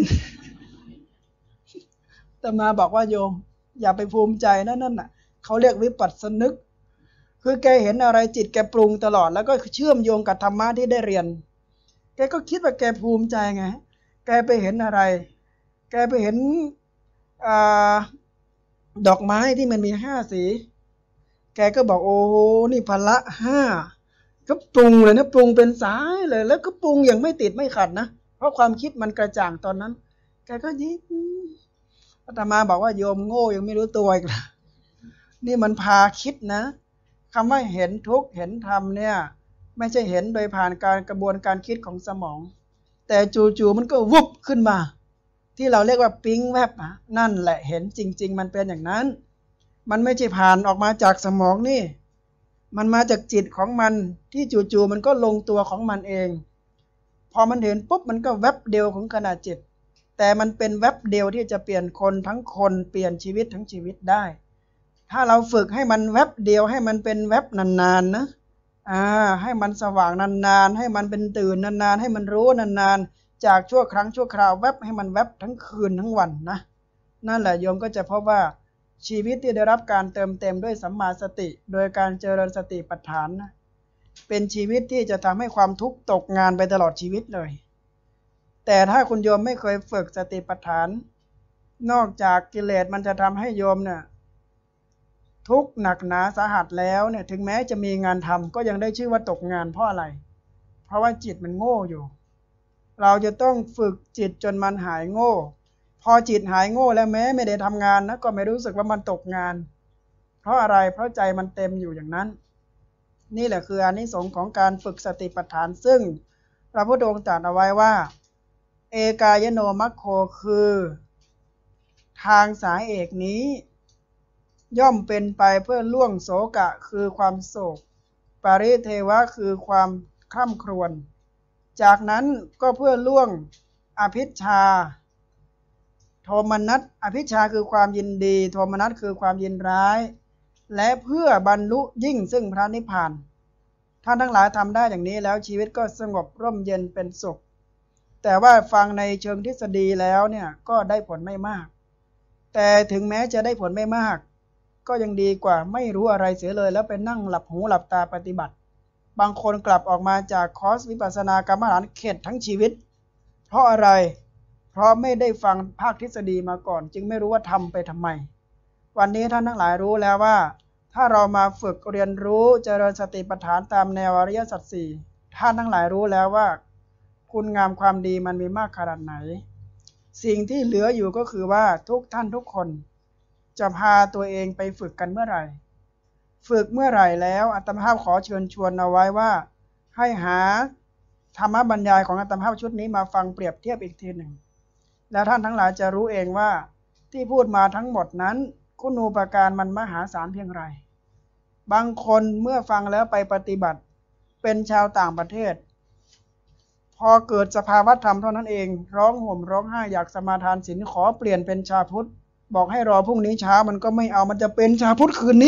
อาตมาบอกว่าโยมอย่าไปภูมิใจนะนั่นน่ะเขาเรียกวิปัสสนึกคือแกเห็นอะไรจิตแกปรุงตลอดแล้วก็เชื่อมโยงกับธรรมะที่ได้เรียนแกก็คิดว่าแกภูมิใจไงแกไปเห็นอะไรแกไปเห็นอ่าดอกไม้ที่มันมีห้าสีแกก็บอกโอ้โหนี่พละห้าก็ปรุงเลยนะปรุงเป็นสายเลยแล้วก็ปรุงอย่างไม่ติดไม่ขัดนะเพราะความคิดมันกระจ่างตอนนั้นแกก็ยิ้มอาตมาบอกว่าโยมโง่ยังไม่รู้ตัวอีกนะนี่มันพาคิดนะคำว่าเห็นทุกข์เห็นธรรมเนี่ยไม่ใช่เห็นโดยผ่านการกระบวนการคิดของสมองแต่จู่ๆมันก็วุบขึ้นมาที่เราเรียกว่าปิ๊งแวบนะนั่นแหละเห็นจริงๆมันเป็นอย่างนั้นมันไม่ใช่ผ่านออกมาจากสมองนี่มันมาจากจิตของมันที่จู่ๆมันก็ลงตัวของมันเองพอมันเห็นปุ๊บมันก็แวบเดียวของขณะจิตแต่มันเป็นแวบเดียวที่จะเปลี่ยนคนทั้งคนเปลี่ยนชีวิตทั้งชีวิตได้ถ้าเราฝึกให้มันแวบเดียวให้มันเป็นแวบนานๆนะอ่าให้มันสว่างนานๆให้มันเป็นตื่นนานๆให้มันรู้นานๆจากชั่วครั้งชั่วคราวแวบให้มันแวบทั้งคืนทั้งวันนะนั่นแหละโยมก็จะพบว่าชีวิตที่ได้รับการเติมเต็มด้วยสัมมาสติโดยการเจริญสติปัฏฐานนะเป็นชีวิตที่จะทำให้ความทุกข์ตกงานไปตลอดชีวิตเลยแต่ถ้าคุณโยมไม่เคยฝึกสติปัฏฐานนอกจากกิเลสมันจะทำให้โยมเนี่ยทุกข์หนักหนาสาหัสแล้วเนี่ยถึงแม้จะมีงานทำก็ยังได้ชื่อว่าตกงานเพราะอะไรเพราะว่าจิตมันโง่อยู่เราจะต้องฝึกจิตจนมันหายโง่พอจิตหายโง่แล้วแม้ไม่ได้ทำงานนะก็ไม่รู้สึกว่ามันตกงานเพราะอะไรเพราะใจมันเต็มอยู่อย่างนั้นนี่แหละคืออานิสงส์ของการฝึกสติปัฏฐานซึ่งพระพุทธองค์ตรัสเอาไว้ว่าเอกายโนมัคโคคือทางสายเอกนี้ย่อมเป็นไปเพื่อล่วงโศกะคือความโศกปริเทวะคือความคร่ำครวญจากนั้นก็เพื่อล่วงอภิชฌาโทมนัสอภิชฌาคือความยินดีโทมนัสคือความยินร้ายและเพื่อบรรลุยิ่งซึ่งพระนิพพานท่านทั้งหลายทำได้อย่างนี้แล้วชีวิตก็สงบร่มเย็นเป็นสุขแต่ว่าฟังในเชิงทฤษฎีแล้วเนี่ยก็ได้ผลไม่มากแต่ถึงแม้จะได้ผลไม่มากก็ยังดีกว่าไม่รู้อะไรเสียเลยแล้วไปนั่งหลับหูหลับตาปฏิบัติบางคนกลับออกมาจากคอร์สวิปัสสนากรรมฐานเข็ดทั้งชีวิตเพราะอะไรเพราะไม่ได้ฟังภาคทฤษฎีมาก่อนจึงไม่รู้ว่าทำไปทำไมวันนี้ท่านทั้งหลายรู้แล้วว่าถ้าเรามาฝึกเรียนรู้เจริญสติปัฏฐานตามแนวอริยสัจสี่ท่านทั้งหลายรู้แล้วว่าคุณงามความดีมันมีมากขนาดไหนสิ่งที่เหลืออยู่ก็คือว่าทุกท่านทุกคนจะพาตัวเองไปฝึกกันเมื่อไหร่ฝึกเมื่อไหร่แล้วอาตมาภาพขอเชิญชวนเอาไว้ว่าให้หาธรรมบรรยายของอาตมาภาพชุดนี้มาฟังเปรียบเทียบอีกทีหนึ่งแล้วท่านทั้งหลายจะรู้เองว่าที่พูดมาทั้งหมดนั้นคุณูปการมันมหาศาลเพียงไรบางคนเมื่อฟังแล้วไปปฏิบัติเป็นชาวต่างประเทศพอเกิดสภาวะธรรมเท่านั้นเองร้องห่มร้องไห้อยากสมาทานศีลขอเปลี่ยนเป็นชาวพุทธบอกให้รอพรุ่งนี้เช้ามันก็ไม่เอามันจะเป็นชาวพุทธคืนนี้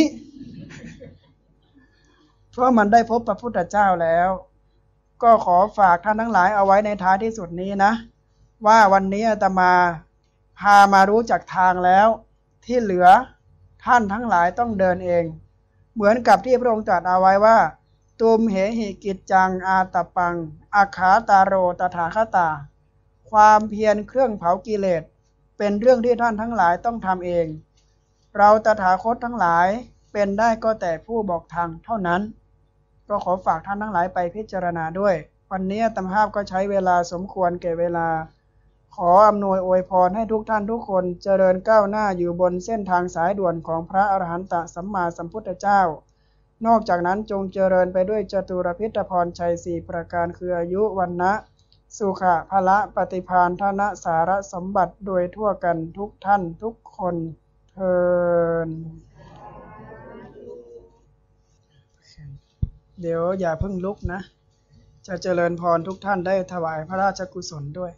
เพราะมันได้พบพระพุทธเจ้าแล้วก็ขอฝากท่านทั้งหลายเอาไว้ในท้ายที่สุดนี้นะว่าวันนี้อาตมาพามารู้จักทางแล้วที่เหลือท่านทั้งหลายต้องเดินเองเหมือนกับที่พระองค์ตรัสเอาไว้ว่าตุมเหหิกิจจังอาตปังอาขาตาโรตถาคตาความเพียรเครื่องเผากิเลสเป็นเรื่องที่ท่านทั้งหลายต้องทำเองเราตถาคตทั้งหลายเป็นได้ก็แต่ผู้บอกทางเท่านั้นก็ขอฝากท่านทั้งหลายไปพิจารณาด้วยวันนี้อาตมาภาพก็ใช้เวลาสมควรแก่เวลาขออำนวยอวยพรให้ทุกท่านทุกคนเจริญก้าวหน้าอยู่บนเส้นทางสายด่วนของพระอรหันตสัมมาสัมพุทธเจ้านอกจากนั้นจงเจริญไปด้วยจตุรพิธพรชัยสี่ประการคืออายุวันนะสุขะพละปฏิภาณธนะสารสมบัติโดยทั่วกันทุกท่านทุกคนเทอญเดี๋ยวอย่าเพิ่งลุกนะจะเจริญพรทุกท่านได้ถวายพระราชกุศลด้วย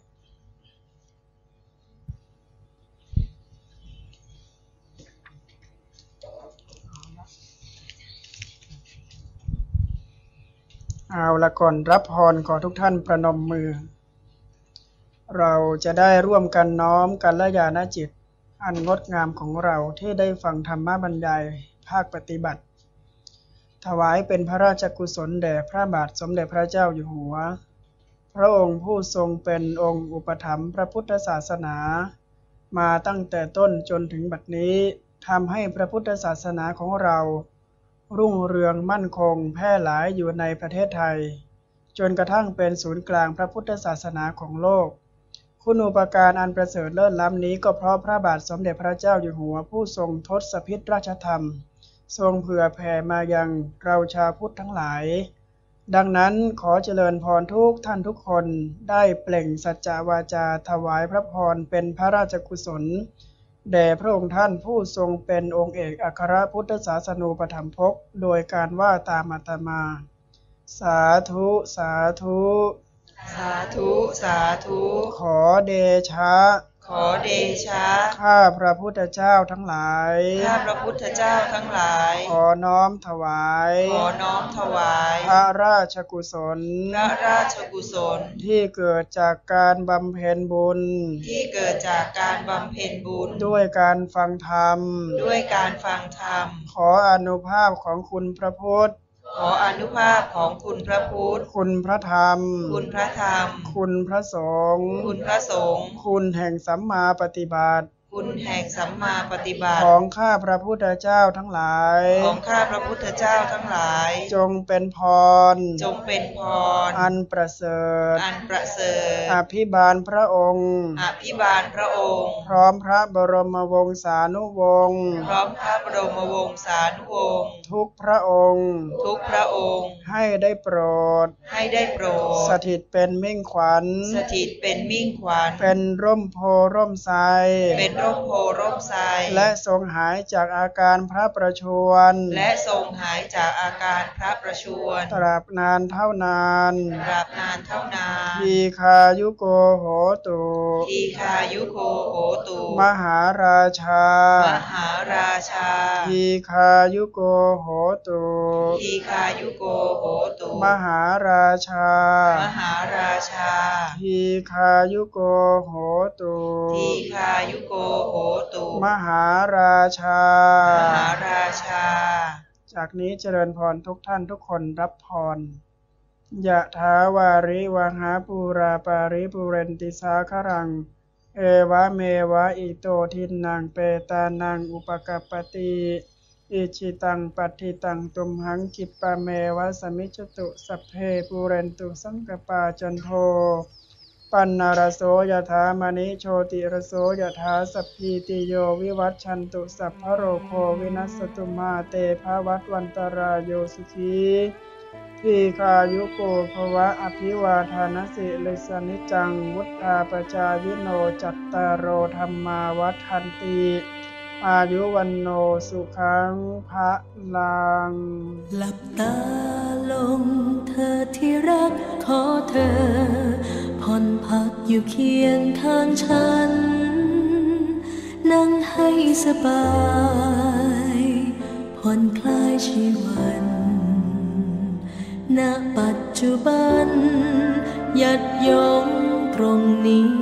เอาละก่อนรับพรขอทุกท่านประนมมือเราจะได้ร่วมกันน้อมกัลยาณจิตอันงดงามของเราที่ได้ฟังธรรมบรรยายภาคปฏิบัติถวายเป็นพระราชกุศลแด่พระบาทสมเด็จพระเจ้าอยู่หัวพระองค์ผู้ทรงเป็นองค์อุปถัมภ์พระพุทธศาสนามาตั้งแต่ต้นจนถึงบัดนี้ทำให้พระพุทธศาสนาของเรารุ่งเรืองมั่นคงแพร่หลายอยู่ในประเทศไทยจนกระทั่งเป็นศูนย์กลางพระพุทธศาสนาของโลกคุณูปการอันประเสริฐเลิศล้ำนี้ก็เพราะพระบาทสมเด็จพระเจ้าอยู่หัวผู้ทรงทศพิธราชธรรมทรงเผื่อแผ่มายังเราชาวพุทธทั้งหลายดังนั้นขอเจริญพรทุกท่านทุกคนได้เปล่งสัจจวาจาถวายพระพรเป็นพระราชกุศลแด่พระองค์ท่านผู้ทรงเป็นองค์เอกอัครพุทธศาสนูปถัมภกโดยการว่าตามอาตมาสาธุสาธุสาธุสาธุขอเดชะขอเดชะข้าพระพุทธเจ้าทั้งหลายข้าพระพุทธเจ้าทั้งหลายขอน้อมถวายขอน้อมถวายพระราชกุศลพระราชกุศลที่เกิดจากการบำเพ็ญบุญที่เกิดจากการบำเพ็ญบุญด้วยการฟังธรรมด้วยการฟังธรรมขออานุภาพของคุณพระพุทธขออานุภาพของคุณพระพุทธคุณพระธรรมคุณพระธรรมคุณพระสงฆ์คุณพระสงฆ์คุณแห่งสัมมาปฏิบัติคุณแห่งสัมมาปฏิบัติของข้าพระพุทธเจ้าทั้งหลายของข้าพระพุทธเจ้าทั้งหลายจงเป็นพรจงเป็นพรอันประเสริฐอันประเสริฐอภิบาลพระองค์อภิบาลพระองค์พร้อมพระบรมวงศานุวงศ์พร้อมพระบรมวงศานุวงศ์ทุกพระองค์ทุกพระองค์ให้ได้โปรดให้ได้โปรดสถิตเป็นมิ่งขวัญสถิตเป็นมิ่งขวัญเป็นร่มโพร่มไทรเป็นร่มโพร่มและทรงหายจากอาการพระประชวรและทรงหายจากอาการพระประชวรตราบนานเท่านานตราบนานเท่านานทีคายุโกโหตุทีคายุโกโหตุมหาราชามหาราชาทีคายุโกโหตุทีคายุโกโหตุมหาราชามหาราชาทีคายุโกโหตุทีคายุโกโหตุมหาราชามหาราชาจากนี้เจริญพรทุกท่านทุกคนรับพรยะถาวาริวหาปูราปาริปุเรนติสาครังเอวะเมวะอิโตทินังเปตานังอุปกัปปติอิจิตังปัฏฐิตังตุมหังคิปะเมวะสมิจจตุสัพเพปุเรนตุสังกปาจันโทปันนารโสยถามณิโชติรโสยถาสัพพิติโยวิวัชชันตุสัพพโรโควินัสสตุมาเตภวัตวันตรายโยสุขีทีคายุโกภวะอภิวาทานสิลิสนิจังวุฒาปจายิโนจัตตารโอธรรมาวัฏันติอายุวันโนสุขังภะลังหลับตาลงเธอที่รักขอเธอผ่อนพักอยู่เคียงข้างฉันนั่งให้สบายผ่อนคลายชีวันณปัจจุบันหยัดยงตรงนี้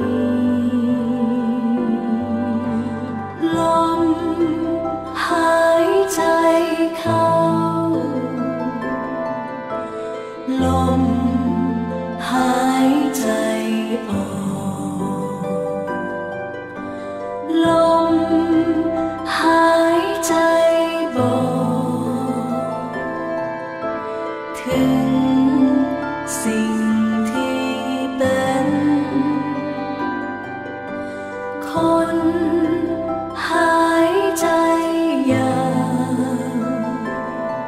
ลมหายใจเข้าลมหายใจออกลมหายใจบอกถึงสิ่งที่เป็นคนหายใจยาว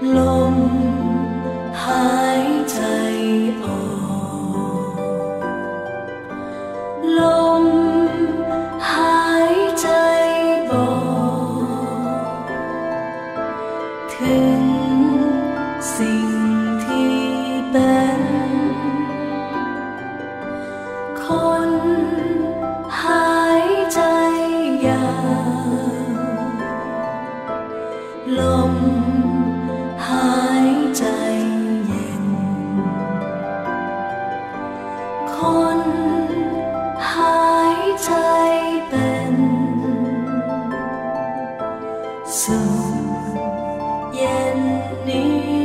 ลมหายใจออกลมหายใจบอกถึงสิ่งที่เป็นคนหายใจยาวลมหายใจเย็นคนหายใจเป็นสุขเย็นนี้